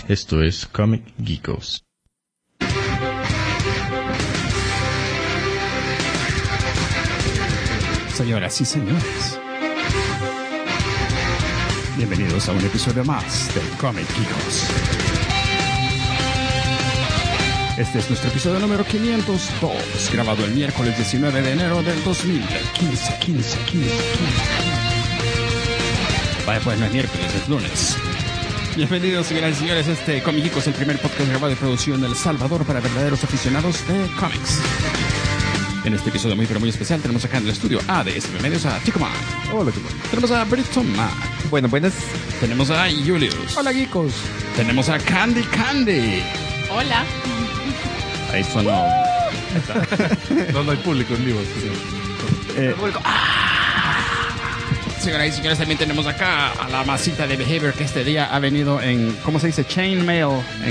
Esto es Comic Geekos. Señoras y señores, bienvenidos a un episodio más de Comic Geekos. Este es nuestro episodio número 502, grabado el miércoles 19 de enero del 2015. Vaya, pues no es miércoles, es lunes. Bienvenidos, señoras y señores, a este Comic Geekos, el primer podcast grabado y producido en El Salvador para verdaderos aficionados de cómics. En este episodio muy pero muy especial tenemos acá en el estudio a de SM Medios a Chico Man. Hola, Chico. Tenemos a Brito Man. Buenas. Tenemos a Julius. Hola, geekos. Tenemos a Candy. Hola. Ahí sonó. No hay público en vivo. Señoras y señores, también tenemos acá a la masita de Behavior que este día ha venido en, ¿cómo se dice? Chainmail.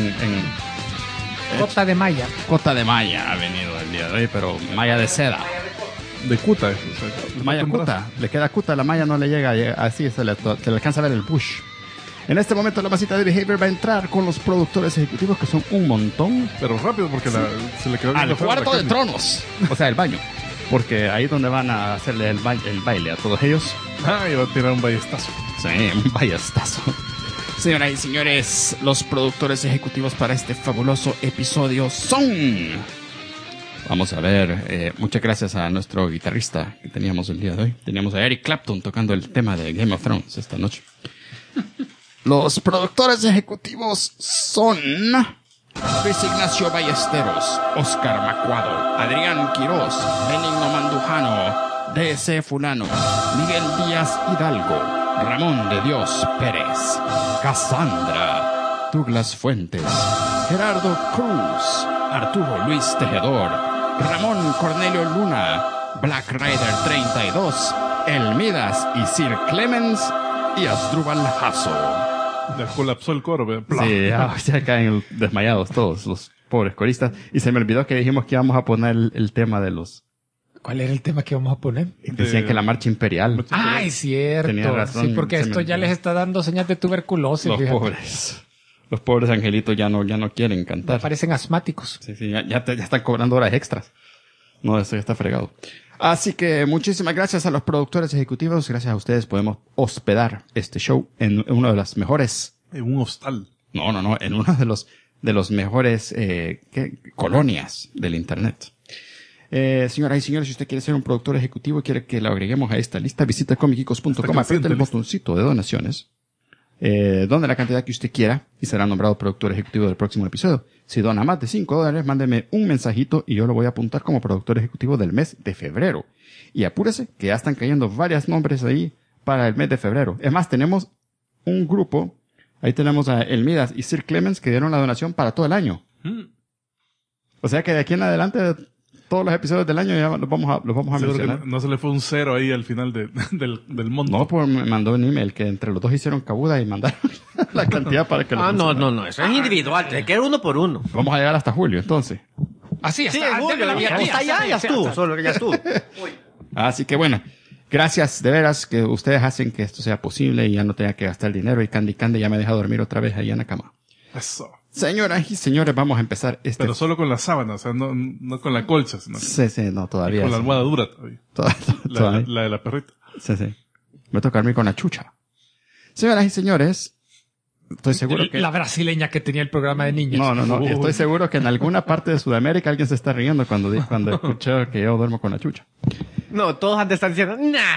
Cota de malla. Cota de malla ha venido el día de hoy, pero malla de seda. De cuta. Malla cuta. Le queda cuta, la malla no le llega así, se le alcanza a ver el bush. En este momento la masita de Behavior va a entrar con los productores ejecutivos, que son un montón. Pero rápido, porque se le quedó al feo cuarto la de carne. tronos. O sea, el baño. Porque ahí es donde van a hacerle el baile a todos ellos. Y va a tirar un ballestazo. Sí, un ballestazo. Señoras y señores, los productores ejecutivos para este fabuloso episodio son... Vamos a ver, muchas gracias a nuestro guitarrista que teníamos el día de hoy. Teníamos a Eric Clapton tocando el tema de Game of Thrones esta noche. Los productores ejecutivos son... Luis Ignacio Ballesteros, Oscar Macuado, Adrián Quirós, Benigno Mandujano, D.C. Fulano, Miguel Díaz Hidalgo, Ramón de Dios Pérez, Cassandra, Douglas Fuentes, Gerardo Cruz, Arturo Luis Tejedor, Ramón Cornelio Luna, Black Rider 32, El Midas y Sir Clemens y Asdrúbal Hasso. Ya colapsó el coro, ¿ve? Sí, ya caen desmayados todos los pobres coristas. Y se me olvidó que dijimos que íbamos a poner el tema de los... ¿Cuál era el tema que vamos a poner? Decían que la marcha imperial. Ay, cierto. Tenía razón, Sí, porque se esto me ya olvidó. les está dando señal de tuberculosis. Los fíjate. pobres angelitos ya no quieren Ya cantar. parecen asmáticos. Sí, ya están cobrando horas extras. No, eso ya está fregado. Así que muchísimas gracias a los productores ejecutivos. Gracias a ustedes podemos hospedar este show en uno de las mejores... En un hostal. No, en uno de los mejores colonias del internet. Señoras y señores, si usted quiere ser un productor ejecutivo y quiere que lo agreguemos a esta lista, visita comicgeekos.com, apriete el botoncito de donaciones, done la cantidad que usted quiera y será nombrado productor ejecutivo del próximo episodio. Si dona más de $5, mándeme un mensajito y yo lo voy a apuntar como productor ejecutivo del mes de febrero. Y apúrese, que ya están cayendo varios nombres ahí para el mes de febrero. Es más, tenemos un grupo, ahí tenemos a El Midas y Sir Clemens que dieron la donación para todo el año. O sea que de aquí en adelante, todos los episodios del año ya los vamos a Seguro mencionar. que no se le fue un cero ahí al final del monto. No, pues me mandó un email que entre los dos hicieron cabuda y mandaron la cantidad para que lo No, eso es individual, te queda uno por uno. Vamos a llegar hasta julio, entonces. Así Sí, está. Julio, ya está, ya estuvo, solo que ya estuvo. Así que bueno, gracias de veras que ustedes hacen que esto sea posible y ya no tenga que gastar dinero. Y Candy ya me deja dormir otra vez ahí en la cama. Eso. Señoras y señores, vamos a empezar este... Pero solo con la sábana, o sea, no con la colcha, sino Sí, no, todavía. con la sí. almohada dura todavía. Todavía. La de la perrita. Sí. Me toca dormir con la chucha. Señoras y señores, estoy seguro que... La brasileña que tenía el programa de niños. No. Uy. Estoy seguro que en alguna parte de Sudamérica alguien se está riendo cuando escuchó que yo duermo con la chucha. No, todos han de estar diciendo,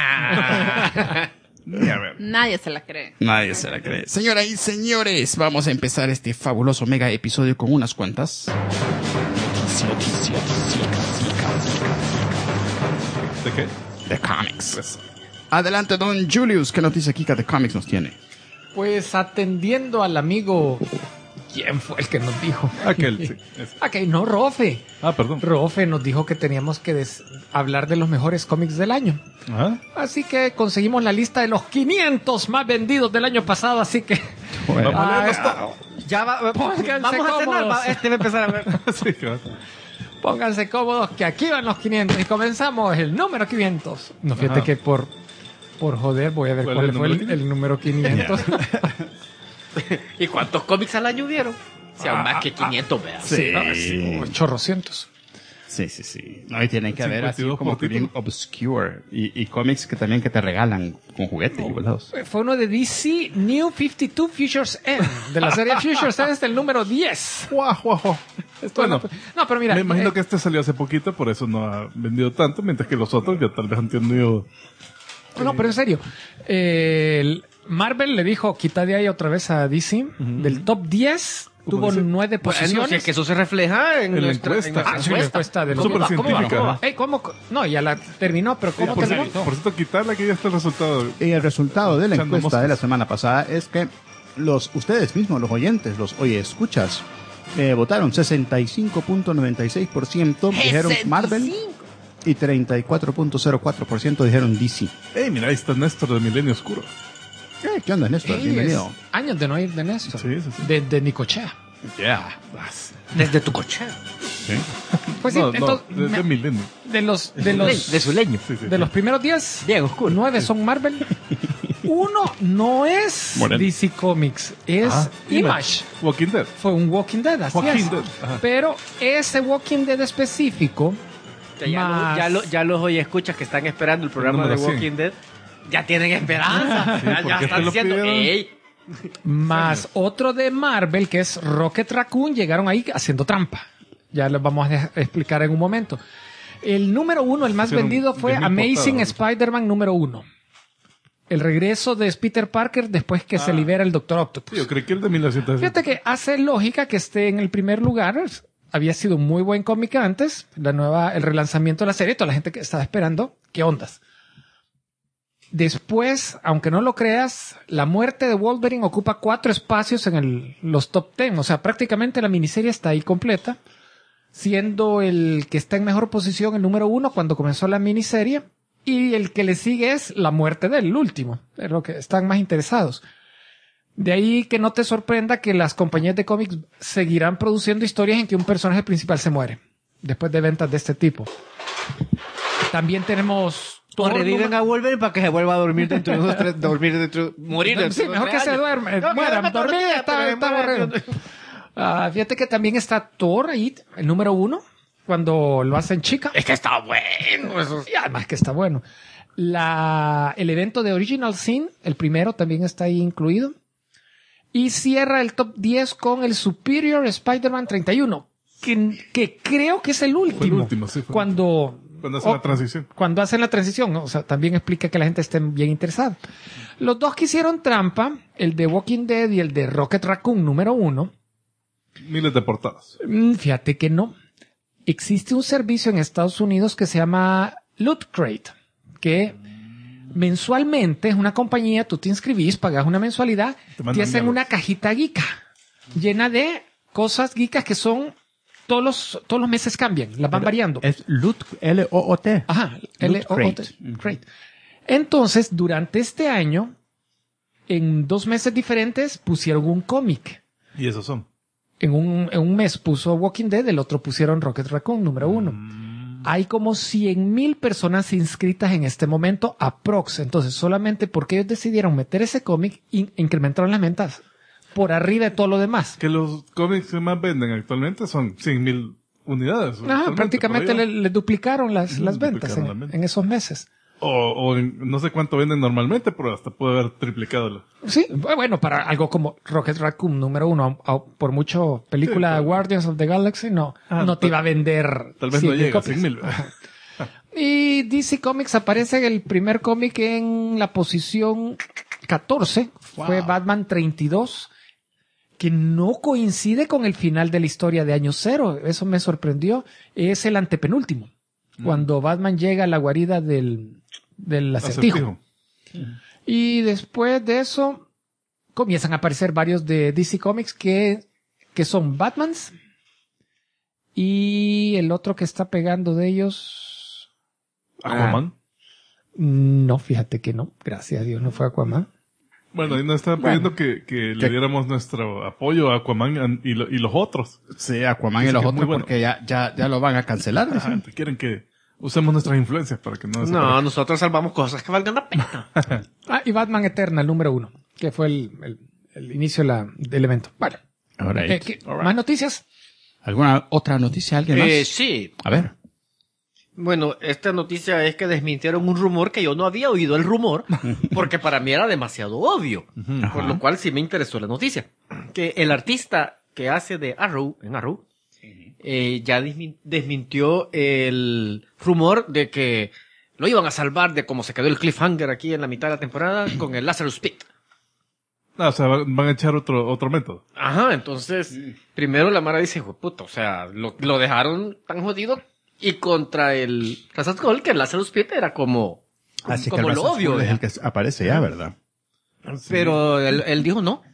nah. Ya, a ver. Nadie se la cree. Nadie se la cree. Señoras y señores, vamos a empezar este fabuloso mega episodio con unas cuantas... ¿De qué? de cómics. Eso. Adelante, don Julius. ¿Qué noticia Kika de cómics nos tiene? Pues atendiendo al amigo... ¿Quién fue el que nos dijo? Aquel, sí. Ese. Ok, no, Rofe. Perdón. Rofe nos dijo que teníamos que hablar de los mejores cómics del año. Ajá. Así que conseguimos la lista de los 500 más vendidos del año pasado, así que... Bueno, Vamos a leerlos todos. Ya va, Pónganse vamos a cenar, cómodos. este va a empezar a ver. Sí, claro. Pónganse cómodos que aquí van los 500 y comenzamos el número 500. No, fíjate Ajá. que por joder voy a ver ¿Cuál cuál es fue el número el número 500. ¿Y cuántos cómics al año hubieron? Si aún más que 500, vean. Sí. Chorrocientos. Sí, sí, sí. No, y tienen que haber así 52 como por que bien obscure. Y cómics que también que te regalan con juguetes y volados. Fue uno de DC New 52 Futures End, de la serie Futures End, es el número 10. Guau. Bueno, No, pero mira. me imagino que este salió hace poquito, por eso no ha vendido tanto, mientras que los otros ya tal vez han tenido... No, pero en serio. Marvel le dijo, quita de ahí otra vez a DC. Del top 10, tuvo dice? 9 Bueno, posiciones. si es que eso se refleja en En la nuestra encuesta. Sí, la encuesta de los Súper ¿Cómo va? científica. Ey, ¿cómo? No, ya la terminó, pero ¿cómo Por terminó? cierto, quitarla que ya está el resultado. Y el resultado de la Echando encuesta moscas. de la semana pasada es que ustedes mismos, los oyentes, los escuchas, votaron 65.96%, dijeron Marvel y 34.04% dijeron DC. Ey, mira, ahí está Néstor de Milenio Oscuro. ¿Qué onda, Néstor? Ey, Bienvenido. es años de no ir de Néstor. Sí. De Nicochea. Yeah. Desde tu coche. Sí. Pues sí, No, entonces, de Milenio. De su leño. Sí, sí. de los primeros 10, Diego Oscuro. 9 son Marvel. Uno no es Moreno. DC Comics, es Image. Walking Dead. Fue un Walking Dead, así Walking es. Dead, ajá. Pero ese Walking Dead específico, Que más- ya los hoy escuchas que están esperando el programa número de 100. Walking Dead, ya tienen esperanza. ya porque están te lo diciendo, pidieron. ey, más otro de Marvel, que es Rocket Raccoon, llegaron ahí haciendo trampa. Ya les vamos a explicar en un momento. El número 1, el más Hicieron vendido, fue 10,000 Amazing portadas. Spider-Man número 1. El regreso de Peter Parker después que se libera el Doctor Octopus. Yo creí que el de 1900. Fíjate que hace lógica que esté en el primer lugar. Había sido un muy buen cómic antes. El relanzamiento de la serie, toda la gente que estaba esperando. ¿Qué ondas? Después, aunque no lo creas, la muerte de Wolverine ocupa 4 espacios en los top 10. O sea, prácticamente la miniserie está ahí completa. Siendo el que está en mejor posición el número 1 cuando comenzó la miniserie. Y el que le sigue es la muerte del último. Es lo que están más interesados. De ahí que no te sorprenda que las compañías de cómics seguirán produciendo historias en que un personaje principal se muere. Después de ventas de este tipo. También tenemos... o reviven a Wolverine para que se vuelva a dormir dentro de unos morir dentro Sí, de mejor que se duerme. Muera, dormir, está aburrido. Fíjate que también está Thor ahí, el número 1, cuando lo hacen chica. Es que está bueno eso. Y además que está bueno. El evento de Original Sin, el primero, también está ahí incluido. Y cierra el top 10 con el Superior Spider-Man 31, que creo que es el último. Fue el último, sí, fue. Cuando hacen la transición. Cuando hacen la transición, ¿no? O sea, también explica que la gente esté bien interesada. Los dos que hicieron trampa, el de Walking Dead y el de Rocket Raccoon número 1, Miles de portadas. fíjate que no. Existe un servicio en Estados Unidos que se llama Loot Crate, que mensualmente es una compañía, tú te inscribís, pagas una mensualidad, Te mandan te hacen mierdas. una cajita geeka llena de cosas geekas que son todos los meses cambian, las van variando. Es Loot, L-O-O-T. Ajá, Loot L-O-O-T. Crate. Entonces, durante este año, en 2 meses diferentes, pusieron un cómic. Y esos son. En un mes puso Walking Dead, el otro pusieron Rocket Raccoon, número 1. Hay como 100,000 personas inscritas en este momento, aprox. Entonces, solamente porque ellos decidieron meter ese cómic, incrementaron las ventas por arriba de todo lo demás. Que los cómics que más venden actualmente son 100,000 unidades. Ajá, actualmente, prácticamente por ahí, le duplicaron las ventas duplicaron las ventas. en esos meses. O no sé cuánto venden normalmente, pero hasta puede haber triplicado. Sí, bueno, para algo como Rocket Raccoon número 1, por mucho película Sí, claro. Guardians of the Galaxy, no te iba a vender. Tal vez no 100,000 llega a copias. 100,000. Y DC Comics aparece el primer cómic en la posición 14, fue Batman 32, que no coincide con el final de la historia de Año Cero, eso me sorprendió, es el antepenúltimo, cuando Batman llega a la guarida del acertijo. Y después de eso comienzan a aparecer varios de DC Comics que son Batmans. Y el otro que está pegando de ellos... Aquaman. No, fíjate que no. Gracias a Dios no fue Aquaman. Bueno, ahí nos están pidiendo que le diéramos nuestro apoyo a Aquaman y los otros. Sí, Aquaman Dice y los que es muy otros bueno. porque ya lo van a cancelar. Ajá, dicen. quieren que usemos nuestras influencias para que no No, desaparezca. nosotros salvamos cosas que valgan la pena. Y Batman Eternal número 1, que fue el inicio del evento. Bueno, Alright. ¿más noticias? ¿Alguna otra noticia? ¿Alguien más? Sí. A ver. Bueno, esta noticia es que desmintieron un rumor que yo no había oído el rumor, porque para mí era demasiado obvio. Por lo cual sí me interesó la noticia. Que el artista que hace de Arrow, en Arrow, ya desmintió el rumor de que lo iban a salvar de cómo se quedó el cliffhanger aquí en la mitad de la temporada con el Lazarus Pit. Ah, o sea, van a echar otro método. Ajá, entonces, primero la Mara dice, puto, o sea, lo dejaron tan jodido y contra el Razat Gold que el Lazarus Pit era como Así como que el lo Razat obvio. Gold es el que aparece ya, ¿verdad? Pero él dijo no.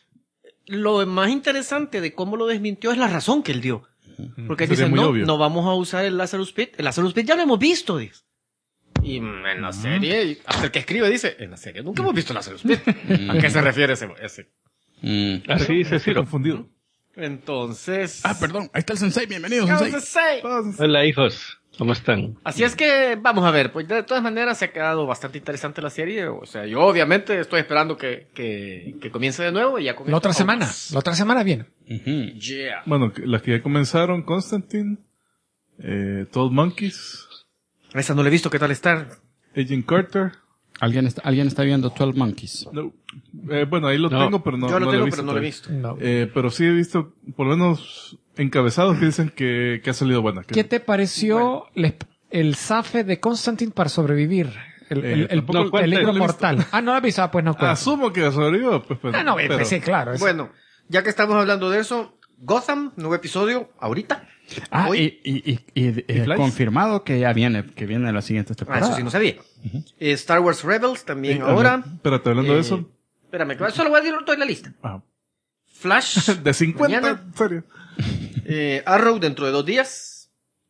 Lo más interesante de cómo lo desmintió es la razón que él dio. Porque Sería dice, muy no, obvio. no vamos a usar el Lazarus Pit. El Lazarus Pit ya lo hemos visto, dice. Y en la serie, hasta el que escribe dice, en la serie nunca hemos visto el Lazarus Pit. ¿A qué se refiere ese? Así dice Estoy Ciro. confundido. Entonces... Perdón. Ahí está el Sensei. Bienvenido, ¿qué Sensei. vamos a hacer? Hola, hijos. ¿Cómo están? Así es que, vamos a ver, pues de todas maneras se ha quedado bastante interesante la serie. O sea, yo obviamente estoy esperando que comience de nuevo y ya con La esto otra semana. vamos. La otra semana viene. Yeah. Bueno, las que ya comenzaron, Constantine, Toad Monkeys, Esa no la he visto, ¿qué tal está? Agent Carter. ¿Alguien está viendo 12 Monkeys? No. Bueno, ahí lo No. tengo, pero no, Yo lo no tengo, he pero visto no lo he todavía. visto. No. Pero sí he visto, por lo menos, encabezados que dicen que ha salido buena. Que- ¿Qué te pareció el zafe de Constantine para sobrevivir? El tampoco- no, cuente. peligro no lo he visto. mortal. Ah, no lo has visto, pues no cuenta. Asumo que sobrevivió, pues. Ah, no, pero- pues sí, claro. Bueno, ya que estamos hablando de eso, Gotham, nuevo episodio, ahorita. Ah, Hoy. y Flies? confirmado que ya viene la siguiente Ah, temporada. eso sí no sabía. Star Wars Rebels también ahora. Espérate, hablando de eso. Espérame, que solo voy a decir toda la lista. Ah, Flash. de 50, mañana. serio. Arrow dentro de 2 días.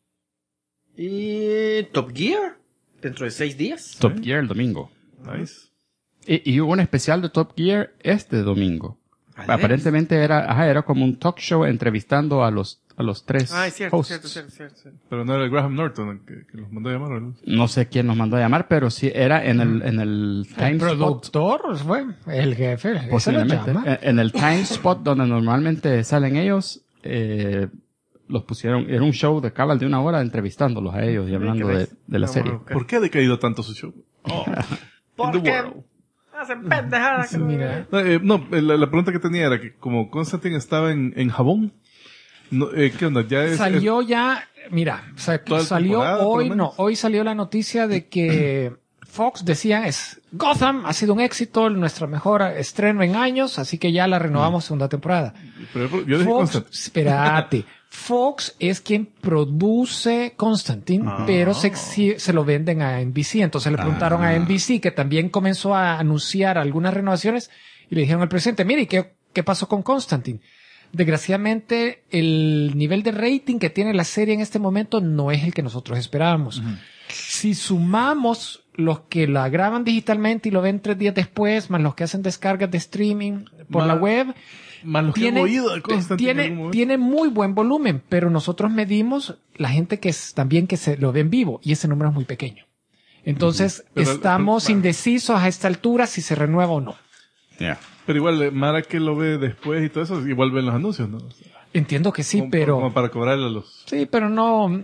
Y Top Gear dentro de 6 días. Top Gear el domingo. Nice. Y hubo un especial de Top Gear este domingo. ¿Ah, Aparentemente era como un talk show entrevistando a los 3 Ah, es cierto, hosts. cierto. Pero no era Graham Norton el que los mandó a llamar, ¿verdad? No sé quién nos mandó a llamar, pero sí era en el El time spot. productor fue el jefe. Ese lo Posiblemente. llama. En el time spot donde normalmente salen ellos, los pusieron, era un show de cabal de 1 hora entrevistándolos a ellos y hablando de la serie. ¿Por qué ha decaído tanto su show? Porque hacen pendejadas. Sí, mira. No, la pregunta que tenía era que como Constantine estaba en jabón, no, ¿qué onda? Ya es, Salió ya, mira, ¿Toda la salió temporada, por lo hoy, menos? hoy salió la noticia de que Fox decía Gotham ha sido un éxito, nuestro mejor estreno en años, así que ya la renovamos segunda temporada. pero yo dije Fox, Constantine. espérate, Fox es quien produce Constantine, pero se lo venden a NBC. Entonces le preguntaron a NBC, que también comenzó a anunciar algunas renovaciones, y le dijeron al presidente, mire, ¿qué pasó con Constantine? Desgraciadamente, el nivel de rating que tiene la serie en este momento no es el que nosotros esperábamos. Si sumamos los que la graban digitalmente y lo ven 3 días después, más los que hacen descargas de streaming por la web, Más los que han oído de Constantine en algún momento. tiene muy buen volumen, pero nosotros medimos la gente que también que se lo ve en vivo, y ese número es muy pequeño. Entonces, Pero- estamos pero- indecisos a esta altura si se renueva o no. Yeah. Pero igual, Mara que lo ve después y todo eso, igual ven los anuncios, ¿no? O sea, Entiendo que sí, como pero para cobrarle a los... sí, pero no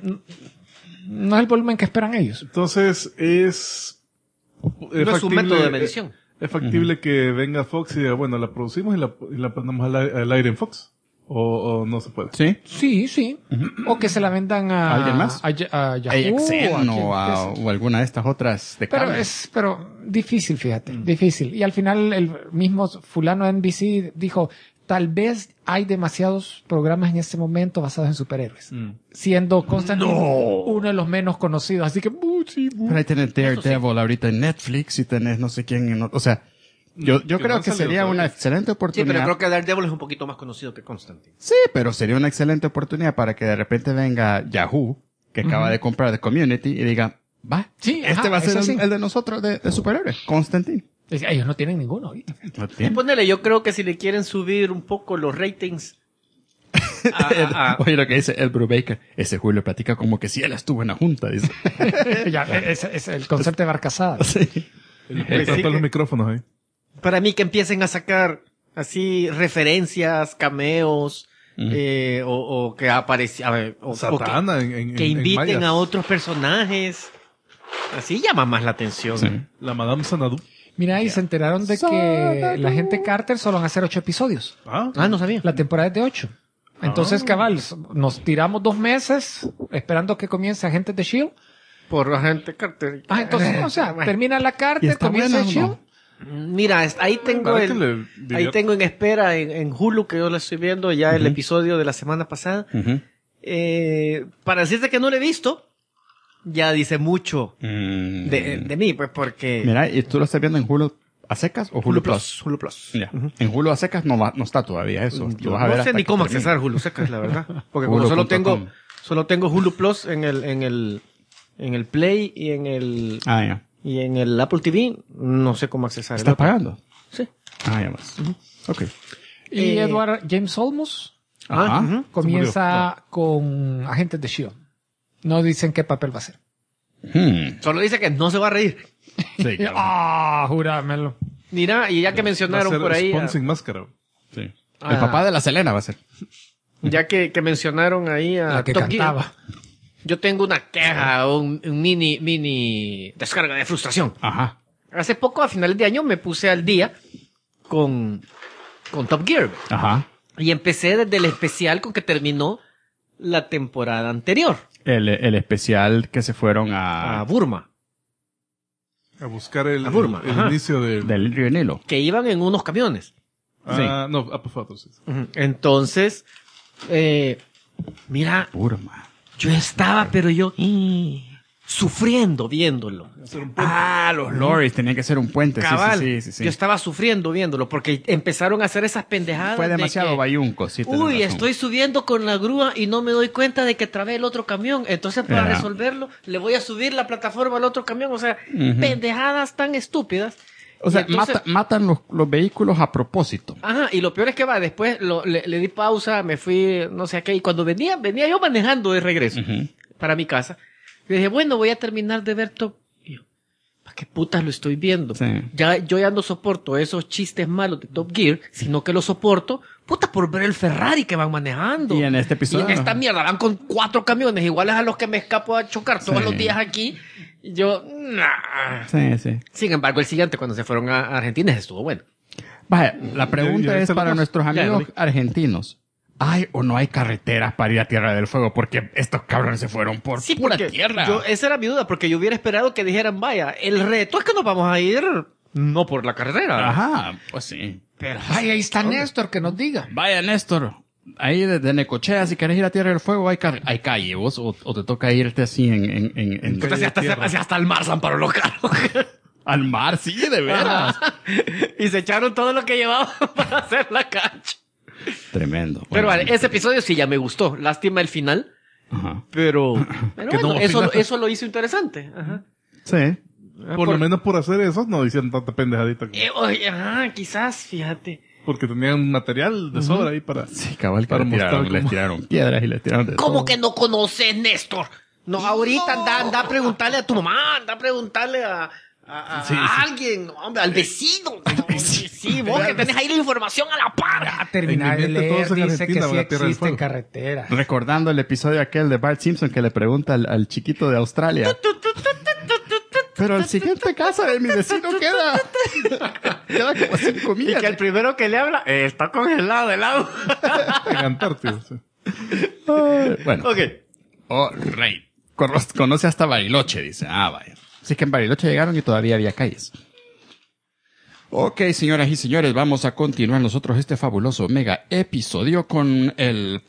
es el volumen que esperan ellos. Entonces, es No es un método de medición. Es factible que venga Fox y diga, bueno, la producimos y la ponemos al aire en Fox. O no se puede. ¿Sí? Sí. O que se la vendan a ¿Alguien más? a Yahoo, AXN quien- o alguna de estas otras de Pero cable. pero difícil, fíjate, difícil. Y al final el mismo fulano de NBC dijo, tal vez hay demasiados programas en este momento basados en superhéroes. Siendo Constantine uno de los menos conocidos. Así que, sí. Pero ahí tenés Daredevil ahorita en Netflix y tenés no sé quién en o sea, yo Que no creo han que salido sería todavía. una excelente Sí, oportunidad. pero creo que Daredevil es un poquito más conocido que Constantine. Sí, pero sería una excelente oportunidad para que de repente venga Yahoo, que acaba de comprar The Community, y diga, va, Sí, este va a ser eso sí. el de nosotros de superhéroes, Constantine. Ellos no tienen ninguno ahorita. No Y tiene. ponele, yo creo que si le quieren subir un poco los ratings Oye, lo que dice el Brubaker, ese Julio platica como que si él estuvo en la junta, dice. Ya, es el concepto de Barcasada. Sí. Están sí los que- micrófonos ahí. para mí que empiecen a sacar así referencias, cameos, o que aparecía, Satana que inviten Mayas. a otros personajes. Así llama más la atención. Sí. La Madame Sanadu. Mira, y se enteraron de que la gente Carter solo van a hacer 8 episodios. Ah, Ah, no sabía. La temporada es de 8. Entonces, cabal, nos tiramos 2 meses esperando que comience Agentes de S.H.I.E.L.D. Por Agente Carter. Entonces, o sea, Bueno. termina la ¿Y Carter, está comienza buena o no? S.H.I.E.L.D. Mira, ahí tengo ¿verdad que le diría? ahí tengo en espera en Hulu, que yo la estoy viendo ya el episodio de la semana pasada. Ujú. Para decirte que no lo he visto, ya dice mucho Mm. de mí, pues porque Mira, ¿y tú lo estás viendo en Hulu a secas o Hulu Plus? Hulu Plus. Ya. En Hulu a secas no está todavía eso. Tú Yo vas a ver no sé hasta ni que cómo termine. accesar Hulu Secas, la verdad. Porque como Hulu.com. solo tengo Hulu Plus en el Play y en el Apple TV, no sé cómo accesar. el ¿Estás otro. pagando? Sí. Ya más. Ok. Y Edward James Olmos Ajá. Ujú. comienza con Agentes de S.H.I.E.L.D. No dicen qué papel va a ser. Solo dice que no se va a reír. Sí, claro. Jurámelo. Mira, y ya que mencionaron Va a ser por ahí, Spawn sin máscara. Sí. El papá de la Selena va a ser. ya que mencionaron ahí a La que Top Gear, cantaba. yo tengo una queja, un mini descarga de frustración. Ajá. Hace poco, a finales de año, me puse al día con Top Gear. Ajá. Y empecé desde el especial con que terminó la temporada anterior, El especial que se fueron a a Burma. A buscar el Burma, ajá. inicio del... del río Nilo. Que iban en unos camiones. Ah, no, Apofato, sí. Entonces, mira, Burma. yo estaba, pero yo sufriendo viéndolo. Ah, los lorries tenían que ser un puente. Cabal, Sí. yo estaba sufriendo viéndolo porque empezaron a hacer esas pendejadas. Fue de demasiado que, bayunco, sí. tenés Uy, razón. estoy subiendo con la grúa y no me doy cuenta de que trabé el otro camión. Entonces, para Ya. resolverlo, le voy a subir la plataforma al otro camión. O sea, pendejadas tan estúpidas. O sea, Y entonces- matan los vehículos a propósito. Ajá, y lo peor es que después le di pausa, me fui, no sé a qué, y cuando venía yo manejando de regreso para mi casa. Y dije, bueno, voy a terminar de ver Top. Y yo, ¿para qué putas lo estoy viendo? Sí. Yo ya no soporto esos chistes malos de Top Gear, sino que lo soporto, puta, por ver el Ferrari que van manejando. Y en este episodio, Y en esta ¿no? mierda van con 4 camiones iguales a los que me escapo a chocar todos Sí. los días aquí. Y yo, nah. Sí. Sin embargo, el siguiente, cuando se fueron a Argentina, estuvo bueno. Vaya, la pregunta Ya es viste para los dos. nuestros Ya, amigos lo vi. argentinos. ¿Hay o no hay carreteras para ir a Tierra del Fuego? Porque estos cabrones se fueron por Sí, pura porque tierra. esa era mi duda, porque yo hubiera esperado que dijeran, vaya, el reto es que nos vamos a ir no por la carretera. Ajá, pues sí. Pero, Ay, ahí está Néstor, que nos diga. Vaya, Néstor. Ahí desde Necochea, si querés ir a Tierra del Fuego, hay calle, vos, o te toca irte así en puta, si hasta el mar San Pablo los carros. al mar, sí, de veras. Y se echaron todo lo que llevaban para hacer la cancha. Tremendo. Pero Bueno, vale, ese episodio sí ya me gustó. Lástima el final. ajá. Pero Que bueno, no, eso, final. eso lo hizo interesante. Ajá. Sí. Por lo menos por hacer eso no hicieron tanta pendejadita. Oye, ajá, quizás, fíjate. Porque tenían material de sobra ahí para... Sí, cabal, que Para les tiraron, mostrar les cómo- tiraron piedras y les tiraron de ¿Cómo todo. que no conoces, Néstor? No, ahorita anda a preguntarle a tu mamá, anda a preguntarle a alguien, no, hombre, al vecino. No, sí, vos que tenés ahí la información a la par. A terminar de En mi mente leer, todos en dice que Argentina sí van a Tierra del existen Fuego. carreteras. Recordando el episodio aquel de Bart Simpson que le pregunta al chiquito de Australia. Pero el siguiente casa de mi vecino queda como 5 Y millas. que el primero que le habla está congelado de lado. En Antártida. Sí. Bueno, Ok. oh, rey. Conoce hasta Bariloche, dice. Ah, vaya. Así que en Bariloche llegaron y todavía había calles. Ok, señoras y señores, vamos a continuar nosotros este fabuloso mega episodio con el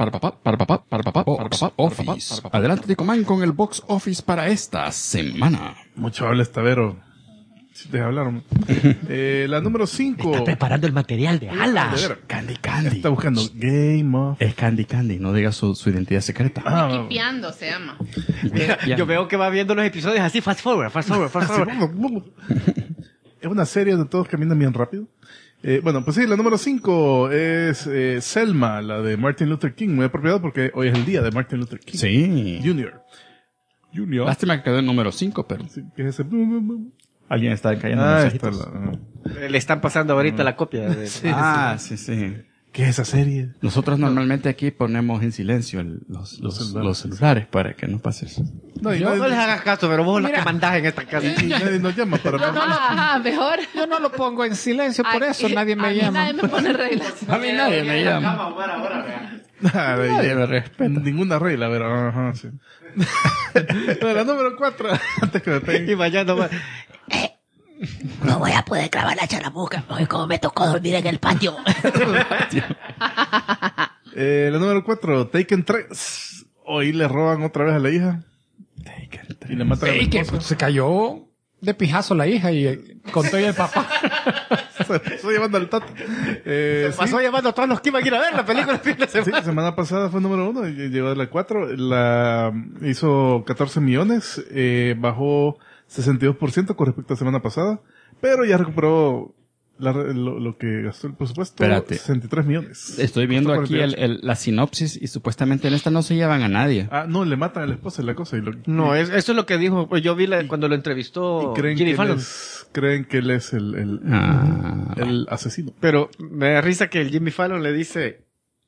Box Office. Adelante, Ticomán, con el Box Office para esta semana. Mucho habla Estavero. Si te hablaron. La número 5. Preparando el material de alas. Candy Candy. Está buscando Game of... Es Candy Candy, no diga su identidad secreta. Wikipeando se llama. Ya. Yo veo que va viendo los episodios así, fast forward. Es una serie donde todos caminan bien rápido. Bueno, pues sí, la número 5 es Selma, la de Martin Luther King. Muy apropiado porque hoy es el día de Martin Luther King. Sí. Junior. Lástima que quedó en número 5, pero... Sí, que es ese... Alguien está cayendo mensajitos. Le están pasando ahorita la copia. Sí. ¿Qué es esa serie? Nosotros normalmente aquí ponemos en silencio los celulares para que no pase eso. No, No les hagas caso, pero vos la que mandás en esta casa. nadie nos llama para... Ajá, mejor. Yo no lo pongo en silencio, por Ay, eso nadie me a mí llama. Nadie me pone reglas. A mí nadie me llama. Nadie me respeta. Ninguna regla, pero... Ajá, sí. No, la número 4. Antes que me peguen. Y vaya nomás. No voy a poder grabar la charamusca, porque como me tocó dormir en el patio. La número 4, Taken 3. Hoy le roban otra vez a la hija. Y le matan a la Y que esposa. se cayó de pijazo la hija y contó y el papá. Se estoy llevando al tato. Pasó llamando a todos los que iban a ir a ver la película el fin de Sí, semana. la semana pasada fue número 1 y llegó a la 4. Hizo 14 millones, bajó 62% con respecto a la semana pasada, pero ya recuperó lo que gastó el presupuesto, Espérate. 63 millones. Estoy viendo Costó aquí 48. la sinopsis y supuestamente en esta no se llevan a nadie. Ah, no, le matan a la esposa y la cosa. No, eso es lo que dijo. Pues yo vi cuando lo entrevistó y creen Jimmy que Fallon. creen que él es el asesino. Pero me da risa que el Jimmy Fallon le dice...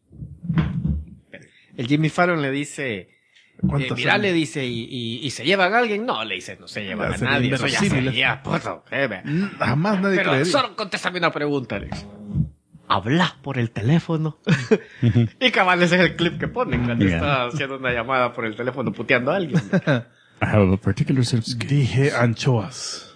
¿Cuántos mira, son? le dice, ¿y se llevan a alguien? No, le dice, no se llevan Ya, a sería nadie. Eso ya inverosímil. sería, puto, Jamás nadie Pero creería. solo contéstame una pregunta, Alex. ¿Hablas por el teléfono? Y cabal, ese es el clip que ponen cuando Yeah. está haciendo una llamada por el teléfono puteando a alguien. I have a particular set of skills. Dije anchoas.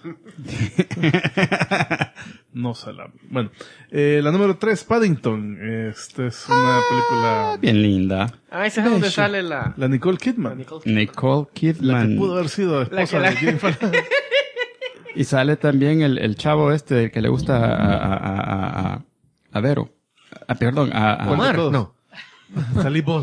No salami. Bueno, la número 3, Paddington. Esta es una película... Bien linda. Ah, ese es donde sale la... La Nicole Kidman. Nicole La que Kidman. pudo haber sido esposa La de que- Jimmy Fallon. Y sale también el chavo este que le gusta a Vero. Perdón, a Omar, todos? no. Salí vos.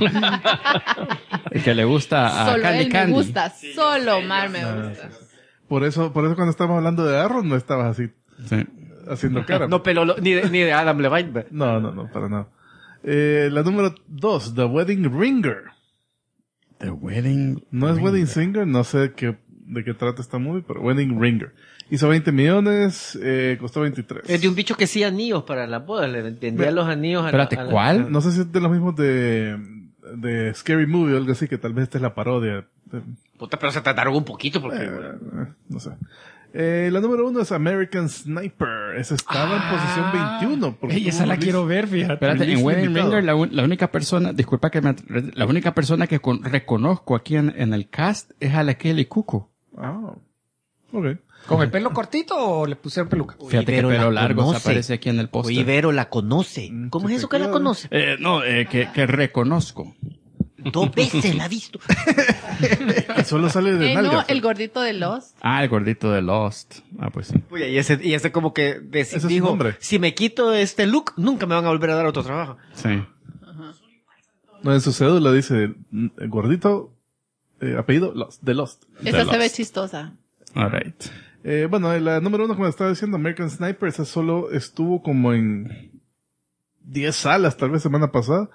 el que le gusta a Solo Candy él Candy. me gusta. Solo Omar me gusta. Por eso cuando estábamos hablando de Aaron no estabas así Sí. haciendo cara. No, pero ni de Adam Levine. ve. No, para nada. La número 2, The Wedding Ringer. The Wedding. No es Wedding Singer, no sé de qué trata esta movie, pero Wedding Ringer. Hizo 20 millones, costó 23. Es de un bicho que sí anillos para la boda. Le vendía los anillos a Espérate, a ¿cuál? No sé si es de los mismos de Scary Movie o algo así, que tal vez esta es la parodia. Puta, pero se trataron un poquito porque... No sé. La número 1 es American Sniper. Esa estaba en posición 21. porque Ey, tuvo esa un la release- quiero ver, fíjate. Espérate, en Release Wedding limitado. Ringer la única persona, disculpa la única persona que reconozco aquí en el cast es a la Kelly Cuco. Ah, ok. ¿Con el pelo cortito o le pusieron peluca? Fíjate que Vero pelo la largo se conoce. aparece aquí en el Oye, póster. Vero la conoce. ¿Cómo es eso que la conoce? Que reconozco. 2 veces la ha visto. Y solo sale de No, nalgas. el gordito de Lost. Ah, el gordito de Lost. Ah, pues sí. Oye, y ese como que Ese es su dijo, nombre. si me quito este look, nunca me van a volver a dar otro trabajo. Sí. No, en su cédula dice gordito, apellido Lost, de Lost. Esa se ve Lost. chistosa. Alright. Bueno, la número 1, como estaba diciendo, American Sniper, esa solo estuvo como en 10 salas, tal vez semana pasada.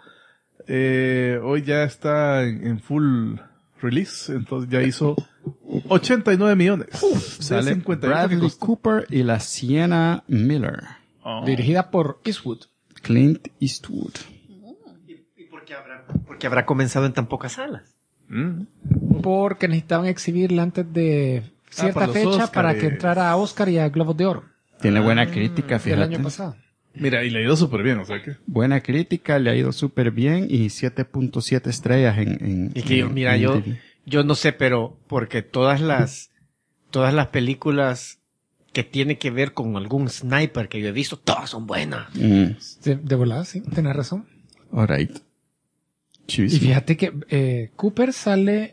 Hoy ya está en full release, entonces ya hizo 89 millones. De Sale 58 que Bradley costó. Cooper y la Sienna Miller. Oh. Dirigida por Eastwood. Clint Eastwood. ¿Y por qué habrá comenzado en tan pocas salas? Porque necesitaban exhibirla antes de cierta para los fecha Oscars. para que entrara a Oscar y a Globos de Oro Tiene buena crítica, del fíjate. año pasado. Mira, y le ha ido súper bien, o sea que... Buena crítica, le ha ido súper bien y 7.7 estrellas en Y que mira, en yo IMDb. no sé, pero porque todas las películas que tienen que ver con algún sniper que yo he visto, todas son buenas. De volada, sí, tenés razón. Alright. Y Chivísimo. fíjate que Cooper sale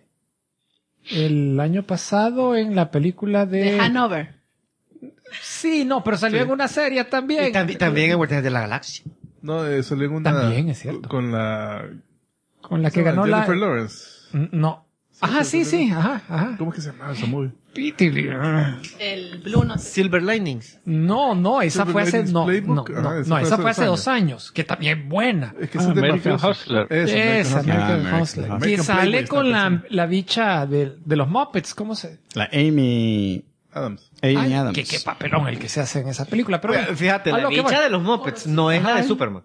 el año pasado en la película De Hanover. Sí, no, pero salió en una serie también. Y también en Guardianes de la Galaxia. No, salió en una... También, es cierto. Con la... Con la que ganó Jennifer la... Lawrence. No. Ajá, sí, ajá. ¿Cómo es que se llama esa movie? El Blue, no sé. Silver Linings. No, esa Silver fue hace... Linings No, Playbook. esa fue hace 2 años. Que también es buena. Es que ese es de American mafiosos. Hustler. Eso, Esa, American Hustler. American American Hustler. Hustler. Que American sale Playboy con está la bicha de los Muppets, ¿cómo se...? La Amy... Adams. Amy Adams. Qué papelón el que se hace en esa película. Pero Fíjate, a la lo que bicha voy. de los Muppets no es la de Superman.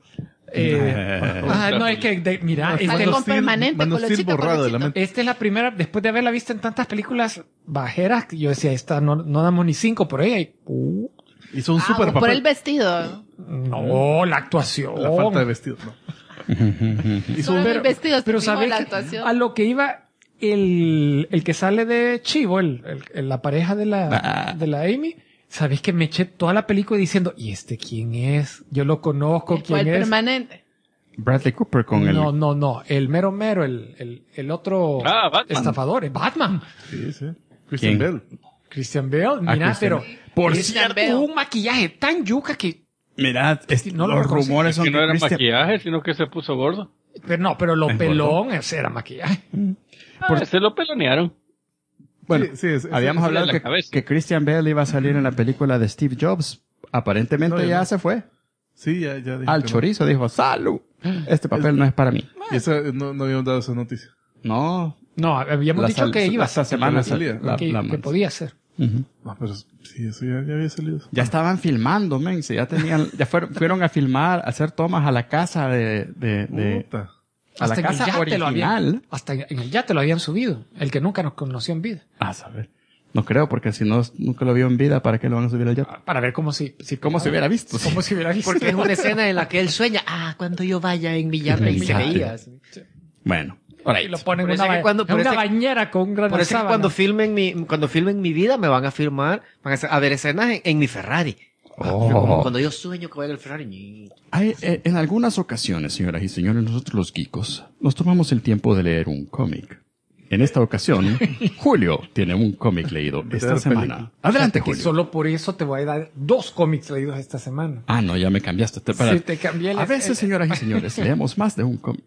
No, es que, mira, Sale con permanente, Mano colochito, Steel borrado de la colochito. mente. esta es la primera, después de haberla visto en tantas películas bajeras, que yo decía, esta no damos ni 5 por ella. Y, Hizo un super Por papel. el vestido. no, la actuación. La falta de vestido, no. Hizo Solo un... el vestido. Pero se fijó sabes la que actuación. a lo que iba el que sale de Chivo, la pareja de la Amy, sabes que me eché toda la película diciendo, ¿y este quién es? Yo lo conozco, Fue ¿quién el es? permanente. Bradley Cooper con el... No, el mero, el otro Batman. estafador, es Batman. Sí, sí. Christian ¿Quién? Bale. Christian Bale, mira, Christian pero Bale. Por Christian Bale. un maquillaje tan yuca que, Mirad, no lo los reconocí. rumores son Que no era Christian... maquillaje, sino que se puso gordo. pero lo ¿Es pelón, ese era maquillaje. Se lo pelonearon. Bueno, Sí, habíamos sí, hablado de la cabeza. que Christian Bale iba a salir en la película de Steve Jobs. Aparentemente No, ya ya no. se fue. Sí, ya dijo Al que no. chorizo dijo, ¡salud! Este papel no es para mí. Y esa, no habíamos dado esa noticia. No. No, habíamos dicho que iba, Esta semana salía. que podía ser. No, pero sí, eso ya había salido. Ya estaban filmando, men. Ya tenían, fueron a filmar, a hacer tomas a la casa de Puta. a la Hasta en el casa yate lo original. habían, hasta en el yate lo habían subido. El que nunca nos conoció en vida. A saber. No creo, porque si no, nunca lo vio en vida, ¿para qué lo van a subir al yate? Para ver cómo si ¿Cómo se hubiera visto? Cómo se hubiera visto. Porque es una escena en la que él sueña, cuando yo vaya en Villarreal y se Villarreal. veía. Bueno. Y lo ponen Por en eso una, que cuando- en por una eso- bañera con un gran Por eso que sábana. cuando filmen mi vida me van a filmar, van a ver escenas en mi Ferrari. Cuando yo sueño que voy en el Ferrari. Hay, en algunas ocasiones, señoras y señores, nosotros los geekos nos tomamos el tiempo de leer un cómic. En esta ocasión, Julio tiene un cómic leído esta dar semana. película. Adelante, Que Julio. solo por eso te voy a dar 2 cómics leídos esta semana. Ah, no, ya me cambiaste. Sí, te cambié A veces, señoras y señores, leemos más de un cómic.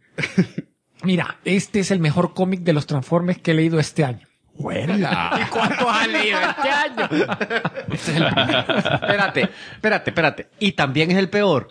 Mira, este es el mejor cómic de los Transformers que he leído este año. ¡Huela! ¿Cuántos has leído este año? Espérate. Y también es el peor.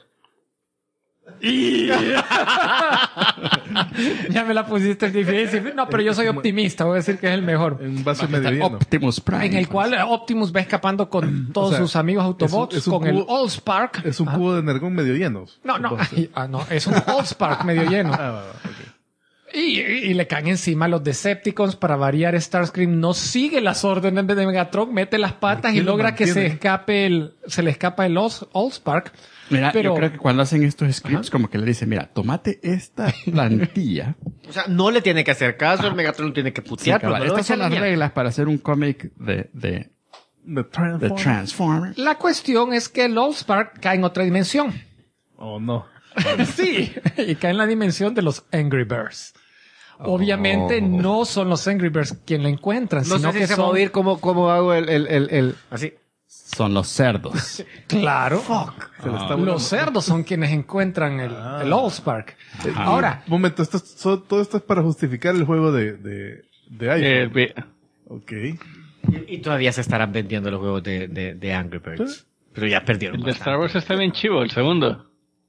Ya me la pusiste difícil. No, pero yo soy optimista. Voy a decir que es el mejor. En un vaso medio lleno. Optimus Prime. En el cual Optimus va escapando con todos O sea, sus amigos Autobots, es un con el cubo- Allspark. Es un cubo de energón medio lleno. No, no, no, es un Allspark medio lleno. Y le caen encima a los Decepticons. Para variar, Starscream no sigue las órdenes de Megatron, mete las patas y quién lo logra que mantiene? se le escapa el Allspark. Mira, pero- yo creo que cuando hacen estos scripts, como que le dicen, mira, tomate esta plantilla. O sea, no le tiene que hacer caso, el Megatron tiene que Sí, putear, pero cabal, no estas son las reglas. reglas para hacer un cómic de Transformers. La cuestión es que el Allspark cae en otra dimensión. Oh, no. Sí, y cae en la dimensión de los Angry Birds. Obviamente no son los Angry Birds quien lo encuentran, No sino sé que si se va a son... oír cómo hago el así. Son los cerdos. Claro. Se le está volando. Los cerdos son quienes encuentran el Allspark. Ahora, Un momento, todo esto es para justificar el juego de iPhone. Ok. Y todavía se estarán vendiendo los juegos de Angry Birds. Pero ya perdieron. El de bastante. Star Wars está bien chivo, el segundo.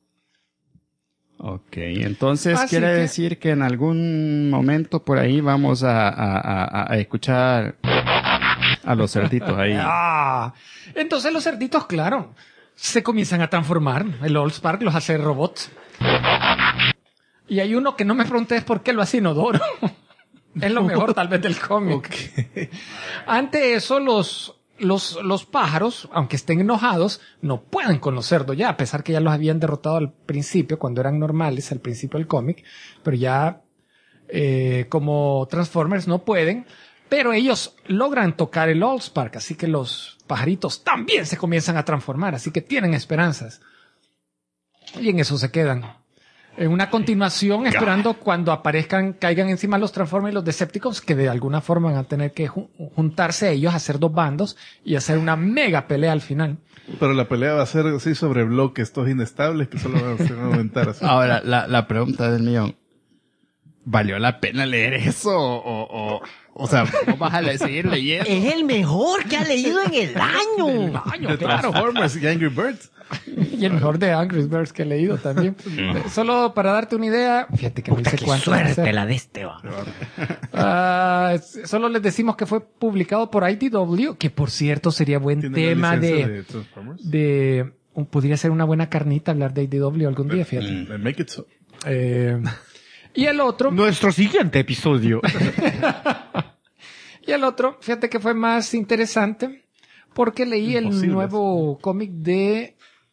Ok, entonces Así quiere que- decir que en algún momento por ahí vamos a escuchar a los cerditos ahí. entonces los cerditos, claro, se comienzan a transformar. El Allspark los hace robots. Y hay uno que no me preguntes por qué lo hace inodoro. Es lo mejor tal vez del cómic. Ante eso, los pájaros, aunque estén enojados, no pueden con los cerdos ya, a pesar que ya los habían derrotado al principio, cuando eran normales, al principio del cómic, pero ya como Transformers no pueden, pero ellos logran tocar el Allspark, así que los pajaritos también se comienzan a transformar, así que tienen esperanzas. Y en eso se quedan. En una continuación, esperando cuando caigan encima los Transformers y los Decepticons, que de alguna forma van a tener que juntarse ellos, hacer 2 bandos y hacer una mega pelea al final. Pero la pelea va a ser así sobre bloques, todos inestables que solo van a aumentar así. Ahora, la pregunta del millón. ¿valió la pena leer eso? O sea, ¿vos vas a seguir leyendo? Es el mejor que ha leído en el año. De Transformers y Angry Birds. Y el mejor de Angry Birds que he leído también. Solo para darte una idea, fíjate que no Puta, sé qué cuánto. suerte la de este, va. Solo les decimos que fue publicado por IDW, que por cierto sería buen ¿Tiene tema la licencia de Transformers? podría ser una buena carnita hablar de IDW algún día, fíjate. Make it so. Y el otro, Nuestro siguiente episodio. fíjate que fue más interesante porque leí el Imposibles. nuevo cómic de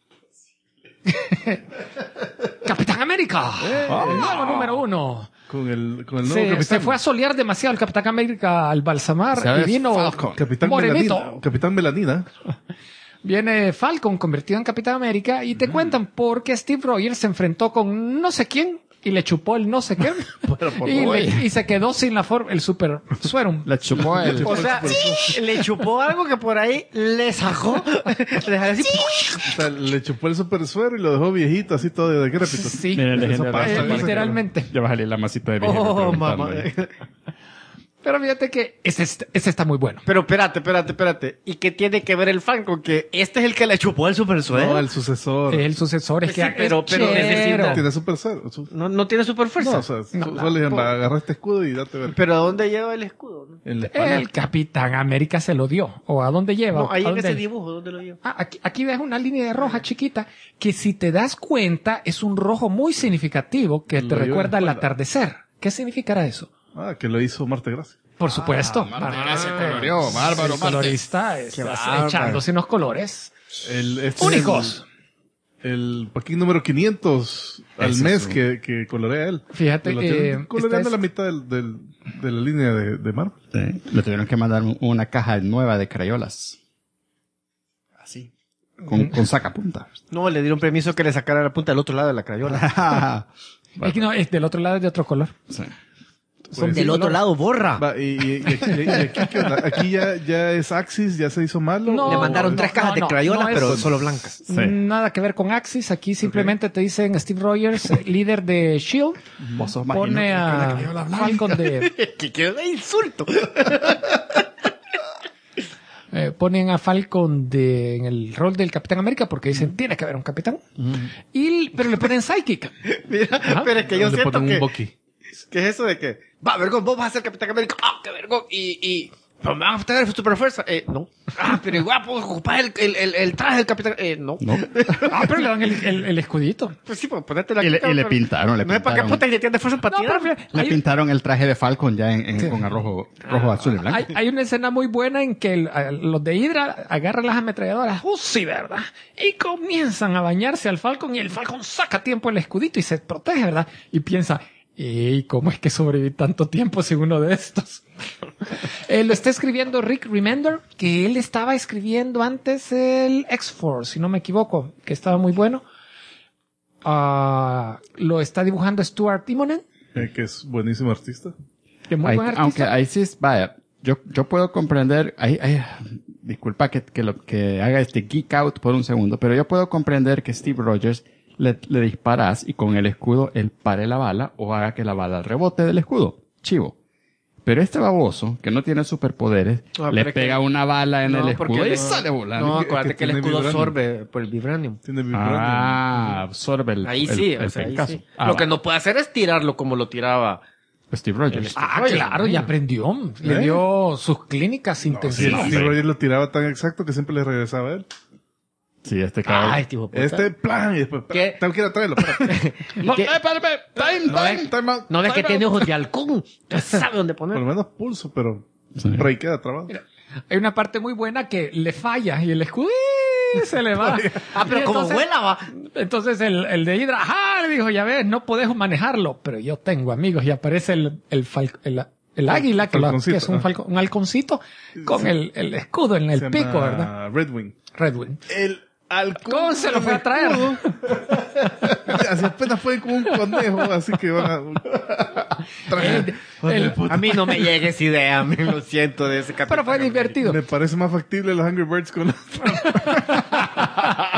Capitán América, el nuevo número 1. Con el nuevo Se capitán. fue a solear demasiado el Capitán América al balsamar ¿Sabes? y vino Falcon. Capitán morenito. Melanina. Capitán Melanina. Viene Falcon convertido en Capitán América y te cuentan por qué Steve Rogers se enfrentó con no sé quién y le chupó el no sé qué y se quedó sin el super suero. Le chupó el... O sea, le chupó algo que por ahí le sacó. Le dejó así. O sea, le chupó el super suero y lo dejó viejito, así todo de decrépito. Sí, Miren, Eso pasa, literalmente. Ya bájale la masita de viejito Oh, preguntando mamá. ahí. Pero fíjate que ese está muy bueno. Pero espérate. ¿Y qué tiene que ver el fan con que este es el que le chupó el super suero? No, el sucesor. El sucesor es Sí, que pero chero. necesita- Tiene super suero. No tiene super fuerza. No, o sea, solo le dijeron, agarra este escudo y date ver. Pero ¿a dónde lleva el escudo? En la espalda. El Capitán América se lo dio. ¿O a dónde lleva? No, ahí ¿A en dónde? ese dibujo, ¿dónde lo lleva? Aquí ves una línea roja chiquita que si te das cuenta es un rojo muy significativo que Lo te lleva recuerda en al la espalda. atardecer. ¿Qué significará eso? Ah, que lo hizo Marte Gracia. Por supuesto. Gracias, coloreó. Bárbaro, El Marte. colorista está echándose unos colores Este es únicos. El paquín número 500 al Ese mes es que colorea él. Fíjate, Que lo tienen coloreando esta es- la mitad de la línea de Marvel. Sí. Le tuvieron que mandar una caja nueva de crayolas. Así. Con sacapunta. No, le dieron permiso que le sacara la punta del otro lado de la crayola. Es que no, es del otro lado es de otro color. Sí. Pues, Del otro lado, borra. Va, y aquí, ¿qué onda? Aquí ya es Axis, ya se hizo malo. No, Le mandaron no, 3 cajas de no, crayolas, no es- pero solo blancas. Sí. Nada que ver con Axis. Aquí simplemente te dicen Steve Rogers, líder de S.H.I.E.L.D., Vos sos pone a Falcon Que quedó de insulto. ponen a Falcon en el rol del Capitán América porque dicen tiene que haber un capitán. Pero le ponen Psychic. Mira, pero es que yo Le siento ponen que... un Bucky. ¿Qué es eso de que? Va, vergón, vos vas a ser Capitán América. ¡Ah, qué vergón! Pero me van a tener super fuerza. No. Ah, pero igual puedo ocupar el traje del Capitán. No. No. Pero le dan el escudito. Pues sí, pues ponete la Y le pero- pintaron, le No es para qué pintaron. puta y le tiene fuerza para No, tirar. pero Le pintaron el traje de Falcon ya Sí. con rojo, azul y blanco. Hay una escena muy buena en que los de Hydra agarran las ametralladoras, sí, ¿verdad? Y comienzan a bañarse al Falcon y el Falcon saca a tiempo el escudito y se protege, ¿verdad? Y piensa, ¿y cómo es que sobreviví tanto tiempo sin uno de estos? Lo está escribiendo Rick Remender, que él estaba escribiendo antes el X-Force, si no me equivoco, que estaba muy bueno. Lo está dibujando Stuart Timonen, Que es buenísimo artista. que es muy buen artista. Aunque ahí sí es, vaya, yo puedo comprender, disculpa que haga este geek out por un segundo, pero yo puedo comprender que Steve Rogers le disparas y con el escudo él pare la bala o haga que la bala rebote del escudo. Chivo. Pero este baboso, que no tiene superpoderes, Ah, le pero es pega que- una bala en No, el porque escudo y le- sale volando. No, Es que acuérdate que el tiene escudo vibranium. absorbe por el vibranium. Tiene vibranium. Absorbe el Ahí sí, el o sea, ahí pencazo. sí. Lo que no puede hacer es tirarlo como lo tiraba. Steve Rogers. Claro, ya aprendió. Le dio sus clínicas Sí, intensivas. Steve Rogers lo tiraba tan exacto que siempre le regresaba a él. Sí, este cabrón. Ay, tipo puta. Este plan y después, ¿Qué? tengo que ir a traerlo. espérate. No, ¿Qué? espérame, time out. ¿No ves que tiene ojos de halcón? Ya sabe dónde Por lo poner. menos pulso, pero Sí. Rey queda trabado. Hay una parte muy buena que le falla y el escudo se le va. Ah, pero Y como entonces- vuela va. Entonces el de Hydra, le dijo, ya ves, no podés manejarlo, pero yo tengo amigos y aparece el águila, que Falconcito, es un halconcito, con el escudo en el Se pico, llama ¿verdad? Redwing. Redwing. El halcón. ¿Cómo se lo fue a traer? Así apenas fue como un conejo, así que van a traer. A mí no me llega esa idea, a mí lo siento de ese capítulo. Pero fue divertido. Me parece más factible los Angry Birds con los...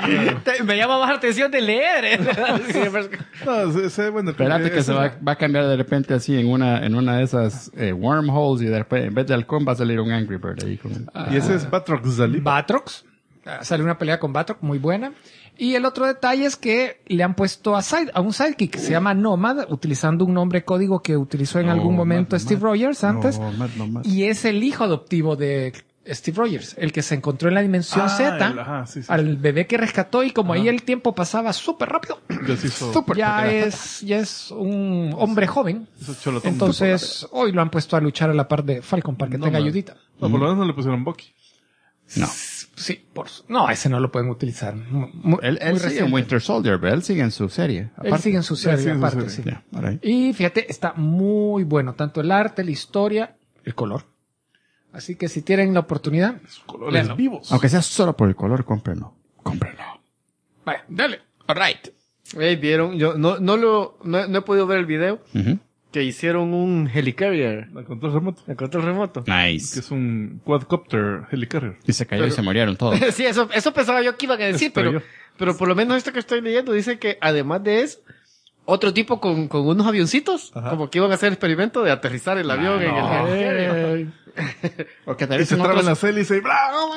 Me llama más la atención de leer. No, bueno, Espérate que se va a cambiar de repente así en una de esas wormholes y de repente, en vez de halcón va a salir un Angry Bird ahí con él. Y ese es Batroc Zali. Batroc. Sale una pelea con Batroc muy buena. Y el otro detalle es que le han puesto a un sidekick que se llama Nomad, utilizando un nombre código que utilizó en algún momento Steve Rogers antes. No, y es el hijo adoptivo de Steve Rogers, el que se encontró en la dimensión Z, al bebé que rescató, y como ahí el tiempo pasaba súper rápido, ya es un hombre joven. Entonces hoy lo han puesto a luchar a la par de Falcon para que tenga ayudita. No, por lo menos no le pusieron Bucky. No. Sí, no, ese no lo pueden utilizar. Él sigue en Winter Soldier, pero él sigue en su serie. Él sigue en su serie, aparte, sí. Yeah, right. Y fíjate, está muy bueno, tanto el arte, la historia, el color. Así que si tienen la oportunidad, Colores léanlo. vivos. Aunque sea solo por el color, cómprenlo. Vaya, dale. Alright. ¿Vieron? Yo no he podido ver el video que hicieron un helicarrier. El control remoto. El control remoto. Que Nice. es un quadcopter helicarrier. Y se cayó y se murieron todos. Sí, eso pensaba yo que iban a decir, Estrelló. pero por lo menos esto que estoy leyendo dice que además de eso, otro tipo con unos avioncitos, como que iban a hacer el experimento de aterrizar el avión en el helicarrier. Porque Y se traban las hélices y ¡bravo!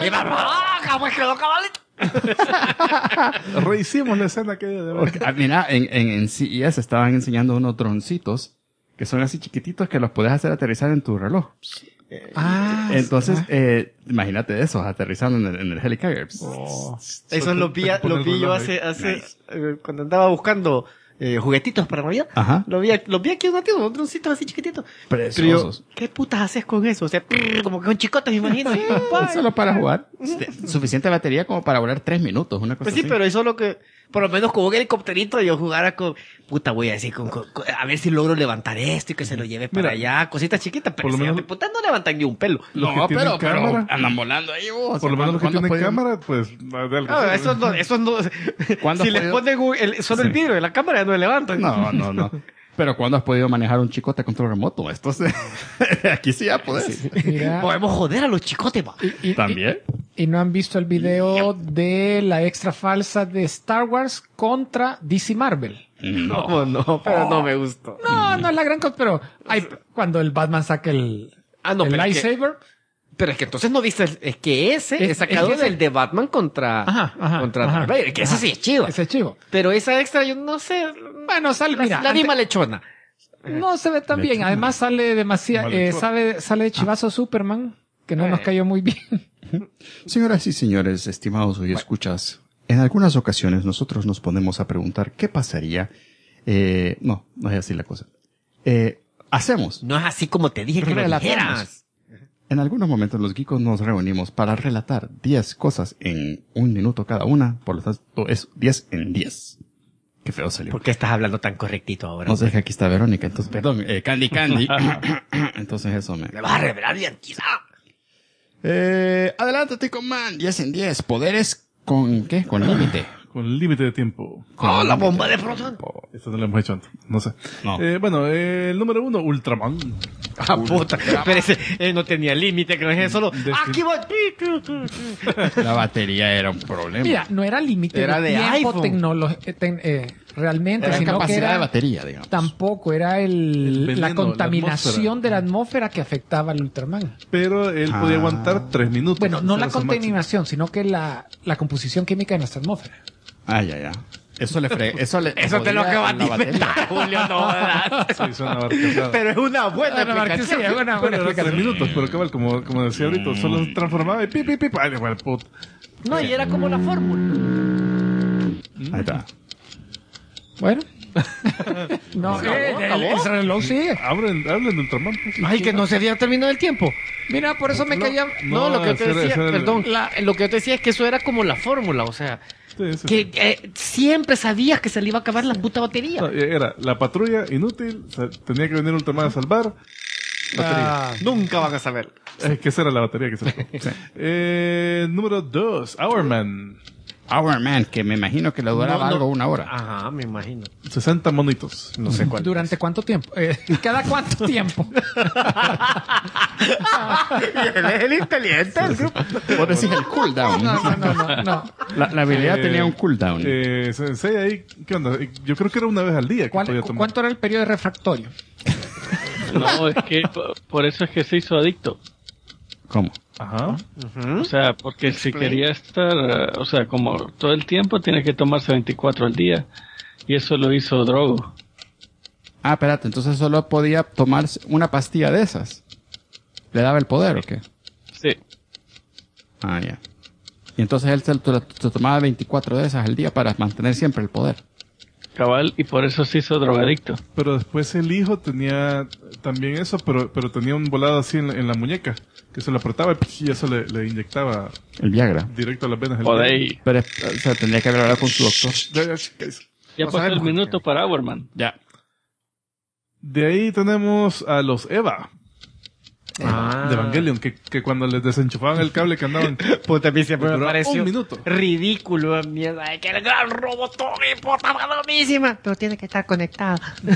Rehicimos la escena que de verdad. Mira, en CES estaban enseñando unos droncitos que son así chiquititos que los puedes hacer aterrizar en tu reloj. Entonces, imagínate eso, aterrizando en el helicarrier. Eso lo vi yo hace cuando andaba buscando juguetitos para Navidad. Ajá. Lo vi aquí en una tienda, unos droncitos así chiquititos. Preciosos. Pero yo, ¿qué putas haces con eso? O sea, como que con chicotes, me imagino. Solo para jugar. Suficiente batería como para volar 3 minutos, una cosa Pues sí, así. pero es solo que, por lo menos con un helicópterito, yo jugara con, voy a decir, a ver si logro levantar esto y que se lo lleve para allá, cositas chiquitas, pero por lo si menos- putas no levantan ni un pelo. No, que tienen pero cámara. andan volando ahí vos. Por lo menos los que tienen cámara, pues... No, eso no, ¿Cuándo si has les podido- ponen solo el vidrio de la cámara, no le levantan. No. Pero ¿cuándo has podido manejar un chicote a control remoto? Esto aquí sí ya podés. Mira, Podemos joder a los chicotes, va. ¿También? y no han visto el video de la extra falsa de Star Wars contra DC Marvel. No, pero no me gustó. No es la gran cosa, pero cuando el Batman saca el No, pero es que- lightsaber. Pero es que entonces no viste, es que ese es sacado es que del de Batman contra Darth Vader, que ese sí es chido. Ese es chivo. Pero esa extra, yo no sé. Bueno, sale, mira, La misma lechona. no se ve tan bien. Además sale demasiado, sale de chivazo Superman, que no nos cayó muy bien. Señoras y señores, estimados hoy escuchas, en algunas ocasiones nosotros nos ponemos a preguntar qué pasaría. No es así la cosa. Hacemos. No es así como te dije que lo Relatamos. dijeras. En algunos momentos los geekos nos reunimos para relatar 10 cosas en 1 minuto cada una, por lo tanto es 10 en 10. Qué feo salió. ¿Por qué estás hablando tan correctito ahora? No sé que aquí está Verónica, entonces, perdón, Candy. Entonces eso me... Me vas a revelar identidad. Adelante, Tico Man, 10 en 10. Poderes con, ¿qué? Con límite. Con límite de tiempo. ¡Oh, la bomba de protón! Esto no lo hemos hecho antes. No sé. No. Bueno, el número 1, Ultraman. ¡Ah, puta! Pero ese no tenía límite, que no es solo... ¡Aquí va! La batería era un problema. Mira, no era límite Era de tiempo iPhone. realmente, Era sino que capacidad era de batería, digamos. tampoco era El veneno, la contaminación la de la atmósfera que afectaba al Ultraman. Pero él podía aguantar 3 minutos. Bueno, no la Ese era su contaminación, sino que la composición química de nuestra atmósfera. Ya. Eso Eso te lo acabas de inventar, Julio, no, ¿verdad? máximo. Sí, suena barcazada. Pero es una buena explicación. Sí, es una buena Bueno, era 3 explicación. minutos, pero cabal, como decía ahorita, solo se transformaba y pi. Ay, igual, puto. No, y era como la fórmula. Ahí está. Bueno. No, acabó. el reloj sigue. Hablen de Ultraman. Pues. Ay, que no se había terminado el tiempo. Mira, por eso me caía... No, lo que yo te ese decía, era el- perdón, lo que yo te decía es que eso era como la fórmula, o sea, Sí. que siempre sabías que se le iba a acabar la puta batería. No, era la patrulla inútil, tenía que venir Ultraman a salvar. Batería. Nunca van a saber. Es que esa era la batería que se acabó. Número 2, Hourman. Hour Man, que me imagino que le duraba algo 1 hora. Ajá, me imagino. 60 monitos. No sé cuál. ¿Durante cuánto tiempo? ¿Cada cuánto tiempo? Él es el inteligente del grupo. Vos decís el cooldown. No. La habilidad tenía un cooldown. Sensei, ahí, ¿qué onda? Yo creo que era una vez al día que podía tomar. ¿Cuánto era el periodo de refractorio? No, es que por eso es que se hizo adicto. ¿Cómo? Ajá. O sea, porque si quería estar, o sea, como todo el tiempo tiene que tomarse 24 al día. Y eso lo hizo Drogo. Ah, espérate, entonces solo podía tomar una pastilla de esas. ¿Le daba el poder o qué? Sí. Ah, ya. Y entonces él se tomaba 24 de esas al día para mantener siempre el poder. Cabal, y por eso se hizo drogadicto. Pero después el hijo tenía también eso, pero tenía un volado así en la muñeca, que se lo apretaba y eso le inyectaba El Viagra. directo a las venas. Joder. Pero, o sea, tendría que hablar con su doctor. Ya pasó el minuto para Hourman. Ya. De ahí tenemos a los Eva. De Evangelion, que cuando les desenchufaban el cable que andaban... Puta, a mí siempre me duraba pareció un minuto. ridículo, mierda, de que el gran robotón importa madomísima, pero tiene que estar conectado.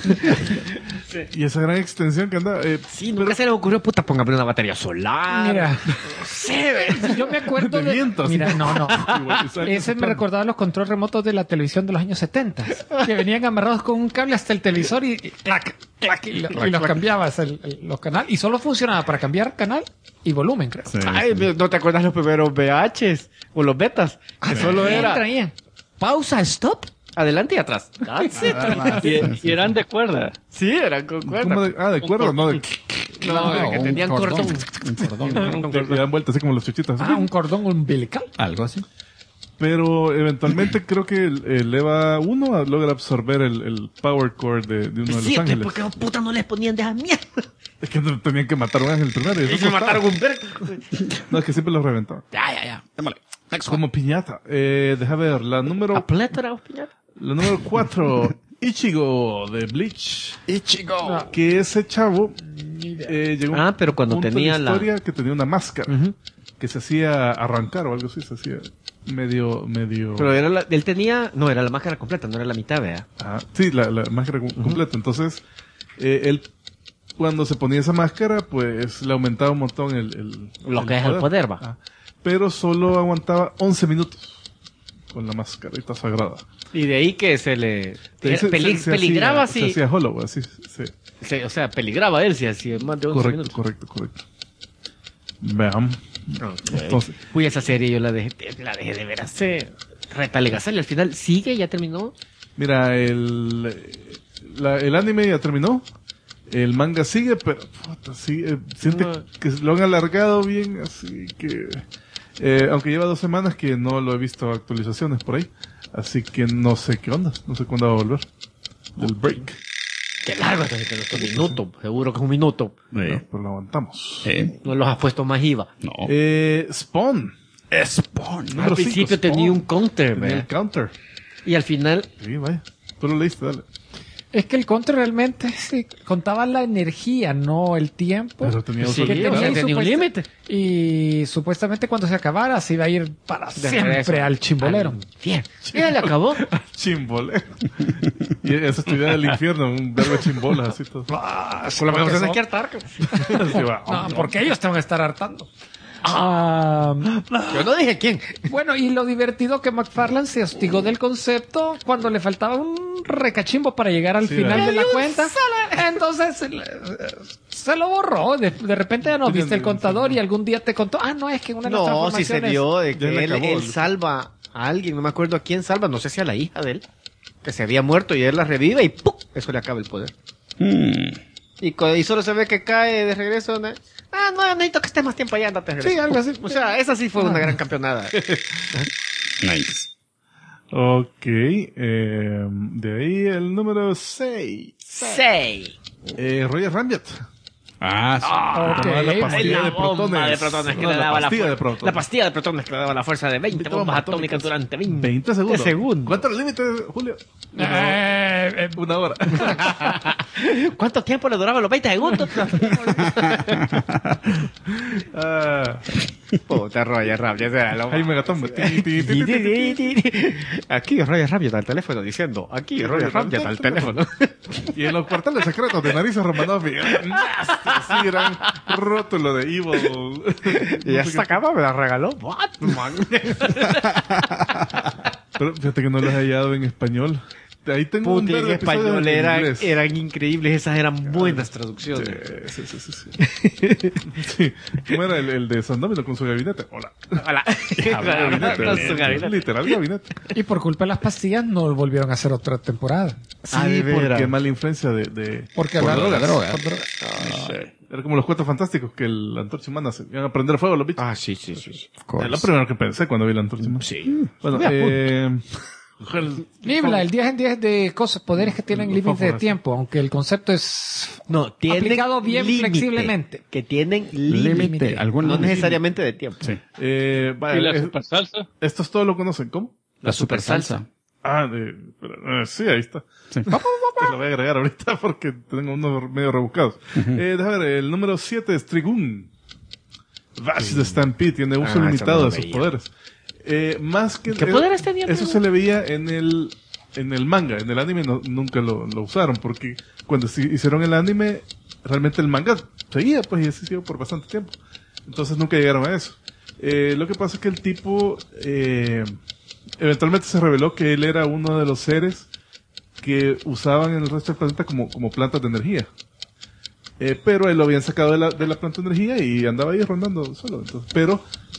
Y esa gran extensión que andaba... Sí, nunca se le ocurrió, puta, póngame una batería solar. Mira, Sí, yo me acuerdo de viento, así. Mira, no. igual, Ese me recordaba los controles remotos de la televisión de los años 70, que venían amarrados con un cable hasta el televisor y clac, clac, y los cambiabas los canales. Y solo funcionaba para cambiar canal y volumen, creo. Sí, Ay, sí. ¿no te acuerdas los primeros VHs o los betas? Que solo era Traían. pausa, stop, adelante y atrás. That's it. Y eran de cuerda. Sí, eran con cuerda. ¿Cómo de cuerda? No, de... No, que un tenían cordón. cordón. Un cordón. que dan vueltas así como los chuchitos. Un cordón umbilical. Algo así. Pero eventualmente creo que el EVA 1 logra absorber el power core de uno de los Sí, ángeles. ¿por qué puta no les ponían de esa mierda? Es que tenían que matar a un ángel primero. Y se mataron un verga. No, es que siempre los reventaban. Ya. Démosle. Como piñata. Deja ver, la ¿A número plétora, piñata? 4, Ichigo de Bleach. Ichigo. Que ese chavo llegó a un pero cuando punto en tenía la historia que tenía una máscara que se hacía arrancar o algo así, se hacía medio... Pero era él tenía... No, era la máscara completa, no era la mitad, vea. Sí, la máscara completa. Entonces, él cuando se ponía esa máscara, pues le aumentaba un montón Lo que es el poder, va. Pero solo aguantaba 11 minutos con la máscara, y está sagrada. Y de ahí que se le... Se peligraba hacía, si... Se hacía hollow, así, sí. O sea, peligraba él si hacía más de 11 minutos. Correcto. Vean. Entonces, Uy, esa serie yo la dejé de ver hace... Retalegazal y al final sigue, ya terminó. mira, el anime ya terminó. El manga sigue, pero puta, sigue, siente que lo han alargado bien, así que... aunque lleva 2 semanas que no lo he visto actualizaciones por ahí. Así que no sé qué onda. No sé cuándo va a volver. Del break. Qué largo es un minuto, seguro que es un minuto. No, pero lo aguantamos. No los has puesto más IVA. No. Spawn. Spawn. Al Número principio 5, tenía Spawn. un counter, Tenía el ¿verdad? counter. Y al final... Sí, vaya. Tú lo leíste, dale. Es que el counter realmente sí, contaba la energía, no el tiempo. Pero tenía Sí, otro que o sea, y tenía un límite. Y supuestamente cuando se acabara se iba a ir para siempre regreso. al chimbolero. Bien. Ya le acabó. Chimbole. Y esa es tu idea del infierno, un verbo de chimbolas, así todo. Con la mejor Porque es son- que hartar. Así va. No, porque ellos te van a estar hartando. Yo no dije quién. Bueno, y lo divertido que McFarlane se hostigó del concepto cuando le faltaba un recachimbo para llegar al Sí, final ¿verdad? de la cuenta. Entonces se lo borró. De repente ya no viste el contador y algún día te contó, no, es que en una de las No, si se transformaciones... dio de Ya que le él, acabó. él salva a alguien, no me acuerdo a quién salva, no sé si a la hija de él, que se había muerto y él la revive y ¡pum! Eso le acaba el poder. Y solo se ve que cae de regreso. No, necesito que estés más tiempo allá, andate de regreso. Sí, algo así. O sea, esa sí fue una gran campeonada. Nice. Ok. De ahí el número 6. 6. Roger Rabbit. Ah, Ok. Tomaba la pastilla La de bomba protones. de protones que No, le daba la pastilla de fuerza. protones. La pastilla de protones que le daba la fuerza de 20 bombas atómicas durante 20 segundos. segundos. ¿Cuánto era el límite, Julio? 1 hora. ¿Cuánto tiempo le duraban los 20 segundos? Puta, Roger Rabbit, ese era lo Jaime Gatón. Aquí Roger Rabbit al teléfono diciendo, aquí Roger Rabbit al teléfono. Y en los cuarteles secretos de Narices Romanoff, así gran rótulo de Evil. Y esta cama me la regaló Batman. Pero fíjate que no los he hallado en español. Ahí tengo un Puta, en verde episodio español en inglés. eran increíbles, esas eran buenas traducciones. Sí. Sí. ¿Cómo era el de San Domino con su gabinete? Hola. Hola. Con su gabinete. Literal gabinete. Y por culpa de las pastillas no volvieron a hacer otra temporada. Sí, de veras. porque mala influencia de Porque por hablaron de drogas. drogas. Era como los Cuatro Fantásticos que la antorcha humana se iban a prender fuego los bichos. Ah, sí. Es lo primero que pensé cuando vi la antorcha humana. Sí. Bueno, Nibla, el 10 en 10 de cosas, poderes que tienen límite de fósforos. tiempo, aunque el concepto es No, tienen aplicado bien límite, flexiblemente. Que tienen límite. algún No límite. necesariamente de tiempo. Sí. vaya, ¿Y la super salsa? estos todos lo conocen, ¿cómo? La super salsa. Sí, ahí está. Sí. Te lo voy a agregar ahorita porque tengo unos medio rebuscados. Déjame ver, el número 7 es Trigun. Vash the Stampede tiene uso eso limitado no lo de sus veía. poderes. Más que ¿Qué poderes tenía Eso Trigun? se le veía en el manga. En el anime nunca lo usaron porque cuando hicieron el anime, realmente el manga seguía, pues, y así siguió por bastante tiempo. Entonces nunca llegaron a eso. Lo que pasa es que el tipo, eventualmente se reveló que él era uno de los seres que usaban en el resto del planeta como plantas de energía. Pero él lo habían sacado de la planta de energía y andaba ahí rondando solo. Entonces, pero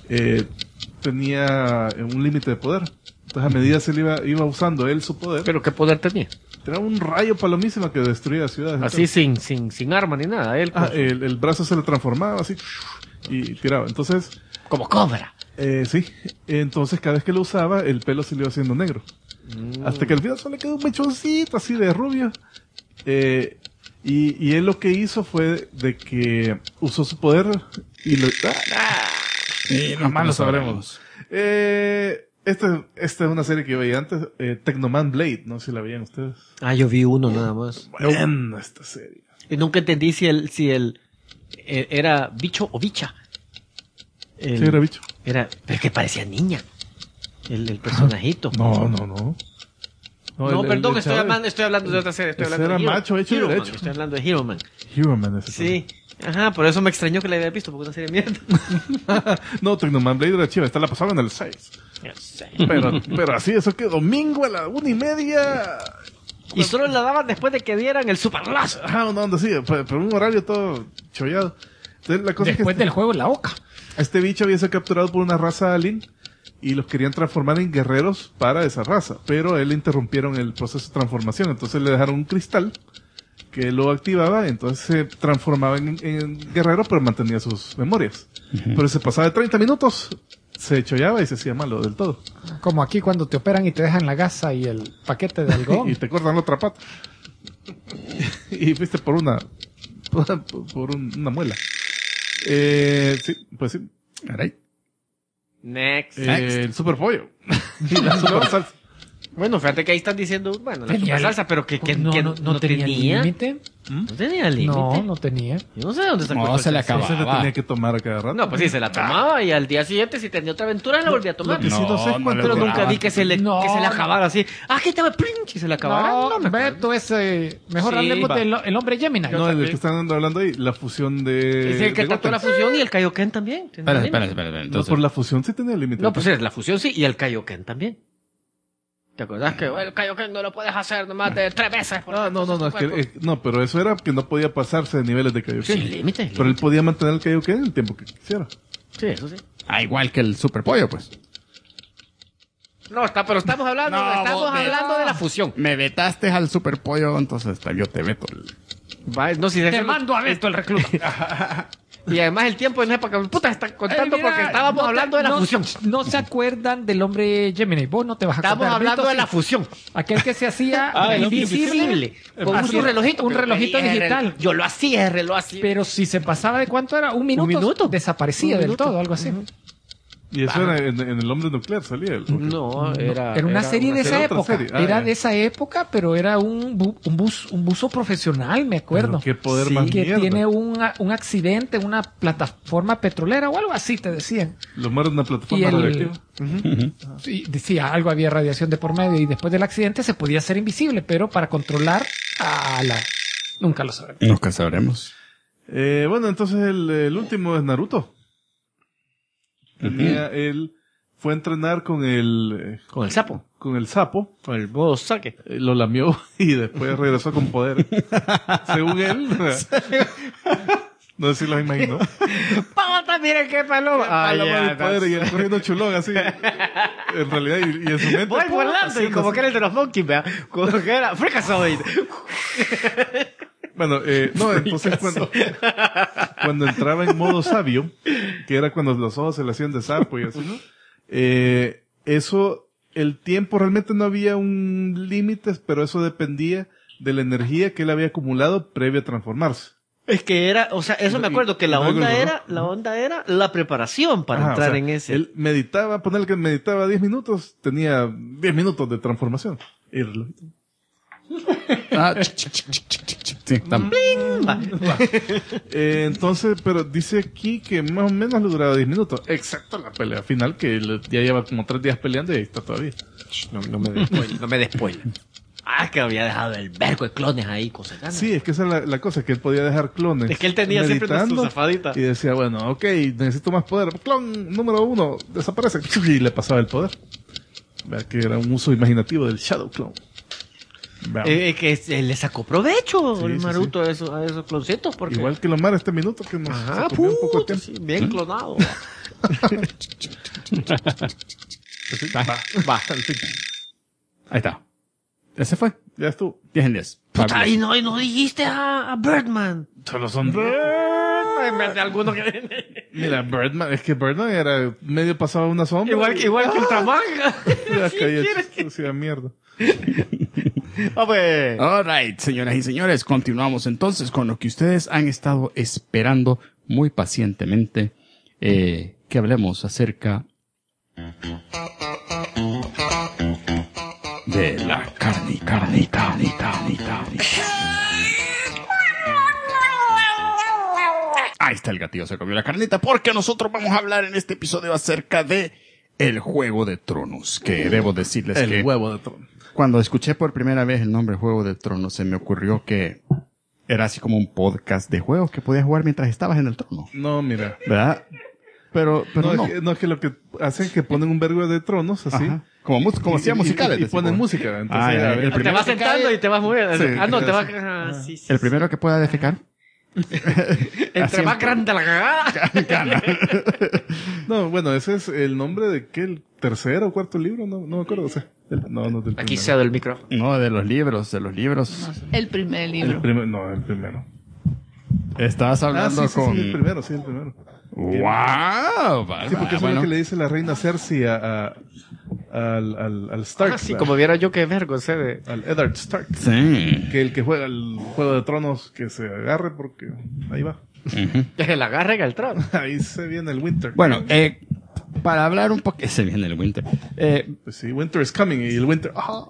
tenía un límite de poder. Entonces, a medida se le iba usando él su poder, ¿Pero qué poder tenía? era un rayo palomísima que destruía ciudades. Así sin arma ni nada. Él El brazo se le transformaba así y tiraba. Entonces, como cobra. sí. Entonces, cada vez que lo usaba, el pelo se le iba haciendo negro. Hasta que al final solo le quedó un mechoncito así de rubio. Y él lo que hizo fue de que usó su poder y lo... Jamás lo sabremos. Esta es una serie que yo veía antes, Tecnoman Blade, no sé si la veían ustedes. Ah, yo vi uno nada más. Buena esta serie. Y nunca entendí si el era bicho o bicha. Sí, era bicho. Pero es que parecía niña. El personajito. No. No, el perdón, estoy chaval- hablando de otra serie. Estoy Ese hablando era de Hero- macho, hecho y Hero Man, derecho. Estoy hablando de Hero Man. Hero Man es esa. Sí. Ajá, por eso me extrañó que la había visto, porque es una serie de mierda. No, Tecnoman Blade era chiva, esta la pasaban en el 6. Ya sé. Pero así, eso que domingo a la 1:30. Y solo la daban después de que dieran el super lazo. Ajá, una onda así, pero un horario todo chollado. Entonces, la cosa Después es que del juego en la boca. este bicho había sido capturado por una raza alien y los querían transformar en guerreros para esa raza, pero él interrumpieron el proceso de transformación, entonces le dejaron un cristal que lo activaba, entonces se transformaba en guerrero, pero mantenía sus memorias. Pero se pasaba de 30 minutos, se chollaba y se hacía malo del todo. Como aquí cuando te operan y te dejan la gasa y el paquete de algodón. Y te cortan la otra pata. Y fuiste por una muela. Sí, pues sí. Caray. Next. El super pollo. Y la super salsa. Bueno, fíjate que ahí están diciendo, bueno, la Tenía super el- salsa, pero que no tenía tenía. límite. No tenía límite. No tenía. Yo no sé dónde sacó No, esa se le salsa. acababa. Ese le tenía que tomar a cada rato. No, pues sí, se la tomaba y al día siguiente, si tenía otra aventura, la volvía a tomar. Lo que sí no sé es No, cuánto no Pero le nunca duraba. vi que se le No, acabara así. Ah, que estaba princh y se le acabara. No, me acuerdo. Beto es... mejor Sí, hablemos va. del el hombre Gemini. No, el que están hablando ahí, la fusión de... Es el que de trató la Goten. fusión y el Kaioken también. tenía Espera. límite. No, Entonces, por la fusión sí tenía límite. No, pues es la fusión sí y el Kaioken también. ¿Te acordás que el Kaioken no lo puedes hacer nomás de 3 veces? No, es que, no, pero eso era que no podía pasarse de niveles de Kaioken. Sin límite. Pero él podía mantener el Kaioken el tiempo que quisiera. Sí, eso sí. igual que el super pollo, pues. No, pero estamos hablando, de la fusión. Me vetaste al super pollo, entonces yo te veto. Va, no, si Te mando a Beto el recluta. Y además el tiempo en época, puta, está contando Ay, mira, porque estábamos no hablando te- de la no- fusión. No se acuerdan del hombre Gemini. Vos no te vas a Estamos acordar. hablando Beto, de la sí. fusión. Aquel que se hacía el hombre invisible. Con Hacía un relojito. un pero relojito el digital. Yo lo hacía, el reloj así. Pero si se pasaba de cuánto era, un minuto, minuto. desaparecía Un del minuto. todo, algo así. Y eso era en El Hombre Nuclear, salía. No, era una serie de esa época. serie. Era de esa época, pero era un buzo profesional, me acuerdo. Pero qué poder más que mierda. tiene un accidente en una plataforma petrolera o algo así, te decían. Lo muere en una Y plataforma radioactiva. sí, decía algo, había radiación de por medio y después del accidente se podía hacer invisible, pero para controlar a la... Nunca lo sabremos. Nunca sabremos. Bueno, entonces el último es Naruto. Fue a entrenar con el sapo. Con el sapo. Con el modo saque. Lo lamió y después regresó con poder. Según él. No sé si los imaginó. ¡Pata, mira qué paloma! Paloma del poder y él corriendo chulón así. En realidad, y en su mente. Voy volando y como que era el de los monkeys, vea. Como que era Freakazoid. Bueno, no, entonces cuando entraba en modo sabio, que era cuando los ojos se le hacían de sapo y así, ¿no? Eso, el tiempo realmente no había un límite, pero eso dependía de la energía que él había acumulado previo a transformarse. Es que era, o sea, eso me acuerdo que la onda era la preparación para entrar en ese. Él meditaba, ponerle que meditaba 10 minutos, tenía 10 minutos de transformación. Y el relojito. Sí, entonces, pero dice aquí que más o menos le duraba 10 minutos, excepto la pelea final, que ya lleva como 3 días peleando y ahí está todavía. No me des spoiler. Que había dejado el vergo de clones ahí, cosas. Sí, es que esa es la cosa, que él podía dejar clones. Es que él tenía siempre su zafadita. Y decía, bueno, ok, necesito más poder. Clon número 1, desaparece. Y le pasaba el poder. Vea que era un uso imaginativo del Shadow Clone. Que le sacó provecho el Naruto sí. a esos cloncitos. Porque... Igual que Lomar este minuto que nos comió un poco de tiempo. Sí, bien clonado. Va. Ahí está. Ese fue. Ya estuvo. 10 en 10. Puta, y no dijiste a Birdman. Solo son En vez de alguno que... Mira, Birdman, es que Birdman era medio pasado una sombra. Igual que Ultraman. Ya caía hacía mierda. Alright, señoras y señores, continuamos entonces con lo que ustedes han estado esperando muy pacientemente, que hablemos acerca de la carnita. Ahí está el gatillo, se comió la carnita, porque nosotros vamos a hablar en este episodio acerca de el Juego de Tronos, que debo decirles que... El huevo de trono. Cuando escuché por primera vez el nombre Juego de Tronos, se me ocurrió que era así como un podcast de juegos que podías jugar mientras estabas en el trono. No, mira. ¿Verdad? Pero no. Es que lo que hacen es que ponen un vergo de tronos, así. Ajá. Como hacía musicales. Y ponen música. Entonces, Te vas sentando y te vas moviendo. Sí. Te vas... Sí. El primero que pueda defecar. Entre más grande la cagada. Gana. No, bueno, ese es el nombre de ¿qué? ¿El tercer o cuarto libro? No me acuerdo. O sea, no del Aquí primero. cedo el micrófono. No, de los libros. El primer libro. El primero. Estabas hablando sí, con... el primero. ¡Wow! Sí, porque eso es lo que le dice la reina Cersei al Stark. Sí, como viera yo que vergo ese de... Al Eddard Stark. Sí. Que el que juega el Juego de Tronos que se agarre porque ahí va. Que el agarre el trono. Ahí se viene el Winter. Bueno, para hablar un poco... Ese viene el Winter. Pues sí, Winter is coming y el Winter...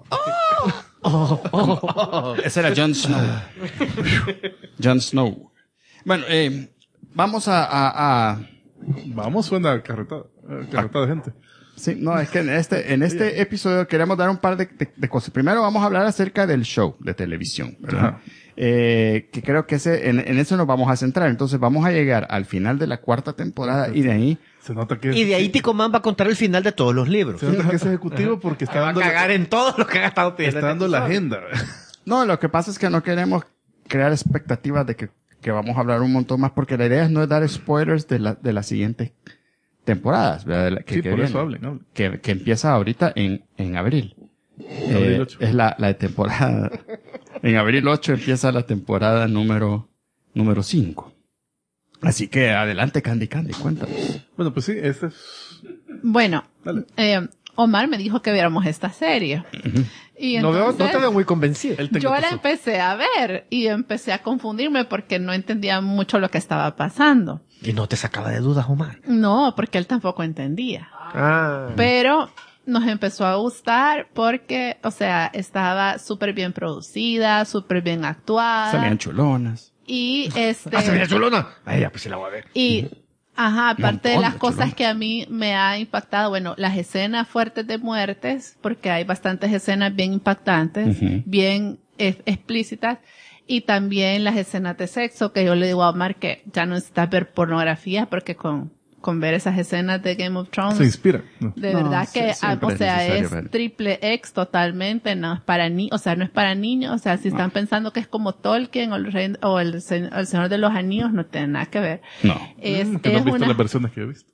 Ese era Jon Snow. Jon Snow. Bueno, vamos Vamos, suena carretada de gente. Sí, no, es que en este episodio queremos dar un par de cosas. Primero vamos a hablar acerca del show de televisión, ¿verdad? Que creo que en eso nos vamos a centrar. Entonces vamos a llegar al final de la 4ª temporada y de ahí... Se nota que Y de ahí Tico Man va a contar el final de todos los libros. se nota que es ejecutivo porque está Va a dando, cagar en todo lo que ha estado pidiendo. está dando la agenda. No, lo que pasa es que no queremos crear expectativas de que vamos a hablar un montón más, porque la idea no es dar spoilers de las siguientes temporadas, ¿verdad? Sí, por eso vienen. hablen. Que empieza ahorita en abril. Abril 8. Es la temporada. En abril 8 empieza la temporada número 5. Así que adelante, Candy, cuéntanos. Bueno, pues sí, este es... Bueno, Dale. Omar me dijo que viéramos esta serie. Y No entonces, te veo muy convencido. yo la empecé a ver y empecé a confundirme porque no entendía mucho lo que estaba pasando. Y no te sacaba de dudas, Omar. No, porque él tampoco entendía. Ah. Pero nos empezó a gustar porque, o sea, estaba súper bien producida, súper bien actuada. Salían chulonas. Y ¡Salía chulona! Ay, ya, pues sí la voy a ver. y, ajá, aparte de Montón las de cosas chulonas. que a mí me ha impactado, bueno, las escenas fuertes de muertes, porque hay bastantes escenas bien impactantes, Ujú. bien explícitas, y también las escenas de sexo, que yo le digo a Omar que ya no necesitas ver pornografía, porque con ver esas escenas de Game of Thrones, Se inspira. ¿no? de No, verdad que, siempre o es sea, necesario es ver. triple X totalmente, no es para o sea, no es para niños, o sea, si están pensando que es como Tolkien o el Señor de los Anillos, no tiene nada que ver. No. Que no Es has visto una, las versiones que he visto.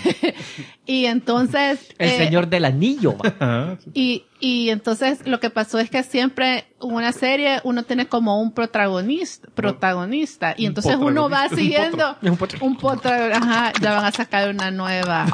y entonces, El señor del anillo. Va. Ah, sí. y entonces lo que pasó es que siempre en una serie uno tiene como un protagonista, y entonces uno va siguiendo ajá, ya van a sacar una nueva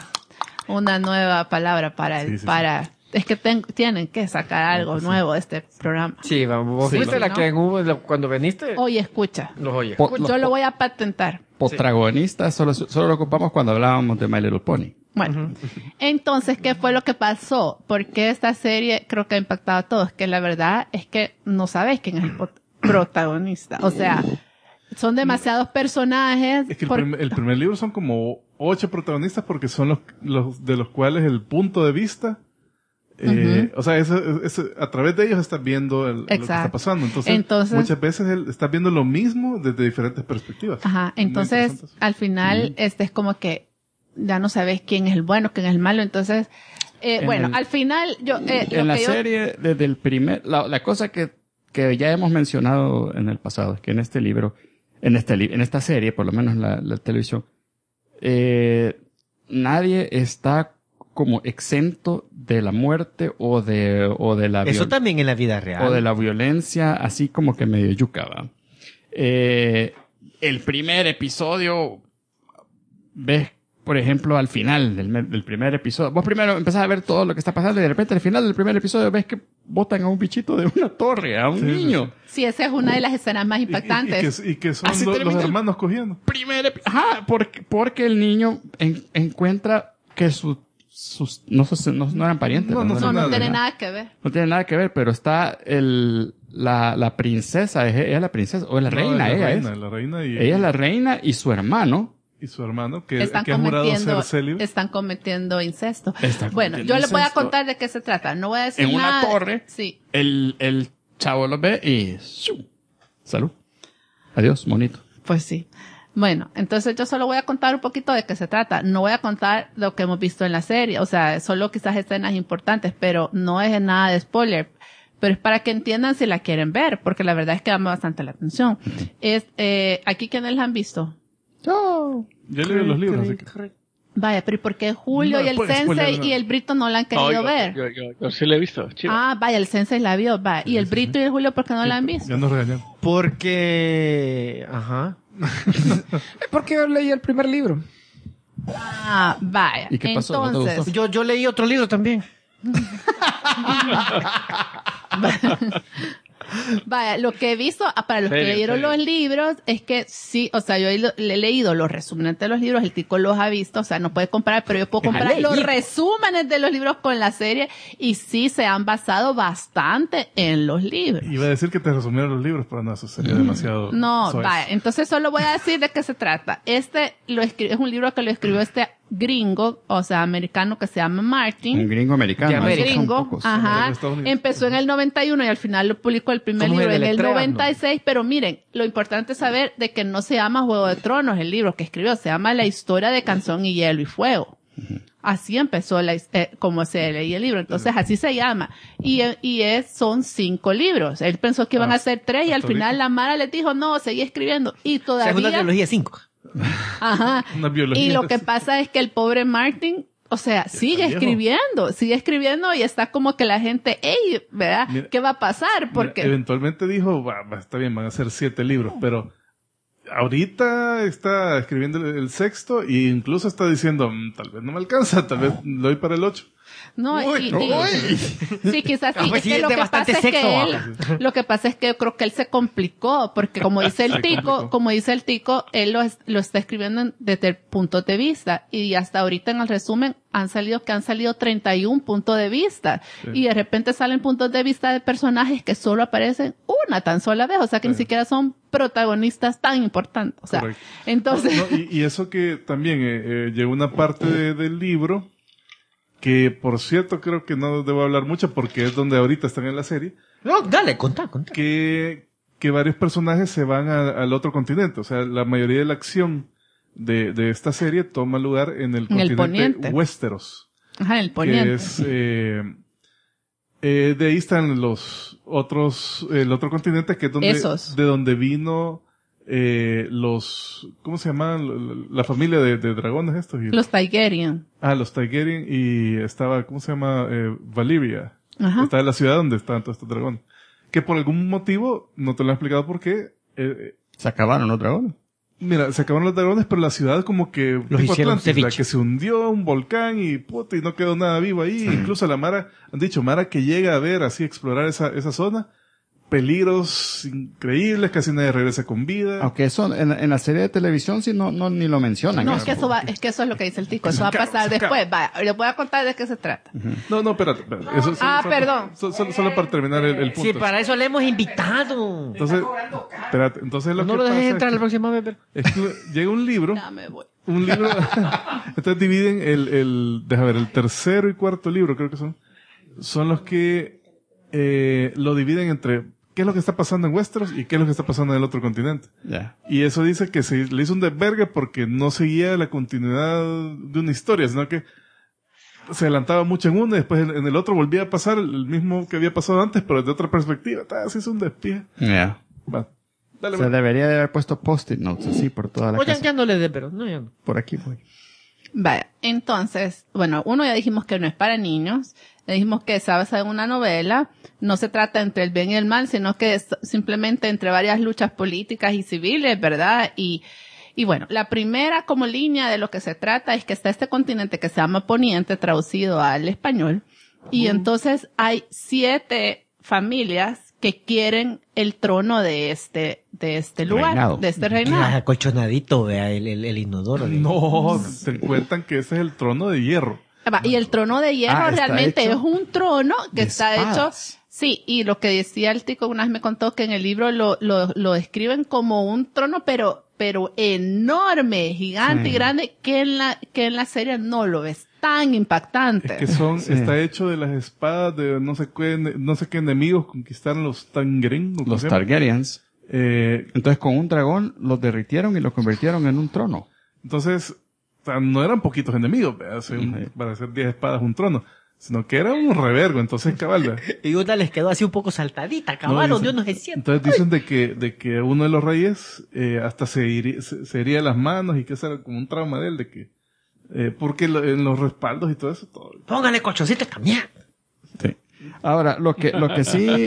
palabra para Sí, sí, sí. es que tienen que sacar algo nuevo de este programa. Sí, vamos. Vos fuiste la ¿no? que cuando viniste. Oye, escucha, Los oye. yo lo voy a patentar. Potragonista solo lo ocupamos cuando hablábamos de My Little Pony. Bueno, entonces, ¿qué fue lo que pasó? Porque esta serie creo que ha impactado a todos, que la verdad es que no sabes quién es el protagonista. O sea, son demasiados personajes. Es que el primer libro son como 8 protagonistas porque son los de los cuales el punto de vista, o sea, a través de ellos estás viendo lo que está pasando. Entonces, muchas veces estás viendo lo mismo desde diferentes perspectivas. Ajá, Muy entonces interesantes. al final es como que ya no sabes quién es el bueno, quién es el malo. Entonces, al final yo... En la serie, desde el la cosa que ya hemos mencionado en el pasado, es que en este libro, en esta serie, por lo menos la televisión, nadie está como exento de la muerte o de la Eso también en la vida real. o de la violencia, así como que medio yuca, ¿va? El primer episodio, ves, por ejemplo, al final del primer episodio, vos primero empezás a ver todo lo que está pasando y de repente al final del primer episodio ves que botan a un bichito de una torre, a un niño. Sí, esa es una de las escenas más impactantes. Y que son Así los termina el hermanos cogiendo. Ajá, porque el niño encuentra que sus no eran parientes. No No tiene ¿verdad? nada que ver. No tiene nada que ver, pero está la princesa, ella es la princesa, o es la reina, ella es. La reina y, Ella es la reina y su hermano. y su hermano, que Están ha jurado ser cometiendo, célibe. están cometiendo incesto. Están Bueno, cometiendo yo les voy a incesto. contar de qué se trata. No voy a decir En una nada. torre. Sí. El chavo lo ve y ¡shum! Salud. Adiós, monito. Pues sí. Bueno, entonces yo solo voy a contar un poquito de qué se trata. No voy a contar lo que hemos visto en la serie. O sea, solo quizás escenas importantes, pero no es nada de spoiler. Pero es para que entiendan si la quieren ver, porque la verdad es que llama bastante la atención. ¿Aquí quiénes la han visto? Yo. Yo leí los libros, así que... Vaya, pero ¿y por qué Julio No, y el pues, Sensei spoiler, no. y el Brito no la han querido ver? Yo sí lo he visto. Chido. Ah, vaya, el Sensei la vio, va. ¿Y el Brito y el Julio por qué no la han visto? Ya nos regañaron. Porque... Ajá. Porque yo leí el primer libro. Ah, vaya. ¿Y qué pasó? ¿No te Entonces, gustó? Yo leí otro libro también. vaya, lo que he visto, para los que Serio, leyeron serio. los libros, es que sí, o sea, yo le he leído los resúmenes de los libros, el Tico los ha visto, o sea, no puede comparar, pero yo puedo comparar los resúmenes de los libros con la serie, y sí se han basado bastante en los libros. Iba a decir que te resumieron los libros, pero no, eso sería demasiado... No, soez. vaya, entonces solo voy a decir de qué se trata. Es un libro que lo escribió este gringo, o sea, americano, que se llama Martin. Un gringo americano. De esos son Gringo, pocos. ajá, de Estados Unidos. empezó en el 91 y al final lo publicó el primer ¿Cómo se libro en el deletrea? 96, pero miren, lo importante es saber de que no se llama Juego de Tronos el libro que escribió, se llama La historia de Canción y Hielo y Fuego. Así empezó como se leía el libro, entonces así se llama. Son 5 libros. Él pensó que iban a ser 3 y al hasta final ahorita. la Mara les dijo, no, seguí escribiendo. Y O sea, es una todavía, trilogía 5. ajá. Una biología. Y lo que pasa es que el pobre Martin, o sea, sigue escribiendo y está como que la gente, hey, ¿verdad? Mira, ¿Qué va a pasar? Porque, Eventualmente dijo, está bien, van a ser 7 libros, pero ahorita está escribiendo el 6º e incluso está diciendo, tal vez no me alcanza, tal vez lo doy para el 8. No, sí, quizás sí. pues Es sí, que es lo de que pasa bastante es que sexo. lo que pasa es que yo creo que él se complicó, porque como dice el tico, él lo está escribiendo desde el punto de vista, y hasta ahorita en el resumen han salido 31 puntos de vista, y de repente salen puntos de vista de personajes que solo aparecen una tan sola vez, o sea que ni siquiera son protagonistas tan importantes, o sea, Correcto. entonces... No, y eso que también llegó una parte del libro que, por cierto, creo que no debo hablar mucho porque es donde ahorita están en la serie, No, dale, contá. que varios personajes se van al otro continente. O sea, la mayoría de la acción de esta serie toma lugar en el continente poniente. Westeros. Ajá, el poniente. Que es, de ahí están los otros, el otro continente que es donde, Esos. de donde vino, ¿cómo se llaman? La familia de dragones estos. Los Targaryen. Los Targaryen, y estaba, ¿cómo se llama? Valyria. Ajá. Estaba en la ciudad donde estaban todos estos dragones. Que por algún motivo, no te lo he explicado por qué, Se acabaron los dragones. mira, se acabaron los dragones, pero la ciudad como que, Los tipo hicieron Atlantis, la ceviche. que se hundió un volcán y puta, y no quedó nada vivo ahí. Incluso la Mara, han dicho, Mara que llega a ver, así, explorar esa zona, peligros increíbles, casi nadie regresa con vida. Aunque eso en la serie de televisión sí no ni lo mencionan. No, es que eso es lo que dice el tico, eso va a pasar después. Vaya, les voy a contar de qué se trata. No, espérate. Eso, Perdón. Solo para terminar el punto. Sí, para eso le hemos invitado. Entonces, espérate, entonces lo No que lo dejes pasa entrar es la próxima vez, pero... es que llega un libro, Ya me voy. entonces dividen deja ver, el tercero y cuarto libro, creo que son los que, lo dividen entre qué es lo que está pasando en Westeros y qué es lo que está pasando en el otro continente. Ya. Y eso dice que se le hizo un desvergue porque no seguía la continuidad de una historia, sino que se adelantaba mucho en uno y después en el otro volvía a pasar el mismo que había pasado antes, pero desde otra perspectiva. Se hizo un despie. Ya. Va. Dale, Se debería de haber puesto post-it notes así por toda la Oye, casa. ya no le dé, pero no, ya no. Por aquí voy. Vaya, entonces, bueno, uno ya dijimos que no es para niños, le dijimos que se basa en una novela, no se trata entre el bien y el mal, sino que es simplemente entre varias luchas políticas y civiles, ¿verdad? Y bueno, la primera como línea de lo que se trata es que está este continente que se llama Poniente, traducido al español, y entonces hay 7 familias que quieren el trono de este lugar, Reinado. de este reinado. Acolchonadito, vea, el inodoro. No, se cuentan que ese es el trono de hierro. Y el trono de hierro está realmente hecho es un trono que de está espadas. hecho, sí, y lo que decía el tico una vez me contó que en el libro lo describen como un trono, pero enorme, gigante Sí. y grande, que en la serie no lo ves tan impactante. Es que está hecho de las espadas de no sé qué enemigos conquistaron los Tangren. Los Targaryens. Entonces, Entonces con un dragón los derritieron y los convirtieron en un trono. o sea, no eran poquitos enemigos, ¿verdad? Para hacer 10 espadas un trono, sino que era un revergo, entonces cabal, ¿verdad? Y una les quedó así un poco saltadita, caballo, Dios nos siente. Entonces dicen de que uno de los reyes hasta se hería las manos y que eso era como un trauma de él, de que porque en los respaldos y todo eso, todo. Póngale colchoncito también. Sí. Ahora, lo que sí,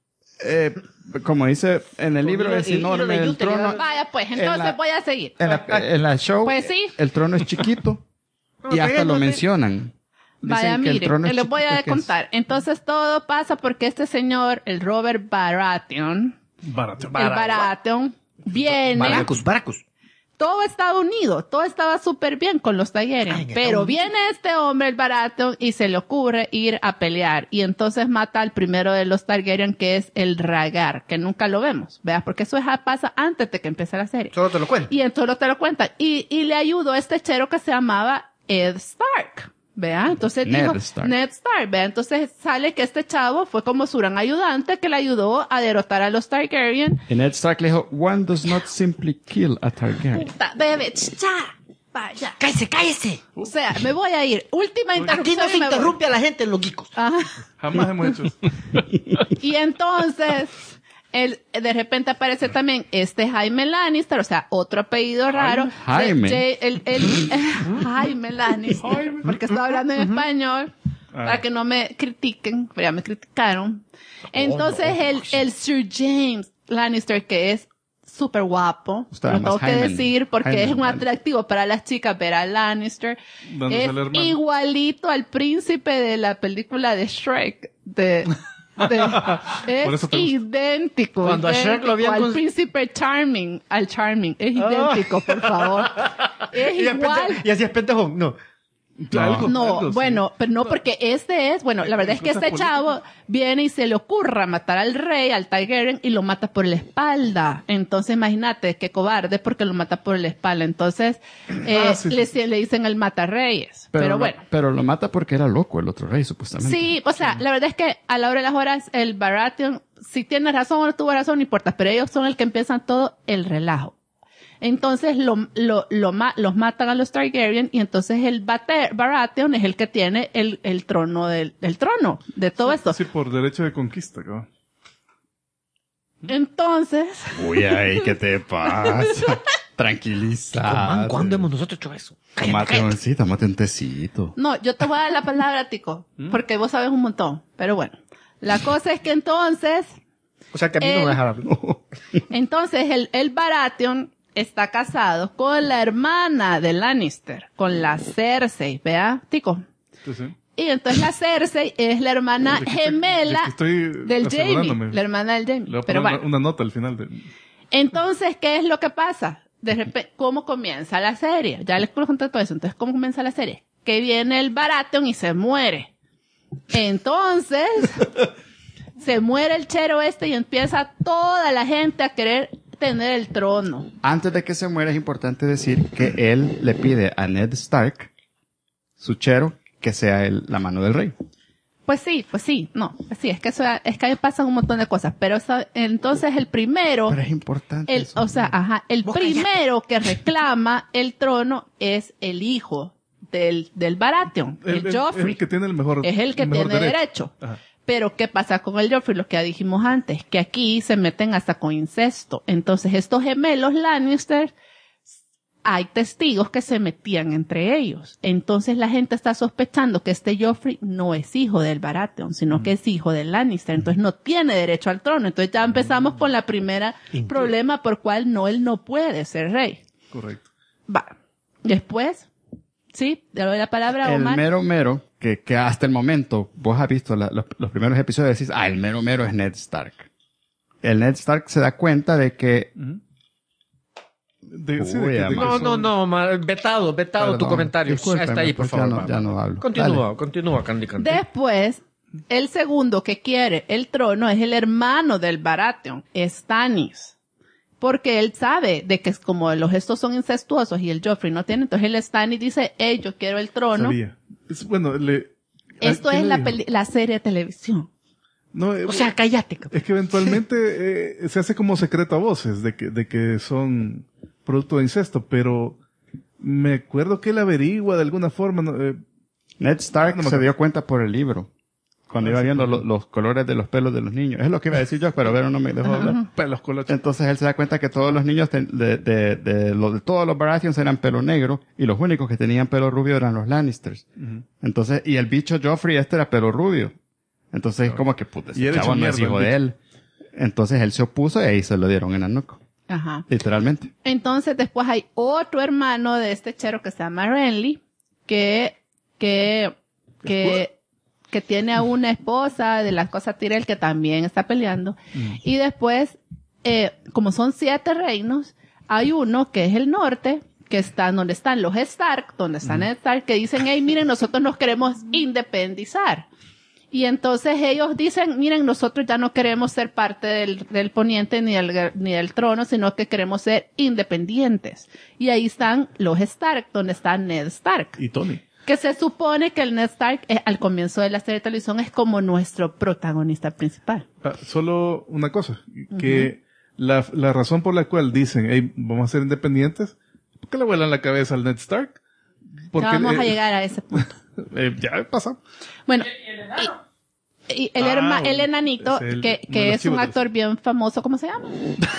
como dice en el libro, es hilo de enorme el yute, trono. Vaya pues, entonces voy a seguir. En la show, Pues sí. el trono es chiquito y hasta lo mencionan. Vaya, Dicen que el trono miren, es les voy a chiquito, que es- contar. Entonces todo pasa porque este señor, el Robert Baratheon, Barato. el Baratheon, viene... Baracus. Todo estaba unido, todo estaba súper bien con los Targaryen, Ay, pero está viene este hombre, el Baratheon, y se le ocurre ir a pelear, y entonces mata al primero de los Targaryen, que es el Rhaegar, que nunca lo vemos, veas, porque eso ya pasa antes de que empiece la serie. Solo te lo cuento. Y entonces te lo cuentan, y le ayudó a este chero que se llamaba Ed Stark. Vea, entonces Ned dijo, Stark. Ned Stark, vea, entonces sale que este chavo fue como su gran ayudante que le ayudó a derrotar a los Targaryen. Y Ned Stark le dijo, one does not simply kill a Targaryen. Puta, bebé, ya, vaya. Cállese. O sea, me voy a ir. Última Aquí interrupción. no se y me voy. interrumpe a la gente en los geekos. Ajá. Jamás hemos hecho eso. Y entonces, de repente aparece también este Jaime Lannister, o sea, otro apellido raro. Jaime. Jaime Lannister. Porque estaba hablando en español. Para que no me critiquen, pero ya me criticaron. Entonces, el Sir James Lannister, que es súper guapo. Estaba Lo tengo más que Jaime. decir porque Jaime es un Morales. atractivo para las chicas ver a Lannister. Dándose Es al hermano. igualito al príncipe de la película de Shrek. Por Es eso te gusta. idéntico. Cuando a Shrek lo habían al con- príncipe Charming. Al Charming. Es idéntico, por favor. Es igual. Y así es pendejo. No. Algo, No, algo, sí. bueno, pero no, porque la verdad es que Cosas este chavo viene y se le ocurra matar al rey, al Targaryen, y lo mata por la espalda. Entonces, imagínate qué cobarde porque lo mata por la espalda. Entonces, Sí, le dicen el matarreyes. Pero bueno. Pero lo mata porque era loco el otro rey, supuestamente. Sí, o sea, la verdad es que a la hora de las horas, el Baratheon, si tiene razón o no tuvo razón, no importa, pero ellos son el que empiezan todo el relajo. Entonces los matan a los Targaryen y entonces el Baratheon es el que tiene el trono del trono de todo esto. Sí, por derecho de conquista, cabrón. Entonces, Uy, ay, ¿qué te pasa? Tranquiliza. ¿Cuándo hemos nosotros hecho eso? Tómate un tecito. no, yo te voy a dar la palabra, Tico, porque vos sabes un montón. Pero bueno, la cosa es que entonces, O sea que a mí no me dejaron hablar. entonces el Baratheon está casado con la hermana de Lannister, con la Cersei, ¿vea, Tico? Sí, sí. Y entonces la Cersei es la hermana De que gemela estoy del Jaime, asegurándome. la hermana del Le Jaime. voy a Pero poner bueno, una nota al final de... entonces, ¿qué es lo que pasa? De repente, ¿cómo comienza la serie? Ya les conté todo eso. Entonces, ¿cómo comienza la serie? Que viene el Baratheon y se muere. Entonces, se muere el chero este y empieza toda la gente a querer tener el trono. Antes de que se muera es importante decir que él le pide a Ned Stark, su chero, que sea la mano del rey. Pues sí, no, sí, es que ahí pasan un montón de cosas, pero entonces el primero, Pero es importante eso. el primero que reclama el trono es el hijo del Baratheon, el Joffrey. el que tiene el mejor Es el que mejor tiene derecho. Ajá. Pero ¿qué pasa con el Joffrey? Lo que ya dijimos antes, que aquí se meten hasta con incesto. Entonces estos gemelos Lannister, hay testigos que se metían entre ellos. Entonces la gente está sospechando que este Joffrey no es hijo del Baratheon, sino que es hijo del Lannister. Entonces no tiene derecho al trono. Entonces ya empezamos con la primera problema por cual él no puede ser rey. Correcto. Va. Después, ¿sí? Le doy la palabra a El Omar. mero, que hasta el momento vos has visto los primeros episodios y decís, el mero es Ned Stark. El Ned Stark se da cuenta de que... No, Omar, vetado Perdón, tu comentario. discúlpeme, Hasta ahí, por pues favor. ya no hablo. Continúa, Candy. Después, el segundo que quiere el trono es el hermano del Baratheon, Stannis. Porque él sabe de que es como estos son incestuosos y el Joffrey no tiene, entonces el Stannis dice, yo quiero el trono. Sabía. Bueno, Esto ¿quién es le dijo? la serie de televisión. No, O sea, cállate. es que eventualmente se hace como secreto a voces de que son producto de incesto, pero me acuerdo que él averigua de alguna forma. Ned Stark No me se acuerdo. dio cuenta por el libro. Cuando iba viendo los colores de los pelos de los niños. Es lo que iba a decir yo, pero Vero no me dejó hablar. Pelos colochos. Entonces él se da cuenta que todos los niños de todos los Baratheons eran pelo negro y los únicos que tenían pelo rubio eran los Lannisters. Entonces, y el bicho Joffrey era pelo rubio. Entonces es como que puta, Y ese era chavo hecho no es mierda hijo el de bicho. él. Entonces él se opuso y ahí se lo dieron en Anuco. Ajá. Literalmente. Entonces después hay otro hermano de este chero que se llama Renly, que tiene a una esposa de las cosas Tyrell que también está peleando. Y después, como son 7 reinos, hay uno que es el norte, que está donde están los Stark, donde están Stark, que dicen, miren, nosotros nos queremos independizar. Y entonces ellos dicen, miren, nosotros ya no queremos ser parte del poniente ni del trono, sino que queremos ser independientes. Y ahí están los Stark, donde está Ned Stark. Y Tony. Que se supone que el Ned Stark, al comienzo de la serie de televisión, es como nuestro protagonista principal. Solo una cosa, que la razón por la cual dicen, hey, vamos a ser independientes, ¿por qué le vuelan la cabeza al Ned Stark? Porque, Ya vamos a llegar a ese punto. ya pasó. Bueno, y el enanito, es el- que uno de los es un chivos actor bien famoso, ¿cómo se llama?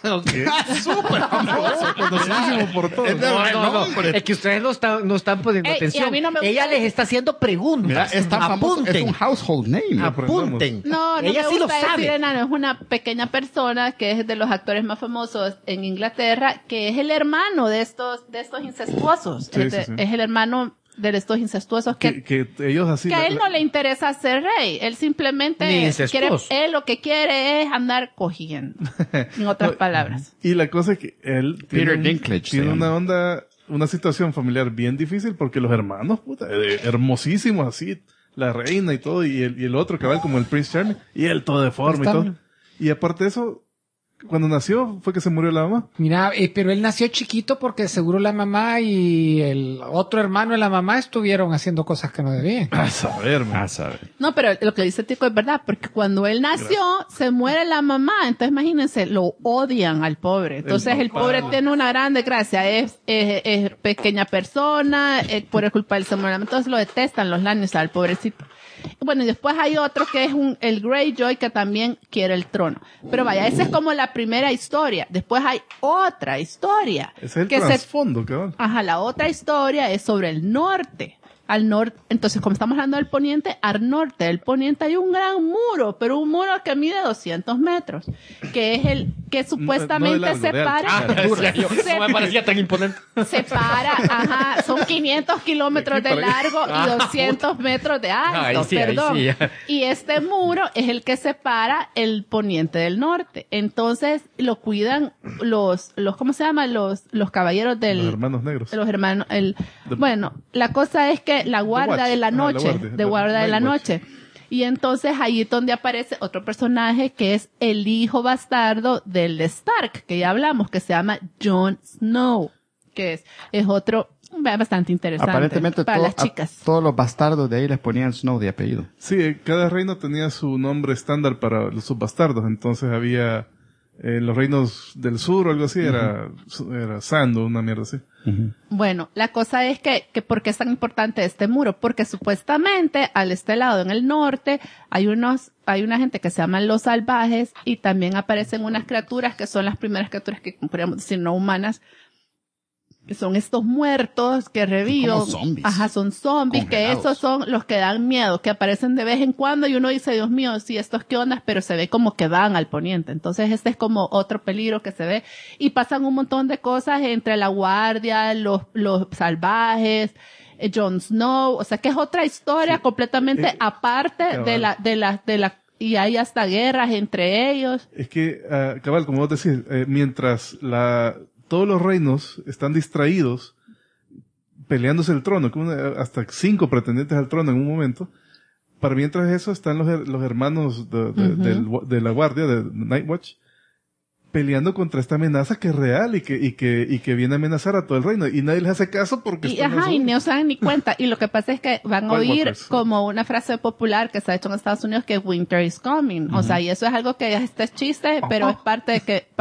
Súper famoso, conocidísimo por todos. No. Es que ustedes no están poniendo Ey, y atención. a mí no me gusta Ella les está haciendo preguntas. Mira, es tan famoso, es un household name. Apunten. No Ella me sí lo gusta decir sabe. enano, es una pequeña persona que es de los actores más famosos en Inglaterra, que es el hermano de estos incestuosos. Sí, es, sí, sí. es el hermano de estos incestuosos que ellos así... que a él no le interesa ser rey, él simplemente Ni incestuoso. él lo que quiere es andar cogiendo, en otras palabras. Y la cosa es que él Peter Dinklage se tiene llama. una situación familiar bien difícil porque los hermanos, puta, hermosísimos así, la reina y todo, y el otro cabal como el Prince Charming, y él todo deforme y Está todo. bien. Y aparte de eso, cuando nació fue que se murió la mamá. Mira, pero él nació chiquito porque seguro la mamá y el otro hermano de la mamá estuvieron haciendo cosas que no debían. A saber, man. A saber. No, pero lo que dice Tico es verdad, porque cuando él nació, se muere la mamá, entonces imagínense, lo odian al pobre. Entonces el papá. pobre tiene una gran desgracia, es pequeña persona, por el culpa del se muere la mamá, entonces lo detestan los Lannister al pobrecito. Bueno, y después hay otro que es el Greyjoy que también quiere el trono. Pero vaya, esa es como la primera historia. Después hay otra historia. Ese es el que trasfondo, cabal. Ajá, la otra historia es sobre el norte. Al norte, entonces como estamos hablando del poniente, al norte del poniente hay un gran muro, pero un muro que mide 200 metros, que es el que supuestamente no de largo, de separa, alto. No me parecía tan imponente. separa, ajá, son 500 kilómetros de largo y 200 metros de alto, Ahí sí, perdón. ahí sí. Y este muro es el que separa el poniente del norte. Entonces lo cuidan los ¿cómo se llama? Los caballeros del Los hermanos negros. los hermanos, bueno, la cosa es que la guardia Watch. de la Ah, la noche, guardia, de guardia de la Night Watch. noche. Y entonces ahí es donde aparece otro personaje que es el hijo bastardo del Stark, que ya hablamos, que se llama Jon Snow, que es otro bastante interesante Aparentemente para las a chicas. todos los bastardos de ahí les ponían Snow de apellido. Sí, cada reino tenía su nombre estándar para sus bastardos. Entonces había los reinos del sur o algo así, era Sando, una mierda así. Bueno, la cosa es que ¿por qué es tan importante este muro? Porque supuestamente al este lado, en el norte, hay una gente que se llaman los salvajes y también aparecen unas criaturas que son las primeras criaturas que podríamos decir no humanas, que son estos muertos que reviven. Como zombies. Ajá, son zombies, Congelados. que esos son los que dan miedo, que aparecen de vez en cuando y uno dice, Dios mío, sí, estos qué ondas, pero se ve como que van al poniente. Entonces este es como otro peligro que se ve y pasan un montón de cosas entre la guardia, los salvajes, Jon Snow, o sea que es otra historia completamente aparte de la y hay hasta guerras entre ellos. Es que, cabal, como vos decís, mientras todos los reinos están distraídos peleándose el trono, hasta 5 pretendientes al trono en un momento, para mientras eso están los hermanos de la guardia, de Night Watch, peleando contra esta amenaza que es real y que viene a amenazar a todo el reino. Y nadie les hace caso porque Y no se dan ni cuenta. Y lo que pasa es que van a White oír Walkers. como una frase popular que se ha hecho en Estados Unidos que winter is coming. O sea, y eso es algo que es chiste, pero es parte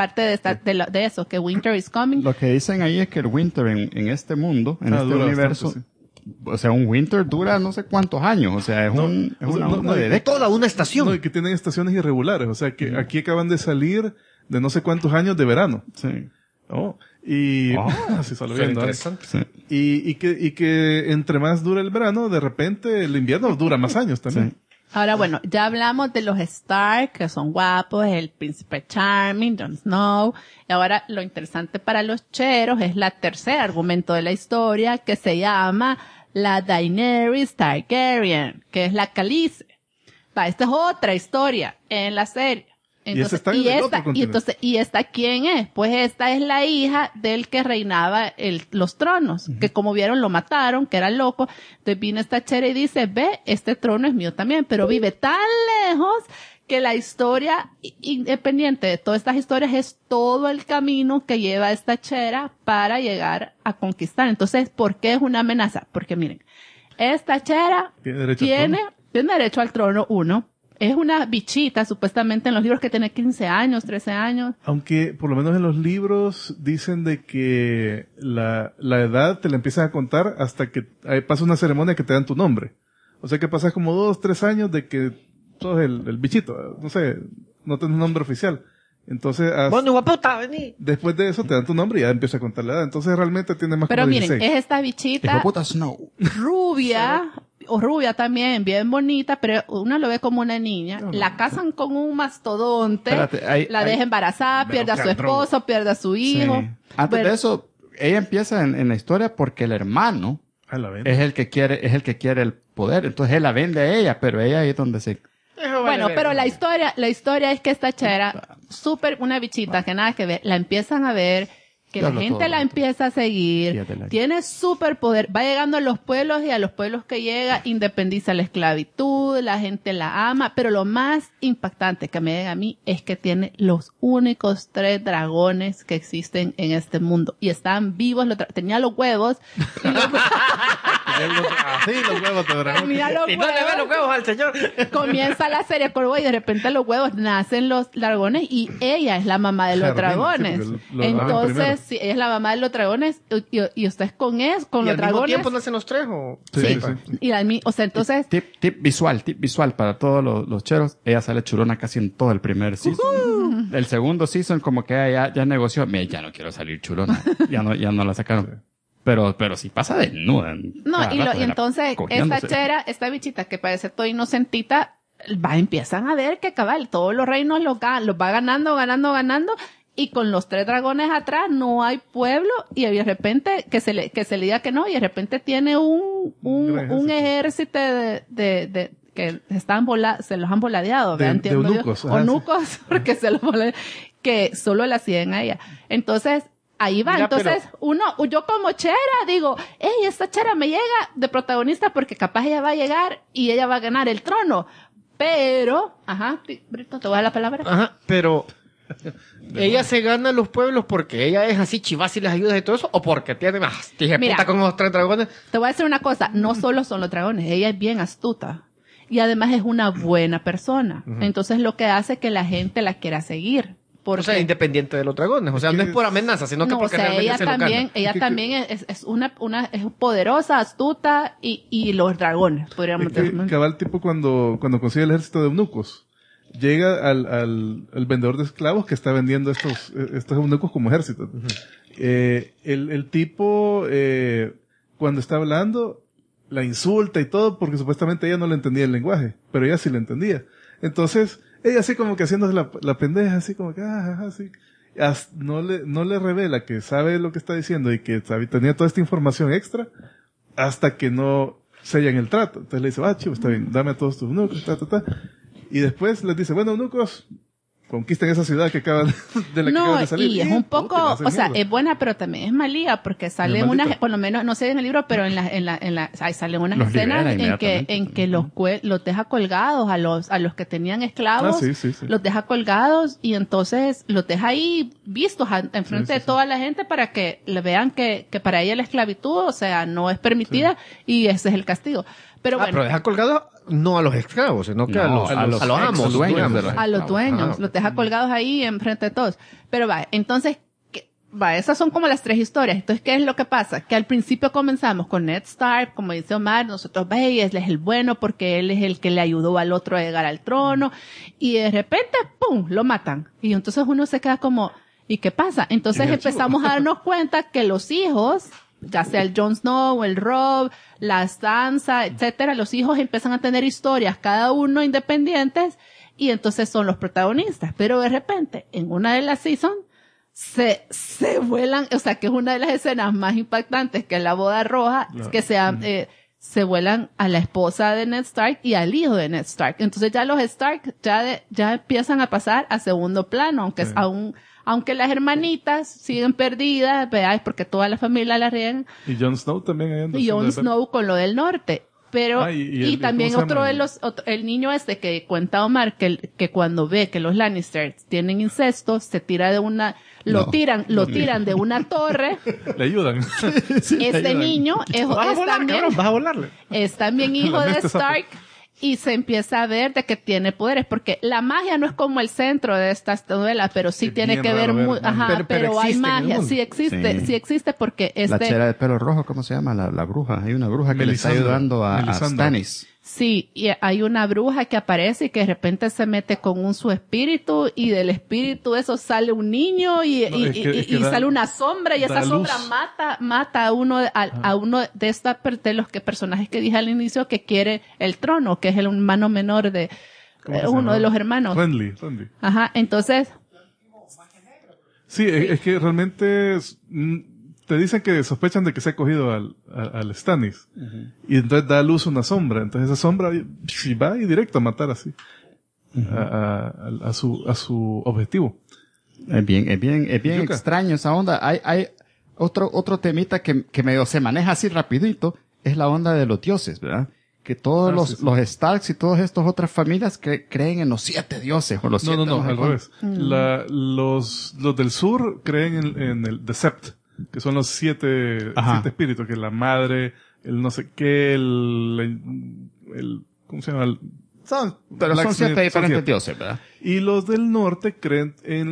de eso, que winter is coming. Lo que dicen ahí es que el winter en este mundo, en este dura universo, bastante, o sea, un winter dura no sé cuántos años, o sea, es una onda de décadas. Toda una estación. No, y que tienen estaciones irregulares. O sea, que aquí acaban de salir de no sé cuántos años de verano. Sí. Oh, y así solo viendo. Interesante. Sí. Y que entre más dura el verano, de repente el invierno dura más años también. Sí. Ahora, bueno, ya hablamos de los Stark, que son guapos, el príncipe Charming, Jon Snow. Y ahora lo interesante para los cheros es la tercer argumento de la historia, que se llama la Daenerys Targaryen, que es la Khaleesi. Esta es otra historia en la serie. Entonces, está en el otro continente. ¿y esta quién es? Pues esta es la hija del que reinaba los tronos, que como vieron lo mataron, que era loco. Entonces viene esta chera y dice, ve, este trono es mío también, pero vive tan lejos que la historia, independiente de todas estas historias, es todo el camino que lleva esta chera para llegar a conquistar. Entonces, ¿por qué es una amenaza? Porque miren, esta chera tiene derecho al trono, uno. Es una bichita, supuestamente, en los libros que tiene 15 años, 13 años. Aunque, por lo menos en los libros, dicen de que la edad te la empiezas a contar hasta que pasa una ceremonia que te dan tu nombre. O sea que pasas como 2, 3 años de que sos el bichito. No sé, no tenés un nombre oficial. Entonces, bueno, guaputa, vení. después de eso te dan tu nombre y ya empieza a contar la edad. Entonces realmente tiene más Pero como miren, 16. es esta Hijo bichita puta Snow. rubia, o rubia también, bien bonita, pero uno lo ve como una niña. La casan con un mastodonte, Espérate, la deja embarazada, pierde a su esposo, pierde a su hijo. Sí. Antes Pero- de eso, ella empieza en la historia porque el hermano A la vez. es el que quiere el poder. Entonces él la vende a ella, pero ella ahí es donde se... Bueno, pero la historia es que esta chera, súper una bichita que nada que ver, la empiezan a ver, que Yo la hablo gente todo la el rato. empieza a seguir, Fíjate, tiene súper poder, va llegando a los pueblos y a los pueblos que llega independiza la esclavitud, la gente la ama, pero lo más impactante que me llega a mí es que tiene los únicos 3 dragones que existen en este mundo y están vivos, tenía los huevos, y Así los huevos de dragón. tenía los Y no le ve los huevos al señor. comienza la serie Corvo y de repente los huevos nacen los dragones y ella es la mamá de los Germina, dragones. sí, porque lo hablan primero. Entonces, sí, ella es la mamá de los dragones y usted es con ¿Y los al mismo dragones. tiempo nacen los 3 o...? Sí. Y o sea, entonces, Tip visual para todos los cheros. Ella sale churona casi en todo el primer season. El segundo season como que ella ya negoció. Mira, ya no quiero salir churona. ya no la sacaron. Pero sí pasa desnuda. no, Cada y rato de la- entonces cogiéndose. esta bichita que parece todo inocentita, empiezan a ver que cabal, todos los reinos los va ganando, y con los 3 dragones atrás no hay pueblo, y de repente que se le diga que no, y de repente tiene un ejército de que se los han voladeado, De entiendo yo. eunucos, ajá, Eunucos, porque se los voladean, que solo la siguen a ella. Entonces, ahí va. Mira, Entonces, yo como chera digo, hey, esta chera me llega de protagonista porque capaz ella va a llegar y ella va a ganar el trono. Pero, Brito, te voy a dar la palabra. Ajá, pero... ¿Ella se gana los pueblos porque ella es así chivas y les ayuda y todo eso? ¿O porque tiene más tije Mira. puta con los 3 dragones? Te voy a decir una cosa, no solo son los dragones, ella es bien astuta. Y además es una buena persona. Entonces lo que hace es que la gente la quiera seguir. Porque, O sea, independiente de los dragones. O sea, no es por amenaza, sino que no, o porque sea, realmente ella se lo también, gana. es es poderosa, astuta y los dragones, podríamos Es que decir. cabal tipo cuando consigue el ejército de eunucos, llega al vendedor de esclavos que está vendiendo estos eunucos como ejército. El tipo, cuando está hablando, la insulta y todo porque supuestamente ella no le entendía el lenguaje, pero ella sí le entendía. Entonces, ella así como que haciéndose la pendeja, así como que, así. No le revela que sabe lo que está diciendo y que tenía toda esta información extra hasta que no sellan el trato. Entonces le dice, chivo, está bien, dame a todos tus eunucos, Y después les dice, bueno, eunucos, conquisten esa ciudad que acaban de la que acaban de salir. y es un poco, puta, la hacen o sea, mierda. es buena, pero también es malía, porque sale Es una, maldita. por lo menos, no sé en el libro, pero ahí salen unas Los escenas libera en que los deja colgados a los que tenían esclavos, Sí. los deja colgados y entonces los deja ahí vistos enfrente de toda la gente para que le vean que para ella la esclavitud, o sea, no es permitida y ese es el castigo. Pero bueno. Pero deja colgados no a los esclavos, sino que a los amos. dueños de A los dueños, los deja colgados ahí enfrente de todos. Pero entonces, esas son como las 3 historias. Entonces, ¿qué es lo que pasa? Que al principio comenzamos con Ned Stark, como dice Omar, nosotros él es el bueno porque él es el que le ayudó al otro a llegar al trono, y de repente, ¡pum!, lo matan. Y entonces uno se queda como, ¿y qué pasa? Entonces empezamos a darnos cuenta que los hijos, ya sea el Jon Snow, el Robb, la Sansa, etcétera, los hijos empiezan a tener historias, cada uno independientes, y entonces son los protagonistas. Pero de repente, en una de las seasons, se vuelan, o sea, que es una de las escenas más impactantes, que es la boda roja, que se vuelan a la esposa de Ned Stark y al hijo de Ned Stark. Entonces ya los Stark ya empiezan a pasar a segundo plano, aunque las hermanitas siguen perdidas, ¿verdad? Porque toda la familia la riegan. Y Jon Snow también ahí anda Y Jon haciendo- Snow con lo del norte. Pero, y también ¿cómo se otro llama? el niño que cuenta Omar, que cuando ve que los Lannisters tienen incesto, se tira de lo tiran de una torre. Le ayudan. Este niño vas a volarle. es también hijo de Lamento, Stark y se empieza a ver de que tiene poderes, porque la magia no es como el centro de estas novelas, pero sí Es tiene bien que ver raro ver muy, magia. Pero hay existe en el magia, mundo. sí existe porque La chera de pelo rojo, ¿cómo se llama? La bruja. Hay una bruja que le está Melisandre. ayudando a Melisandre. Stannis. Sí, y hay una bruja que aparece y que de repente se mete con su espíritu y del espíritu eso sale un niño y sale una sombra y esa sombra mata a uno de los personajes que dije al inicio que quiere el trono, que es el hermano menor de uno de los hermanos. Renly. Ajá, entonces. Sí, es que realmente te dicen que sospechan de que se ha cogido al Stannis. Y entonces da a luz una sombra. Entonces esa sombra va y directo a matar así. A su objetivo. Es bien extraño esa onda. Hay otro temita que medio se maneja así rapidito. Es la onda de los dioses, ¿verdad? Que todos los Starks y todas estas otras familias creen en los 7 dioses o los 7. No, al revés. Los del sur creen en el The Sept, que son los 7 espíritus, que es la madre, el no sé qué, el ¿cómo se llama? Son 7 diferentes dioses, ¿verdad? Y los del norte creen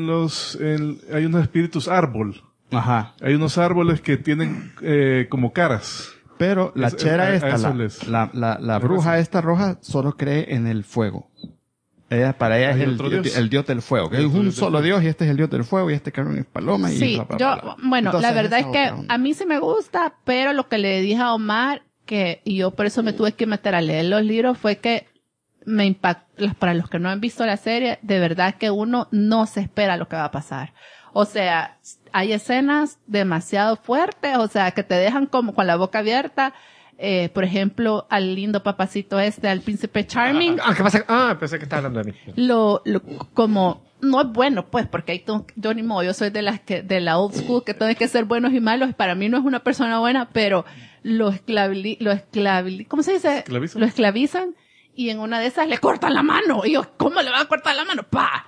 hay unos espíritus árbol. Ajá. Hay unos árboles que tienen como caras. Pero la chera la bruja esta roja solo cree en el fuego. Para ella es el dios del fuego. Que es un solo dios y este es el dios del fuego y este que es paloma y sí, bla, bla, bla. Bueno, entonces, la verdad es que a mí sí me gusta, pero lo que le dije a Omar, y yo por eso me tuve que meter a leer los libros, fue que me impactó, para los que no han visto la serie, de verdad que uno no se espera lo que va a pasar. O sea, hay escenas demasiado fuertes, o sea, que te dejan como con la boca abierta. Por ejemplo, al lindo papacito al príncipe Charming. ¿Qué pasa? Pensé que estaba hablando de mí. Como, no es bueno, pues, porque hay yo ni modo, yo soy de la old school, que tiene que ser buenos y malos. Para mí no es una persona buena, pero ¿cómo se dice? Lo esclavizan y en una de esas le cortan la mano. Y yo, ¿cómo le van a cortar la mano? ¡Pah!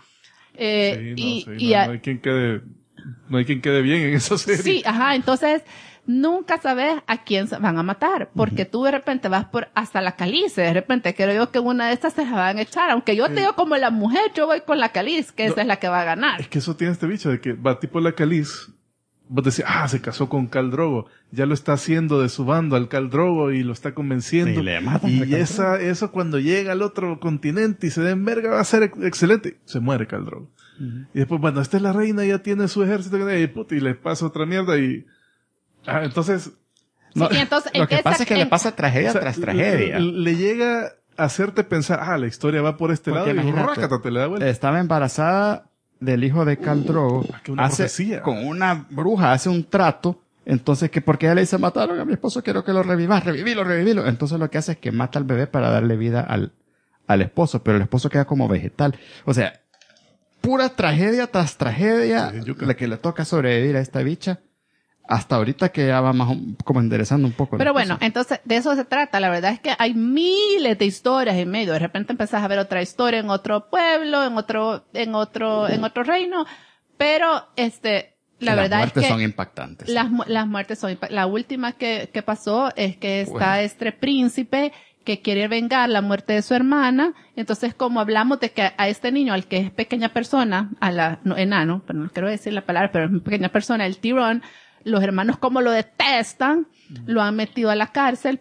No hay quien quede bien en esa serie. Sí, entonces nunca sabes a quién van a matar, porque tú de repente vas hasta la Calice, de repente creo yo que una de estas se la van a echar, aunque yo te digo como la mujer, yo voy con la Calice, que esa es la que va a ganar. Es que eso tiene este bicho de que va tipo la Calice, vos decís, se casó con Khal Drogo, ya lo está haciendo de su bando al Khal Drogo y lo está convenciendo. Y eso cuando llega al otro continente y se den verga va a ser excelente. Se muere Khal Drogo. Y después, bueno, esta es la reina, ya tiene su ejército y le pasa otra mierda y... entonces... No, sí, entonces lo que pasa es que le pasa tragedia tras tragedia. Le llega a hacerte pensar, la historia va por este lado y rácate, le da vuelta. Estaba embarazada del hijo de Khal Drogo. Con una bruja hace un trato. Entonces, que porque ella le dice, mataron a mi esposo, quiero que lo revivas, revivilo. Entonces lo que hace es que mata al bebé para darle vida al esposo, pero el esposo queda como vegetal. O sea, pura tragedia tras tragedia, la que le toca sobrevivir a esta bicha. Hasta ahorita que ya va más como enderezando un poco. Pero bueno, entonces de eso se trata. La verdad es que hay miles de historias en medio. De repente empezás a ver otra historia en otro pueblo, en otro reino. Pero la verdad es que las muertes son impactantes. Las muertes son impactantes. La última que pasó es que está este príncipe que quiere vengar la muerte de su hermana. Entonces, como hablamos de que a este niño, al que es pequeña persona, enano, pero no quiero decir la palabra, pero es pequeña persona, el Tyrone, los hermanos como lo detestan, lo han metido a la cárcel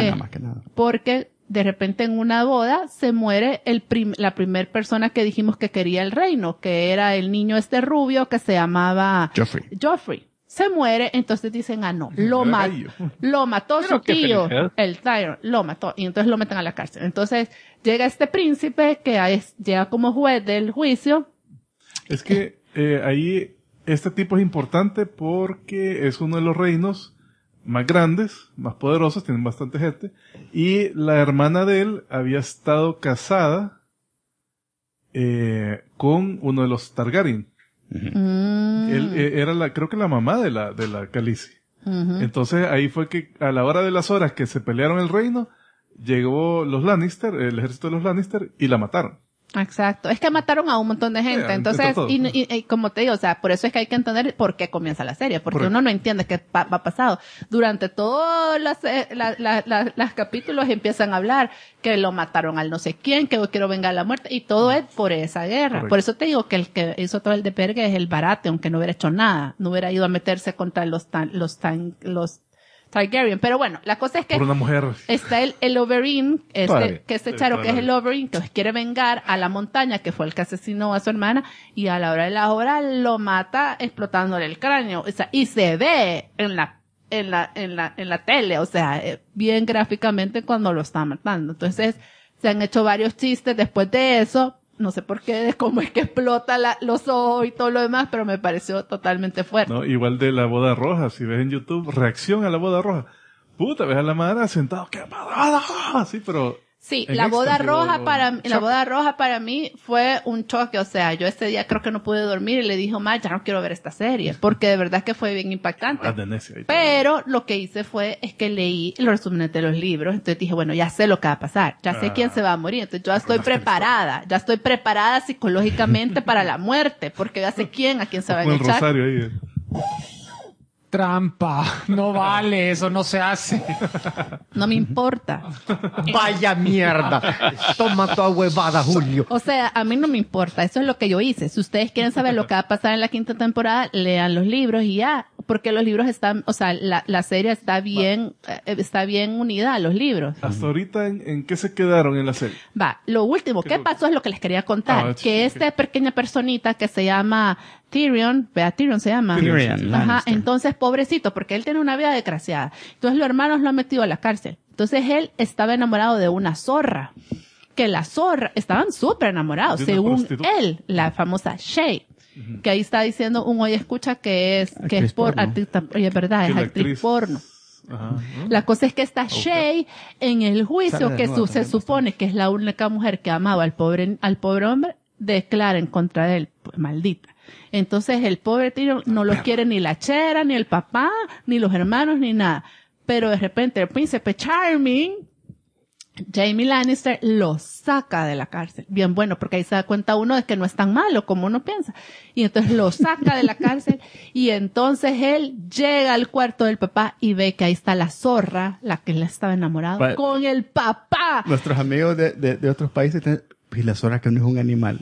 porque de repente en una boda se muere la primer persona que dijimos que quería el reino, que era el niño rubio que se llamaba Joffrey. Se muere, entonces dicen, lo mató su tío, el Tyrion, lo mató, y entonces lo meten a la cárcel. Entonces llega este príncipe que llega como juez del juicio. Es que ahí este tipo es importante porque es uno de los reinos más grandes, más poderosos, tienen bastante gente, y la hermana de él había estado casada con uno de los Targaryen. Él era creo que la mamá de la Khaleesi. Entonces ahí fue que a la hora de las horas que se pelearon el reino, llegó los Lannister, el ejército de los Lannister, y la mataron. Exacto. Es que mataron a un montón de gente. Entonces, y como te digo, o sea, por eso es que hay que entender por qué comienza la serie. Porque uno no entiende qué ha pasado. Durante todos los capítulos empiezan a hablar que lo mataron al no sé quién, que quiero vengar la muerte. Y todo es por esa guerra. Correcto. Por eso te digo que el que hizo todo el desvergue es el Barate, aunque no hubiera hecho nada. No hubiera ido a meterse contra los Targaryen. Pero bueno, la cosa es que Por una mujer. está el Oberyn, Todavía. que este charo que es el Oberyn, que quiere vengar a la montaña, que fue el que asesinó a su hermana, y a la hora de la hora lo mata explotándole el cráneo. O sea, y se ve en la tele, o sea, bien gráficamente cuando lo está matando. Entonces, se han hecho varios chistes después de eso. No sé por qué, de cómo es que explota los ojos y todo lo demás, pero me pareció totalmente fuerte. No, igual de la boda roja, si ves en YouTube, reacción a la boda roja. Puta, ves a la madre sentado, ¡qué boda! Sí, pero... Sí, en la boda éxtasis, roja o para shock. la boda roja para mí fue un choque, o sea, yo ese día creo que no pude dormir y le dije, Omar, ya no quiero ver esta serie, porque de verdad que fue bien impactante. Ah, de necia y todo. Pero lo que hice es que leí los resúmenes de los libros, entonces dije, bueno, ya sé lo que va a pasar, ya sé quién se va a morir, entonces yo ya estoy preparada psicológicamente para la muerte, porque ya sé a quién se va a Con el echar. rosario ahí. Trampa. No vale, eso no se hace. No me importa. Vaya mierda. Toma tu huevada, Julio. O sea, a mí no me importa, eso es lo que yo hice. Si ustedes quieren saber lo que va a pasar en la 5ª temporada, lean los libros y ya, porque los libros están, o sea, la serie está bien unida a los libros. Hasta ahorita, ¿en qué se quedaron en la serie? Va, lo último que pasó es lo que les quería contar, Ah, que esta pequeña personita que se llama Tyrion, Tyrion se llama. Tyrion Ajá, Lannister. entonces pobrecito, porque él tiene una vida desgraciada. Entonces los hermanos lo han metido a la cárcel. Entonces él estaba enamorado de una zorra. Que la zorra, estaban súper enamorados, ¿De una según prostituta? él, la famosa Shay. Que ahí está diciendo un oye escucha que es Actriz por porno. artista, oye, verdad, Que es la actriz porno. Ajá. La cosa es que esta Shay, en el juicio Sale que desnuda se también supone que es la única mujer que amaba al pobre hombre, declara en contra de él, pues, maldita. Entonces el pobre Tyrion no lo quiere ni la chera, ni el papá, ni los hermanos, ni nada. Pero de repente el príncipe Charming, Jaime Lannister, lo saca de la cárcel. Bien bueno, porque ahí se da cuenta uno de que no es tan malo como uno piensa. Y entonces lo saca de la cárcel y entonces él llega al cuarto del papá y ve que ahí está la zorra, la que él estaba enamorado, Bueno. con el papá. Nuestros amigos de otros países dicen, y la zorra que no es un animal.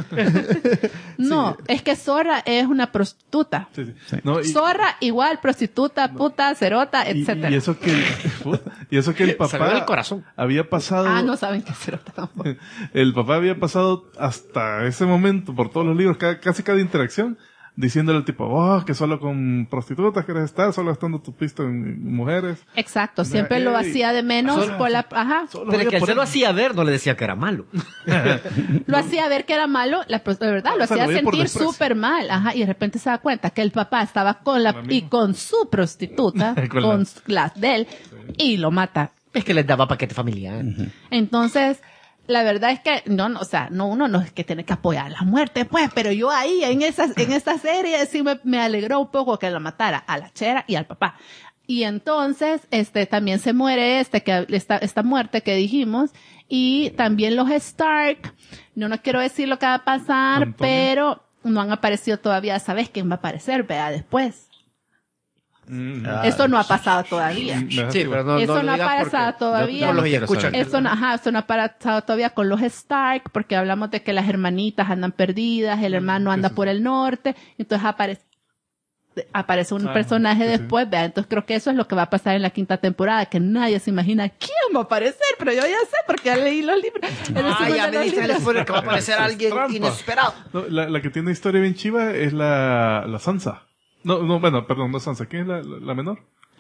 No, es que zorra es una prostituta. Sí, sí. Sí. No, y, Zorra igual, prostituta, puta, cerota, y etcétera. eso que el Salió papá del corazón. había pasado... Ah, no saben qué es cerota tampoco. El papá había pasado hasta ese momento por todos los libros, casi cada interacción, diciéndole al tipo, oh, que solo con prostitutas quieres estar, solo gastando tu pisto en mujeres. Exacto, siempre lo Ey, hacía de menos por la, ajá. Solo Pero había que él por se lo él. hacía ver, no le decía que era malo. Lo hacía ver que era malo, de verdad, lo O sea, hacía lo veía por sentir desprecio. súper mal, ajá, y de repente se da cuenta que el papá estaba con y con su prostituta, Con con las de él, y lo mata. Es que les daba paquete familiar. Entonces, la verdad es que, uno no es que tiene que apoyar la muerte, pues, pero yo ahí, en esa serie, sí me alegró un poco que lo matara a la chera y al papá. Y entonces, también se muere esta muerte que dijimos, y también los Stark, yo no quiero decir lo que va a pasar, Antonio. pero no han aparecido todavía, ¿sabes quién va a aparecer? Vea, después. Eso no ha pasado todavía. Sí, pero no, Eso lo no ha digas pasado porque todavía. No los quiero escuchan. saber. Eso no ha pasado todavía con los Stark, porque hablamos de que las hermanitas andan perdidas, el hermano anda por el norte, entonces aparece un personaje sí, sí. después, vea, entonces creo que eso es lo que va a pasar en la 5ª temporada, que nadie se imagina quién va a aparecer, pero yo ya sé, porque ya leí los libros. El resumen ya de me los diste el libros. spoiler que va a aparecer alguien trampa. inesperado. No, la que tiene historia bien chiva es la Sansa. No, bueno, perdón, no Sansa. ¿Quién es la menor?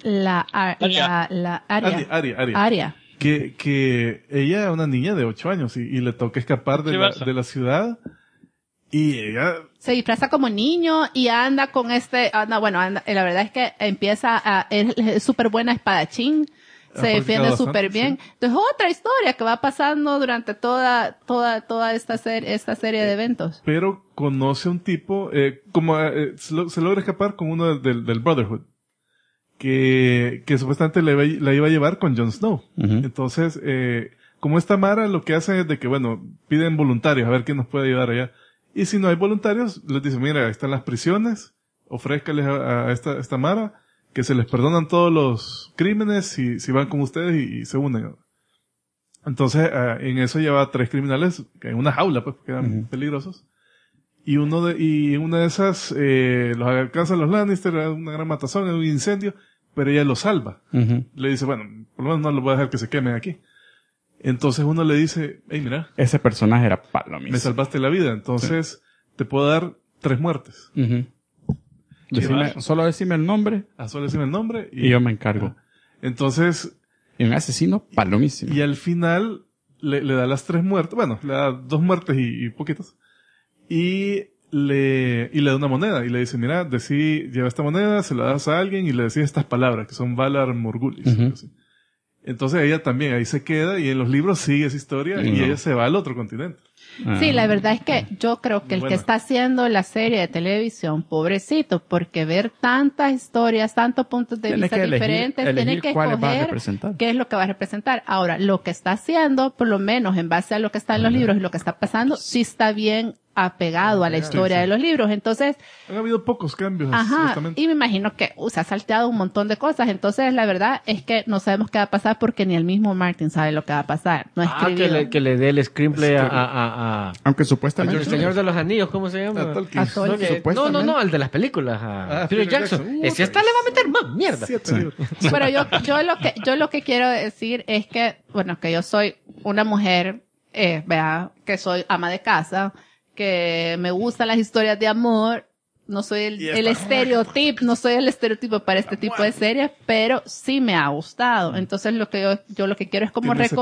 Arya. Que ella es una niña de 8 años y le toca escapar Sí, vas. de la ciudad y ella... Se disfraza como niño y anda con la verdad es que es súper buena espadachín, se defiende practicado súper bastante, bien. sí. Entonces otra historia que va pasando durante toda esta serie de eventos. Pero conoce a un tipo, se logra escapar con uno del Brotherhood. Que supuestamente la iba a llevar con Jon Snow. Entonces, como esta Mara lo que hace es de que, bueno, piden voluntarios a ver quién nos puede ayudar allá. Y si no hay voluntarios, les dicen, mira, ahí están las prisiones, ofrézcales a esta Mara, que se les perdonan todos los crímenes si van con ustedes y se unen. Entonces, en eso lleva 3 criminales en una jaula, pues, porque eran peligrosos. Y en una de esas, los alcanzan los Lannister, una gran matazón, un incendio, pero ella lo salva. Ujú. Le dice, bueno, por lo menos no lo voy a dejar que se quemen aquí. Entonces uno le dice, hey, mira, Ese personaje era palomísimo. me salvaste la vida, entonces te puedo dar 3 muertes. Ujú. Solo decime el nombre A solo decirme el nombre y yo me encargo. Entonces, Y un asesino palomísimo. y al final le da las 3 muertes, bueno, le da 2 muertes y poquitos. Y le da una moneda y le dice, mira, lleva esta moneda, se la das a alguien y le decís estas palabras, que son Valar Morghulis. Ujú. Así. Entonces ella también ahí se queda y en los libros sigue esa historia y No. ella se va al otro continente. Ah. Sí, la verdad es que yo creo que el Bueno. que está haciendo la serie de televisión, pobrecito, porque ver tantas historias, tantos puntos de Tiene vista que diferentes, tiene elegir que cuáles va a escoger representar. qué es lo que va a representar. Ahora, lo que está haciendo, por lo menos en base a lo que está en los libros y lo que está pasando, sí está bien apegado a la historia de los libros. Entonces, Han habido pocos cambios, ajá, justamente. y me imagino que se ha salteado un montón de cosas. Entonces, la verdad es que no sabemos qué va a pasar porque ni el mismo Martin sabe lo que va a pasar. No ha escribido. Que le dé el screenplay Aunque supuestamente... El Señor de los Anillos, ¿cómo se llama? A Tolkien. A Tolkien. No, el de las películas. A Peter Jackson. Ese hasta le va a meter más mierda. 7 libros. Pero yo lo que quiero decir es que, bueno, que yo soy una mujer, que soy ama de casa, que me gustan las historias de amor, no soy el estereotipo para este tipo de series, pero sí me ha gustado. Entonces yo lo que quiero es como Que no se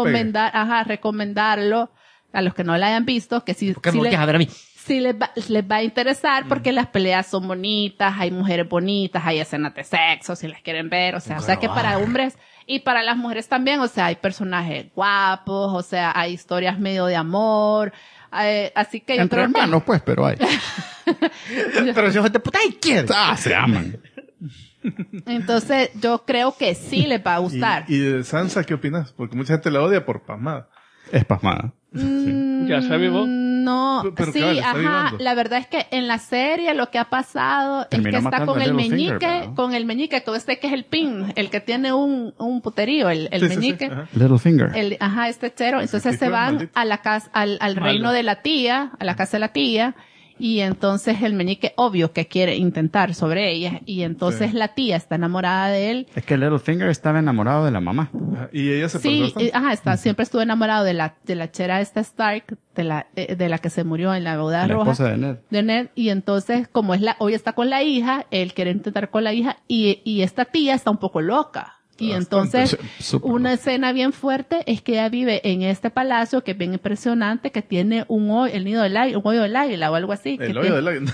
recomendarlo a los que no la hayan visto, que sí, ¿Por qué me volteas a ver a mí? sí les va a interesar porque las peleas son bonitas, hay mujeres bonitas, hay escenas de sexo si las quieren ver, o sea que para hombres y para las mujeres también, o sea, hay personajes guapos, o sea, hay historias medio de amor, así que yo Entre creo hermanos, pues, pero hay. Pero si hijos de puta, ¿y quién? Se aman. entonces yo creo que sí les va a gustar. ¿Y de Sansa qué opinas? Porque mucha gente la odia por pasmada. Es pasmada. ¿Ya se avivó? No, Pero sí, cabal, está ajá. avivando. La verdad es que en la serie lo que ha pasado Terminó es que está matando con a el Littlefinger, meñique, ¿verdad? con este que es el pin, el que tiene un puterío, el Sí, sí, sí, meñique. ajá. Littlefinger. Este chero. Entonces Sí, se fue van maldito. a la casa, al reino de la tía, a la casa de la tía, y entonces el meñique obvio que quiere intentar sobre ella, y entonces Sí. la tía está enamorada de él. Es que Littlefinger estaba enamorado de la mamá. Ajá. Y ella se Sí, perdió. siempre estuvo enamorado de la chera esta Stark, de la que se murió en la boda La roja. esposa de Ned. De Ned, y entonces, como hoy está con la hija, él quiere intentar con la hija, y esta tía está un poco loca. Y Bastante. entonces, Súper una loca. escena bien fuerte es que ella vive en este palacio que es bien impresionante, que tiene el nido del águila, un hoyo del águila o algo así. El que hoyo tiene- del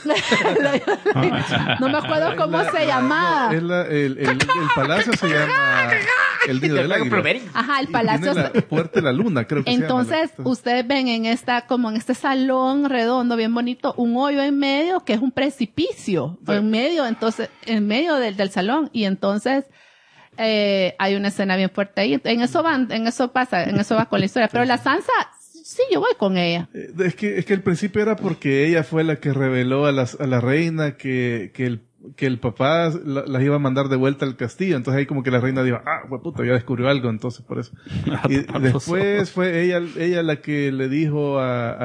águila. No me acuerdo cómo se llamaba. El palacio se llama el nido del águila. Ajá, el Y palacio. tiene la puerta de la luna, creo que Entonces, se llama. ustedes ven en este salón redondo, bien bonito, un hoyo en medio que es un precipicio. Sí. En medio del salón. Y entonces, hay una escena bien fuerte ahí. En eso va con la historia. Pero la Sansa, sí, yo voy con ella. Es que el principio era porque ella fue la que reveló a la reina que el papá las iba a mandar de vuelta al castillo. Entonces ahí como que la reina dijo, puta, ya descubrió algo, entonces por eso. Y después fue ella la que le dijo a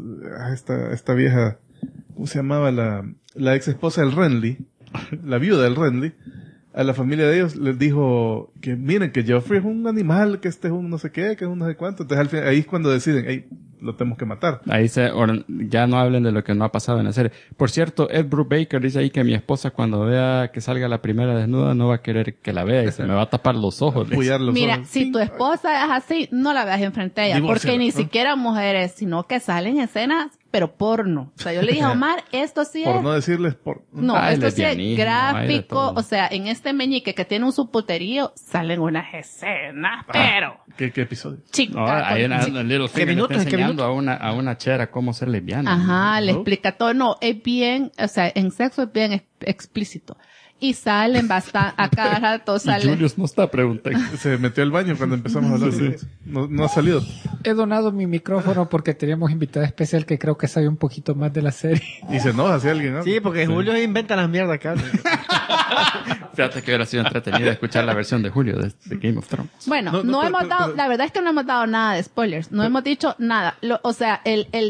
esta vieja, ¿cómo se llamaba? La ex esposa del Renly, la viuda del Renly, a la familia de ellos les dijo que miren que Joffrey es un animal, que este es un no sé qué, que es un no sé cuánto. Entonces al fin, ahí es cuando deciden, lo tenemos que matar. Ahí ya no hablen de lo que no ha pasado en la serie. Por cierto, Ed Brubaker dice ahí que mi esposa cuando vea que salga la primera desnuda no va a querer que la vea y se me va a tapar los ojos. le dice. Apoyar los Mira, ojos. si tu esposa es así, no la veas enfrente de ella. Divórciala, Porque ni ¿no? siquiera mujeres, sino que salen escenas, pero porno. O sea, yo le dije a Omar, esto sí Por es... no decirles No, Ah, esto sí es lesbianismo, hay de gráfico, todo. o sea, en este meñique que tiene un suputerío, salen unas escenas, pero ¿Qué episodio? chica. No, ahí con- en Littlefinger le minutos? está ¿En qué enseñando a una chera cómo ser lesbiana. Ajá, le ¿No? explica todo. No, es bien, o sea, en sexo es bien explícito. Y salen bastante, a cada rato Y salen. Julius no está preguntando. Se metió al baño cuando empezamos a hablar. Sí. No ha salido. He donado mi micrófono porque teníamos invitada especial que creo que sabe un poquito más de la serie. Y se enoja si alguien habla. Sí, porque Julio inventa las mierdas acá. Fíjate que hubiera sido entretenido escuchar la versión de Julio de Game of Thrones. Bueno, no hemos dado, la verdad es que no hemos dado nada de spoilers. No hemos dicho nada. O sea,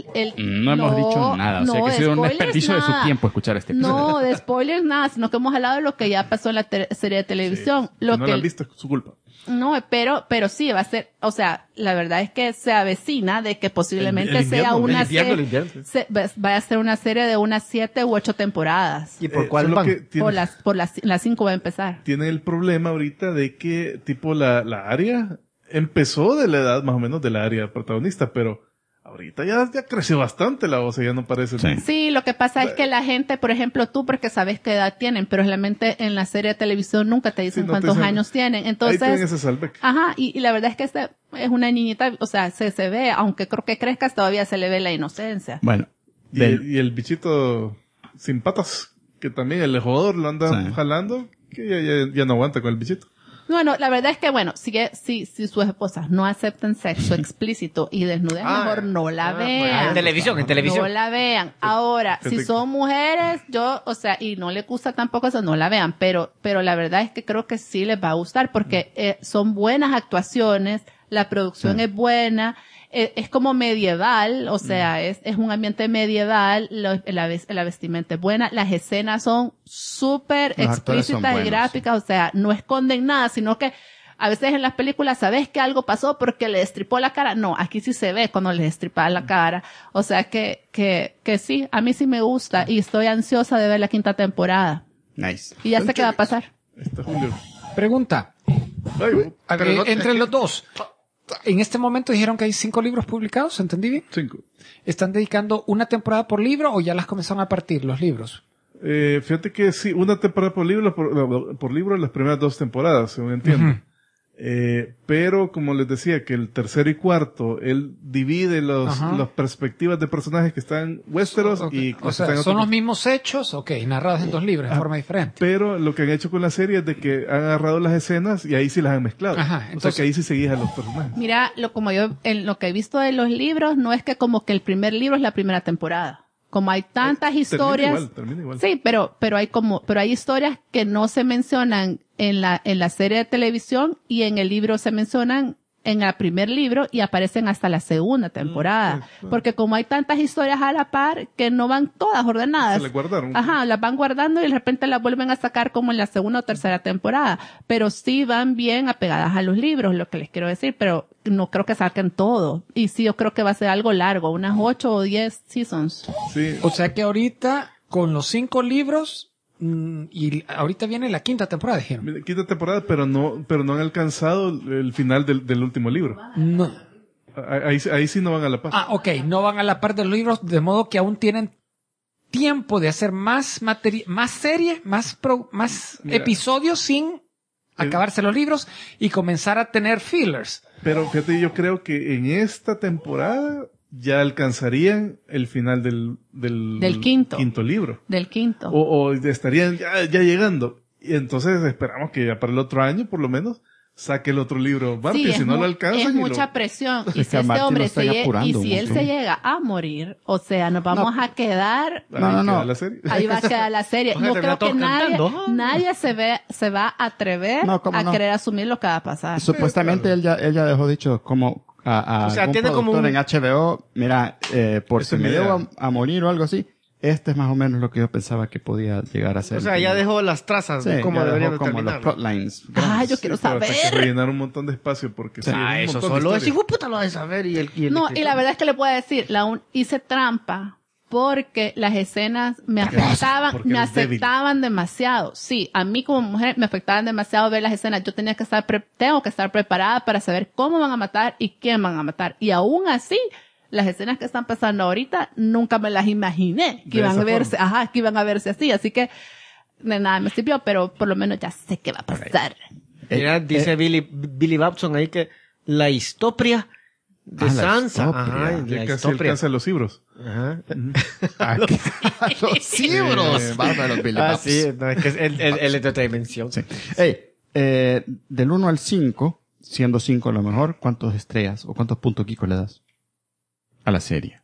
No hemos dicho nada. O sea, que ha sido un desperdicio de su tiempo escuchar este episodio. No, de spoilers nada, sino que hemos hablado de lo que ya pasó en la serie de televisión. Sí, Lo si no que la han visto, es su culpa. No, pero sí va a ser, o sea, la verdad es que se avecina de que posiblemente El invierno, sea una el invierno, serie, vaya a ser una serie de unas 7 u 8 temporadas. ¿Y por cuál solo van? que tiene, Las 5 va a empezar. tiene el problema ahorita de que, tipo, la área empezó de la edad más o menos de la área protagonista, pero ahorita ya creció bastante la voz, ya no parece. Sí. Sí, lo que pasa es que la gente, por ejemplo, tú porque sabes qué edad tienen, pero realmente en la serie de televisión nunca te dicen Sí, no te cuántos dicen. años tienen. Ahí tienen Entonces, ese salveque. ajá, y la verdad es que esta es una niñita, o sea, se ve, aunque creo que crezcas, todavía se le ve la inocencia. Bueno. Y el bichito sin patas, que también el jugador lo anda jalando, que ya no aguanta con el bichito. Bueno, la verdad es que, bueno, si sus esposas no aceptan sexo explícito y desnudez, mejor no la vean. En televisión. No la vean. Ahora, si son mujeres, o sea, y no les gusta tampoco eso, no la vean. Pero la verdad es que creo que sí les va a gustar porque son buenas actuaciones, la producción es buena, es como medieval, o sea, es un ambiente medieval, la vestimenta es buena, las escenas son súper explícitas y gráficas, o sea, no esconden nada, sino que a veces en las películas sabes que algo pasó porque le destripó la cara. No, aquí sí se ve cuando le destripa la cara. O sea que sí, a mí sí me gusta y estoy ansiosa de ver la 5ª temporada. Nice. Y ya sé qué va a pasar. Está Julio. Pregunta. Ay, Entre los dos. En este momento dijeron que hay 5 libros publicados, ¿entendí bien? 5. ¿Están dedicando una temporada por libro o ya las comenzaron a partir los libros? Fíjate que sí, una temporada por libro las primeras 2 temporadas, según entiendo. Pero como les decía, que el tercero y cuarto, él divide las perspectivas de personajes que están en Westeros y o sea, son los mismos hechos, narrados en 2 libros de forma diferente. Pero lo que han hecho con la serie es de que han agarrado las escenas y ahí sí las han mezclado. Ajá, o sea que ahí sí seguís a los personajes. Mira, como yo, en lo que he visto de los libros, no es que como que el primer libro es la primera temporada. Como hay tantas historias. Termina igual. Sí, pero hay historias que no se mencionan en la serie de televisión y en el libro se mencionan en el primer libro y aparecen hasta la segunda temporada. Porque como hay tantas historias a la par que no van todas ordenadas. Se las guardaron. Ajá, las van guardando y de repente las vuelven a sacar como en la segunda o tercera temporada. Pero sí van bien apegadas a los libros, lo que les quiero decir, pero no creo que saquen todo. Y sí, yo creo que va a ser algo largo, unas 8 o 10 seasons. Sí. O sea que ahorita, con los 5 libros, y ahorita viene la 5ª temporada, dijeron. 5ª temporada, pero no han alcanzado el final del último libro. No. Ahí sí no van a la par. No van a la par de los libros, de modo que aún tienen tiempo de hacer más series, más episodios sin acabarse los libros y comenzar a tener fillers. Pero fíjate, yo creo que en esta temporada ya alcanzarían el final del quinto libro. Del quinto. O estarían ya llegando. Y entonces esperamos que ya para el otro año, por lo menos, saque el otro libro Martin, sí, si no lo alcanzan. Es mucha presión. Y si este hombre él se llega a morir, o sea, nos vamos a quedar. Ahí va a quedar la serie. No creo que nadie se va a atrever a querer asumir lo que va a pasar. Supuestamente él ya dejó dicho como o sea, tiene como en HBO, mira, por si me llevo a morir o algo así, este es más o menos lo que yo pensaba que podía llegar a ser. O sea, ya dejó las trazas de cómo deberían de terminar. Los plotlines. Yo quiero saber. Hay que rellenar un montón de espacio porque eso solo es hijo puta lo va a saber y y la verdad es que le puedo decir, hice trampa porque las escenas me afectaban demasiado. Sí, a mí como mujer me afectaban demasiado ver las escenas. Yo tengo que estar preparada para saber cómo van a matar y quién van a matar. Y aún así, las escenas que están pasando ahorita nunca me las imaginé que iban a verse así. Así que de nada me sirvió, pero por lo menos ya sé qué va a pasar. Mira, dice Billy Babson ahí que la histopria de Sansa. Ya casi alcanza los libros. Los libros. Bárbaros, Billy Babs. Sí, no, es que es el entretenimiento. Sí. Del 1 al 5, siendo 5 lo mejor, ¿cuántas estrellas o cuántos puntos Kiko le das a la serie?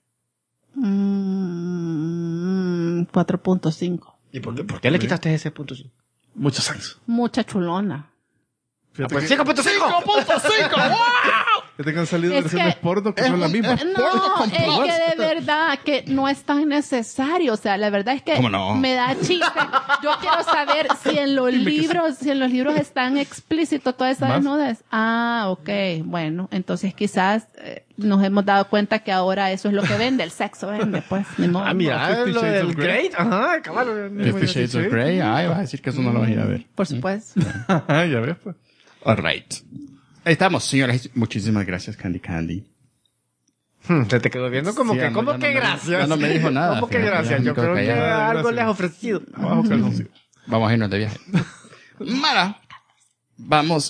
4.5. ¿Y por qué le quitaste ese punto? Muchos años. Mucha chulona. Fíjate Pues que, 5.5. fíjate que han salido Es versiones que- porno que son las mismas. No, es que de verdad que no es tan necesario. O sea, la verdad es que ¿Cómo no? me da chiste. Yo quiero saber si en los libros están explícitos toda esa ¿Más? desnudez. Ah, ok. Bueno, entonces quizás nos hemos dado cuenta que ahora eso es lo que vende. El sexo vende, pues. Ni modo. Ah, mira, 50 lo Shades del of Grey. Great. Ajá, cabrón. 50 Shades of Grey. Ay, vas a decir que eso no lo vas a ir a ver. Por supuesto. Ya ves, pues. All right. Ahí estamos, señoras. Muchísimas gracias, Candy Candy. Se te quedó viendo como Sí, que, ya no- ¿cómo ya que no me- gracias? ya no me dijo nada, ¿Cómo que fíjate, ya gracias? me Yo quedo creo que callado. algo Gracias. le has ofrecido. Abajo calzoncillo. Vamos a irnos de viaje. Mara, vamos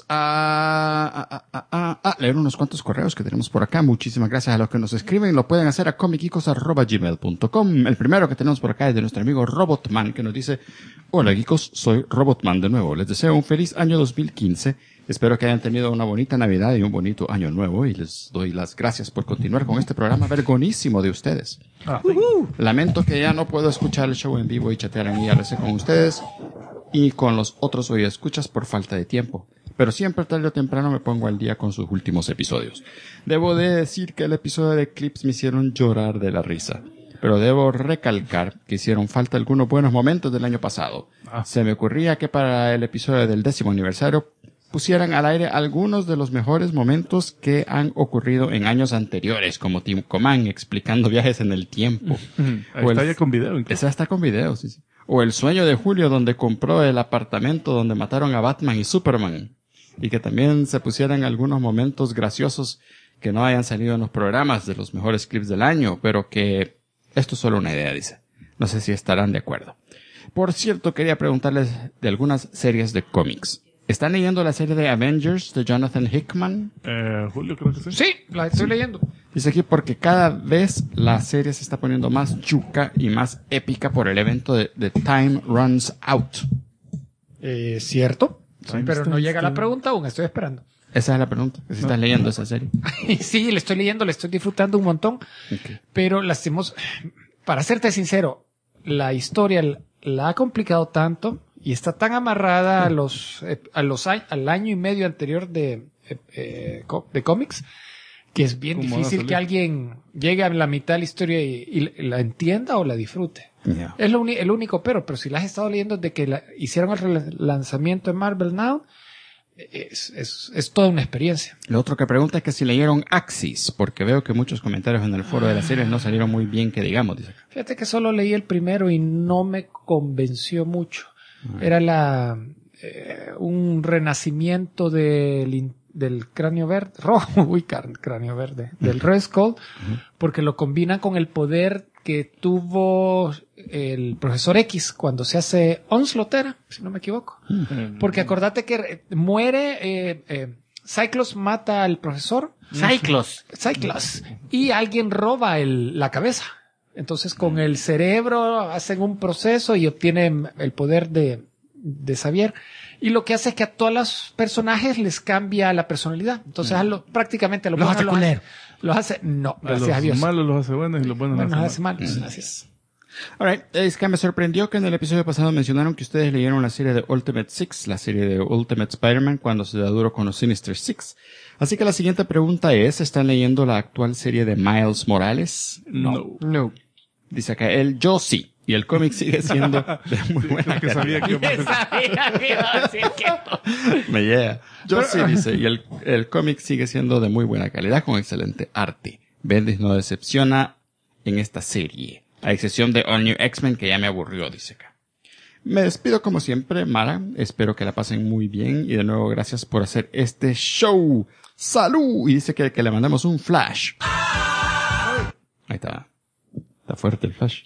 a leer unos cuantos correos que tenemos por acá. Muchísimas gracias a los que nos escriben. Lo pueden hacer a comicgeekos@gmail.com. El primero que tenemos por acá es de nuestro amigo Robotman, que nos dice: hola geekos, soy Robotman de nuevo. Les deseo un feliz año 2015. Espero que hayan tenido una bonita Navidad y un bonito año nuevo, y les doy las gracias por continuar con este programa vergonísimo de ustedes. Lamento que ya no puedo escuchar el show en vivo y chatear en IRC con ustedes y con los otros escuchas por falta de tiempo. Pero siempre tarde o temprano me pongo al día con sus últimos episodios. Debo de decir que el episodio de Clips me hicieron llorar de la risa. Pero debo recalcar que hicieron falta algunos buenos momentos del año pasado. Se me ocurría que para el episodio del 10º aniversario pusieran al aire algunos de los mejores momentos que han ocurrido en años anteriores, como Tim Coman explicando viajes en el tiempo. Ahí O está el- ya con video. incluso. Esa está con video, sí, sí. O el sueño de Julio, donde compró el apartamento donde mataron a Batman y Superman. Y que también se pusieran algunos momentos graciosos que no hayan salido en los programas de los mejores clips del año, pero que esto es solo una idea, dice. No sé si estarán de acuerdo. Por cierto, quería preguntarles de algunas series de cómics. ¿Están leyendo la serie de Avengers de Jonathan Hickman? Julio, creo que sí. Sí, la estoy leyendo. Dice aquí porque cada vez la serie se está poniendo más chuca y más épica por el evento de Time Runs Out. Cierto. Sí, Pero está- no llega está- la pregunta aún, estoy esperando. Esa es la pregunta. Si estás leyendo esa serie. Sí, le estoy leyendo, le estoy disfrutando un montón. Ok. Pero para serte sincero, la historia la ha complicado tanto y está tan amarrada al año y medio anterior de cómics, que es bien ¿Cómo van a difícil salir? que alguien llegue a la mitad de la historia y la entienda o la disfrute. Yeah. Es el único pero si la has estado leyendo desde que hicieron el lanzamiento de Marvel Now, es toda una experiencia. Lo otro que pregunta es que si leyeron Axis, porque veo que muchos comentarios en el foro de la serie no salieron muy bien, que digamos, dice. Fíjate que solo leí el primero y no me convenció mucho. Era un renacimiento del cráneo verde, cráneo verde, del Red Skull, porque lo combinan con el poder que tuvo el profesor X cuando se hace Onslaught, si no me equivoco. Porque acordate que muere, Cyclops mata al profesor. Cyclos. Cyclops. Y alguien roba la cabeza. Entonces con el cerebro hacen un proceso y obtienen el poder de Xavier. Y lo que hace es que a todos los personajes les cambia la personalidad. Entonces prácticamente a los Los buenos hace culero. los hace, no, gracias a Los Dios. malos los hace buenos y los buenos Bueno, los los hace hace malos. malos. Gracias. Alright, es que me sorprendió que en el episodio pasado mencionaron que ustedes leyeron la serie de Ultimate Six, la serie de Ultimate Spider-Man, cuando se da duro con los Sinister Six. Así que la siguiente pregunta es, ¿están leyendo la actual serie de Miles Morales? No. Dice acá, yo sí. Y el cómic sigue siendo de muy buena Que sabía calidad. que iba a pasar. Sabía que iba a decir que Me llega. Yo sí, dice. Y el cómic sigue siendo de muy buena calidad, con excelente arte. Bendis no decepciona en esta serie. A excepción de All New X-Men, que ya me aburrió, dice acá. Me despido como siempre, Mara. Espero que la pasen muy bien. Y de nuevo, gracias por hacer este show. ¡Salud! Y dice que le mandamos un flash. Ahí está. Está fuerte el flash.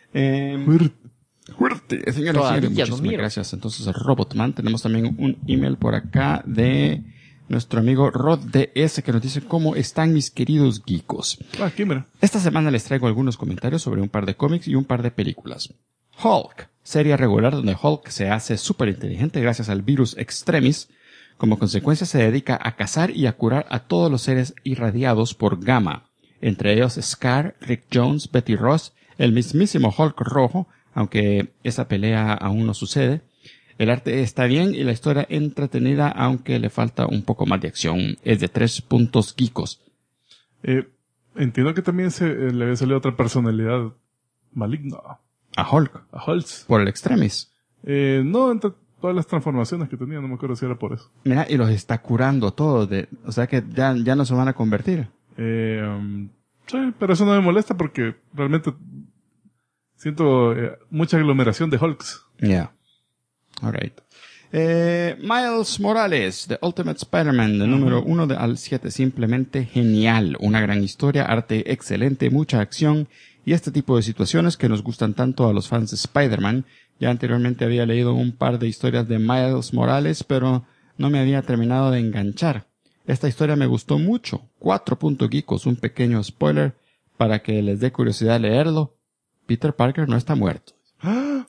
Fuerte. Señores, Todavía no muchísimas miro. gracias. Entonces, Robotman, tenemos también un email por acá de nuestro amigo Rod DS, que nos dice: ¿cómo están mis queridos geekos? Aquí, mira. Esta semana les traigo algunos comentarios sobre un par de cómics y un par de películas. Hulk, serie regular donde Hulk se hace súper inteligente gracias al virus Extremis. Como consecuencia se dedica a cazar y a curar a todos los seres irradiados por Gamma, entre ellos Scar, Rick Jones, Betty Ross, el mismísimo Hulk rojo, aunque esa pelea aún no sucede, El arte está bien y la historia entretenida, aunque le falta un poco más de acción. Es de 3 puntos geekos. Entiendo que también le había salido otra personalidad maligna. A Hulk. A Holtz. Por el Extremis. No, entre todas las transformaciones que tenía, no me acuerdo si era por eso. Mira, y los está curando todos. O sea que ya no se van a convertir. Sí, pero eso no me molesta porque realmente siento mucha aglomeración de Hulks. Yeah. Alright. Miles Morales, The Ultimate Spider-Man, de número 1 al 7. Simplemente genial. Una gran historia, arte excelente, mucha acción y este tipo de situaciones que nos gustan tanto a los fans de Spider-Man. Ya anteriormente había leído un par de historias de Miles Morales, pero no me había terminado de enganchar. Esta historia me gustó mucho. 4 puntos geekos, un pequeño spoiler para que les dé curiosidad leerlo. Peter Parker no está muerto. Oh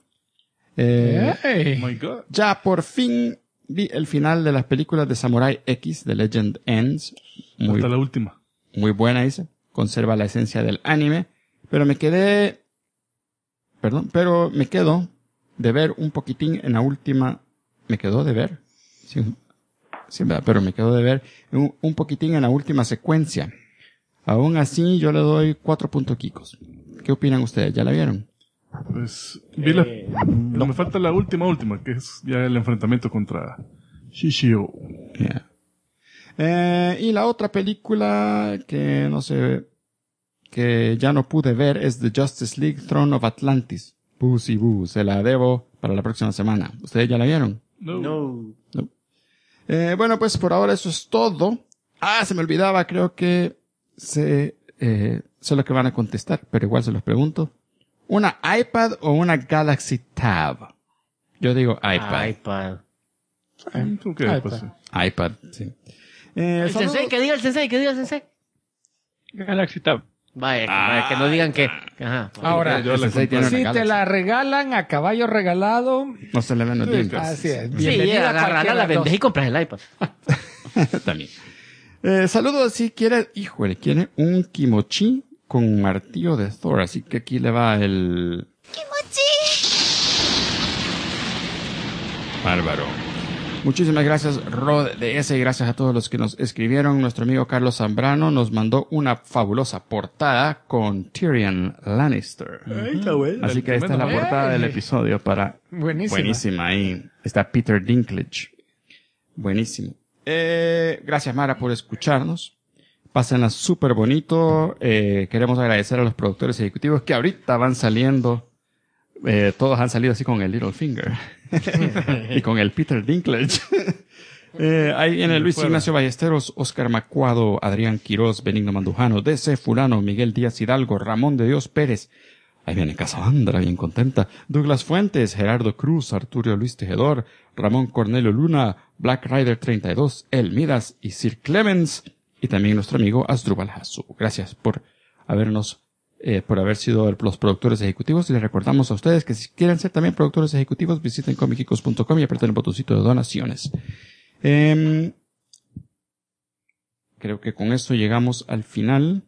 my God. Ya por fin vi el final de las películas de Samurai X, The Legend Ends. Hasta la última. Muy buena, dice. Conserva la esencia del anime. Pero me quedo de ver un poquitín en la última. Me quedó de ver. Sí, pero me quedó de ver un poquitín en la última secuencia. Aún así, yo le doy 4 puntos geekos. ¿Qué opinan ustedes? ¿Ya la vieron? Pues, no me falta la última, que es ya el enfrentamiento contra Shishio. Yeah. Y la otra película que no sé, que ya no pude ver es The Justice League Throne of Atlantis. Se la debo para la próxima semana. ¿Ustedes ya la vieron? No. Bueno, pues por ahora eso es todo. Se me olvidaba, creo que sé lo que van a contestar, pero igual se los pregunto. ¿Una iPad o una Galaxy Tab? Yo digo iPad. Okay, pues, sí. iPad, sí. El sensei, que diga el sensei. Galaxy Tab. Vaya, que no digan que... Ajá. Ahora, Si te la regalan a caballo regalado, no se le ven los dientes. así es. Sí, Bienvenida a agarrala, cualquiera la de las vendes y dos. compras el iPad. También. Saludos si quiere un kimochi con martillo de Thor, así que aquí le va el... Bárbaro. Muchísimas gracias, Rod DS, y gracias a todos los que nos escribieron. Nuestro amigo Carlos Zambrano nos mandó una fabulosa portada con Tyrion Lannister. Así que esta es la portada del episodio para... Buenísima. Ahí está Peter Dinklage. Buenísimo. Gracias, Mara, por escucharnos. Pásenla súper bonito. Queremos agradecer a los productores ejecutivos que ahorita van saliendo. Todos han salido así con el Little Finger. Y con el Peter Dinklage. Ahí viene Luis Ignacio Ballesteros, Oscar Macuado, Adrián Quirós, Benigno Mandujano, DC Fulano, Miguel Díaz Hidalgo, Ramón de Dios Pérez. Ahí viene Casandra, bien contenta. Douglas Fuentes, Gerardo Cruz, Arturo Luis Tejedor, Ramón Cornelio Luna, Black Rider 32, El Midas y Sir Clemens. Y también nuestro amigo Asdrubal Hasu. Gracias por habernos por haber sido los productores ejecutivos, y les recordamos a ustedes que si quieren ser también productores ejecutivos, visiten comicicos.com y aprieten el botoncito de donaciones. Creo que con esto llegamos al final.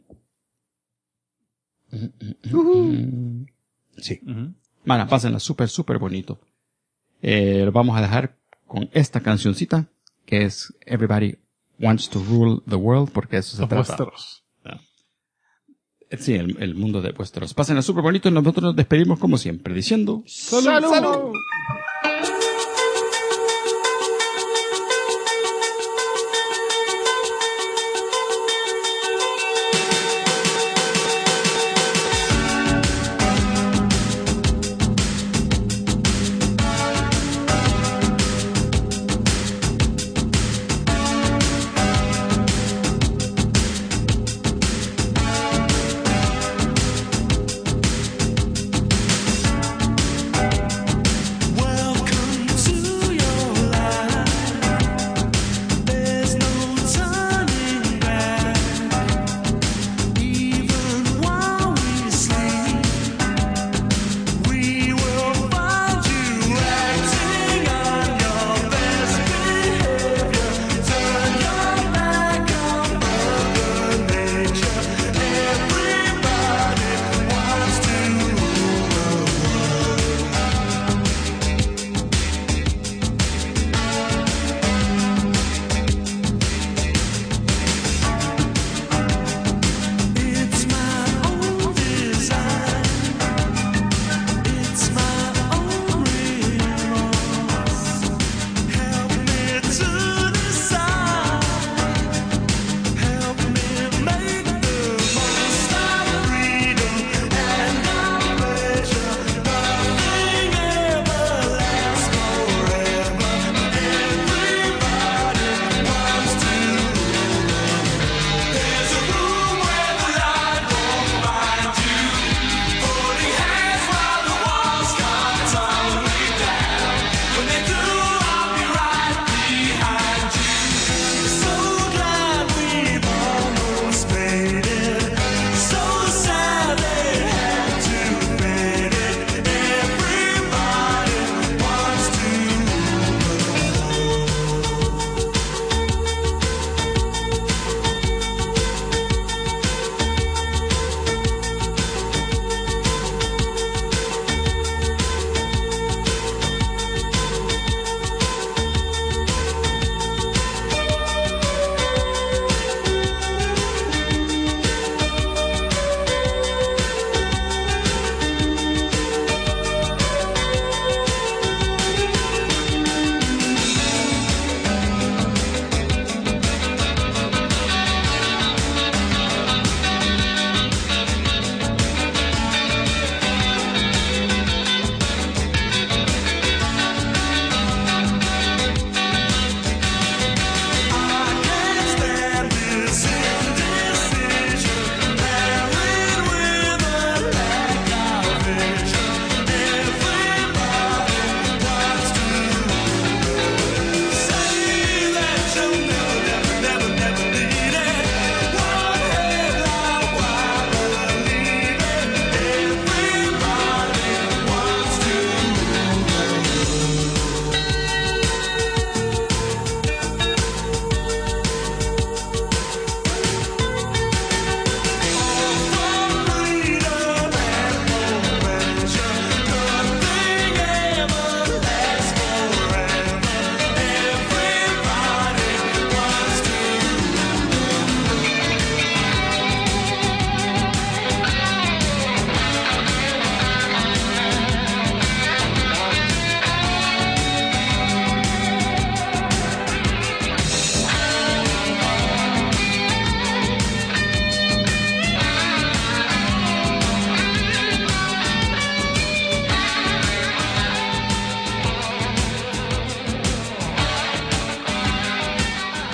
Sí. Bueno, pásenla súper bonito. Lo vamos a dejar con esta cancioncita, que es Everybody Wants to Rule the World, porque eso se trata. Westeros. Sí, el mundo de Westeros. Pásenla súper bonito y nosotros nos despedimos como siempre, diciendo ¡Salud! Well,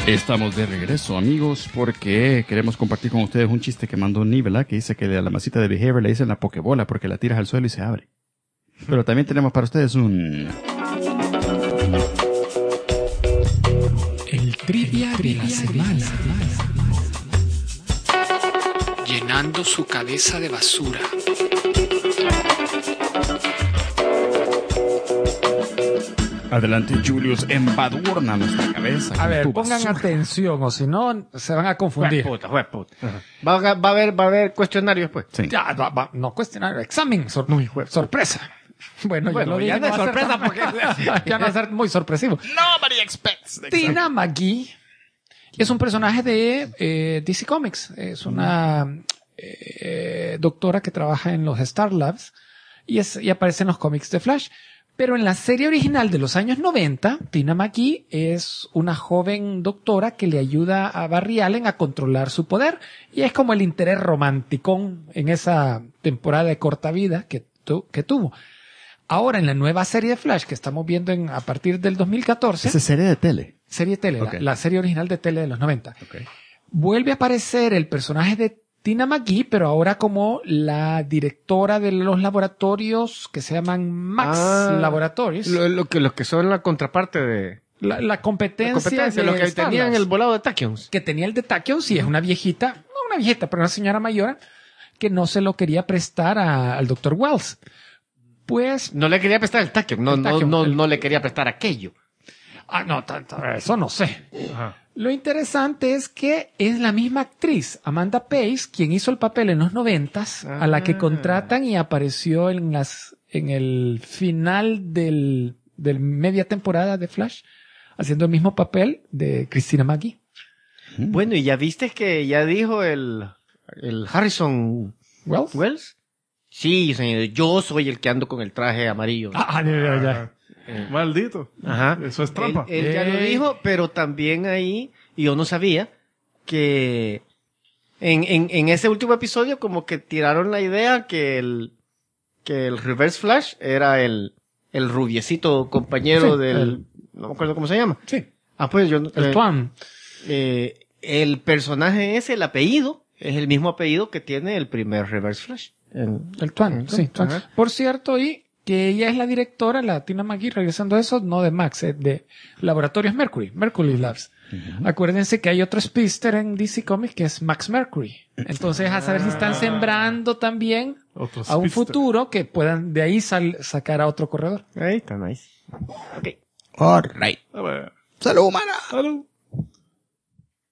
Estamos de regreso, amigos, porque queremos compartir con ustedes un chiste que mandó Nivela, que dice que a la masita de Behavior le dicen la pokebola porque la tiras al suelo y se abre. Pero también tenemos para ustedes un... El trivia de la semana. Llenando su cabeza de basura. Adelante, Julius, embadurna nuestra cabeza. A con ver, tu pongan basura. atención, o si no, se van a confundir. Jueputa. Va a haber cuestionario después. Sí. Ya, no cuestionar, examen, sorpresa. Bueno, ya lo dije, ya no es va a ser sorpresa tan- porque... ya no va a ser muy sorpresivo. Nobody expects. Tina McGee es un personaje de DC Comics. Es una doctora que trabaja en los Star Labs y aparece en los cómics de Flash. Pero en la serie original de los años 90, Tina McGee es una joven doctora que le ayuda a Barry Allen a controlar su poder y es como el interés romanticón en esa temporada de corta vida que tuvo. Ahora, en la nueva serie de Flash que estamos viendo a partir del 2014, Esa serie de tele. serie tele, Ok. la serie original de tele de los 90, Okay. vuelve a aparecer el personaje de Tina McGee, pero ahora como la directora de los laboratorios que se llaman Max Laboratories. Los que son la contraparte de... La competencia de los que Star tenían Labs, el volado de Tachyons. que tenía el de Tachyons y es una viejita, no una viejita, pero una señora mayor que no se lo quería prestar al Dr. Wells. Pues, No le quería prestar el Tachyon, no le quería prestar aquello. eso no sé. Lo interesante es que es la misma actriz, Amanda Pace, quien hizo el papel en los 90s, a la que contratan y apareció en el final del media temporada de Flash, haciendo el mismo papel de Christina McGee. Bueno, y ya viste que ya dijo el Harrison Wells. Sí, señor, yo soy el que ando con el traje amarillo. Ya. Maldito. Ajá. Eso es trampa. Él ya lo dijo, pero también ahí, y yo no sabía, que en ese último episodio como que tiraron la idea que el Reverse Flash era el rubiecito compañero Sí, no me acuerdo cómo se llama. Sí, Pues yo... el Twan. el personaje ese, el apellido, es el mismo apellido que tiene el primer Reverse Flash. El Twan, sí. Twan. Ajá. Por cierto, y que ella es la directora, la Tina McGee, regresando a eso, no de Max, de Laboratorios Mercury Labs. Acuérdense que hay otro speedster en DC Comics que es Max Mercury. Entonces, a saber si están sembrando también Otro a un speedster. futuro que puedan de ahí sacar a otro corredor. Ahí está, nice. Ok. All right. A ver. ¡Salud, humana! Salud.